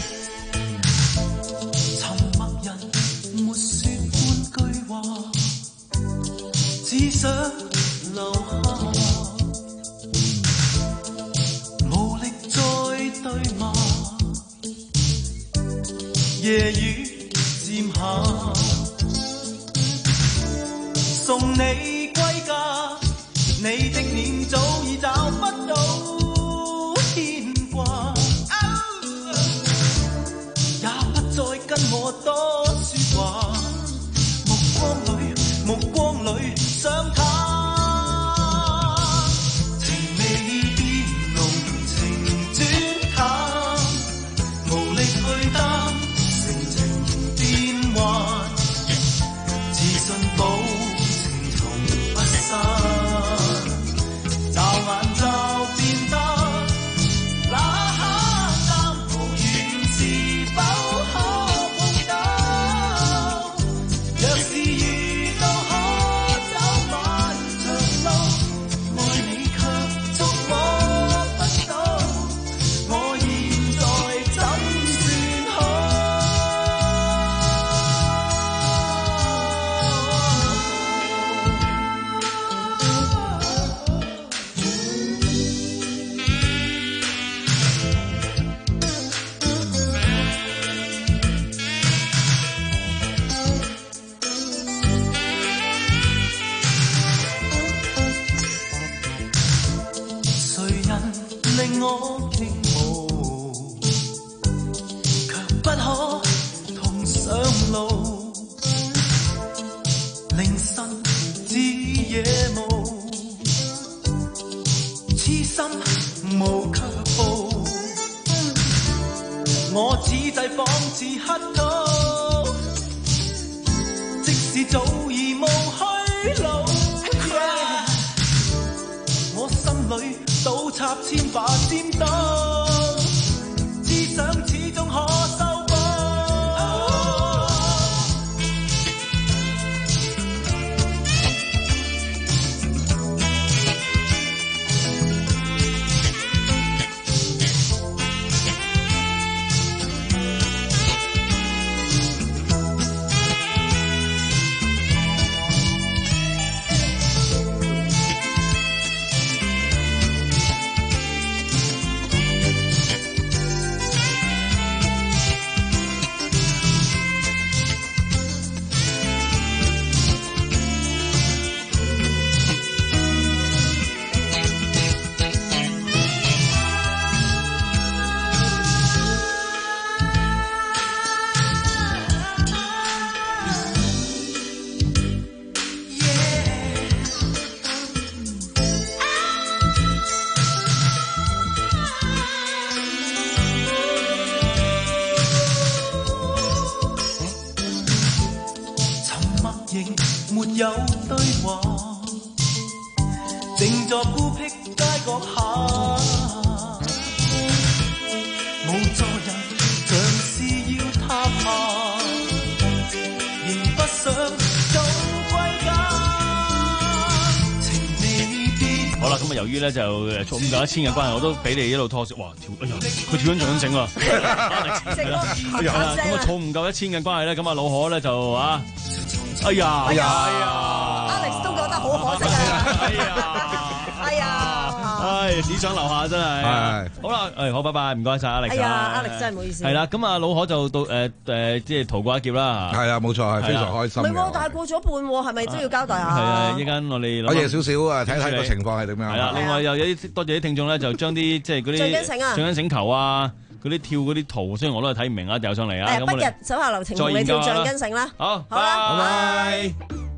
只想留下，無力再對罵。夜雨漸下，送你歸家，你的臉早已找不到牽掛，也不再跟我多説話。目光裏，目光裏。想他，情未變濃，情轉淡，無力去擔，成情變幻，自信保情從不散，驟眼就變得那刻淡，無緣是否可碰到？若是遇到我此際仿似乞討，即使早已無去路， yeah, 我心裏倒插千把尖刀，只想始終可修補。沒有對話，靜坐孤僻街角下，無助人像是要塌下，仍不想早歸家。情未變。 好啦，咁咁啊，由於咧就誒儲唔夠一千嘅關係，我都俾你一路拖住。哇！跳，哎呀，佢跳緊仲緊繩喎。係啦，咁啊儲唔夠一千嘅關係咧，咁啊老可咧就啊，哎呀，哎呀，哎呀 ，Alex 都覺得好可惜啊。哎呀，哎呀。 唉，只想留下真係。係好啦，誒好，拜拜，唔該晒 Alex。 哎呀 ，Alex 真係唔好意思。 係啦，咁啊老可就到誒誒，即係逃過一劫啦。 係啊，冇錯，係非常開心。 唔係喎，但係過咗半喎，係咪都要交代下？ 係啊，依間我哋我夜少少啊，睇睇個情況係點樣。 係啦，另外又有啲多謝啲聽眾咧，就將啲即係嗰啲橡筋繩啊、橡筋繩球啊、嗰啲跳嗰啲圖，雖然我都係睇唔明啊，掉上嚟啊。 誒，不日手下留情，同你跳橡筋繩啦。 好， 好啦， 拜拜。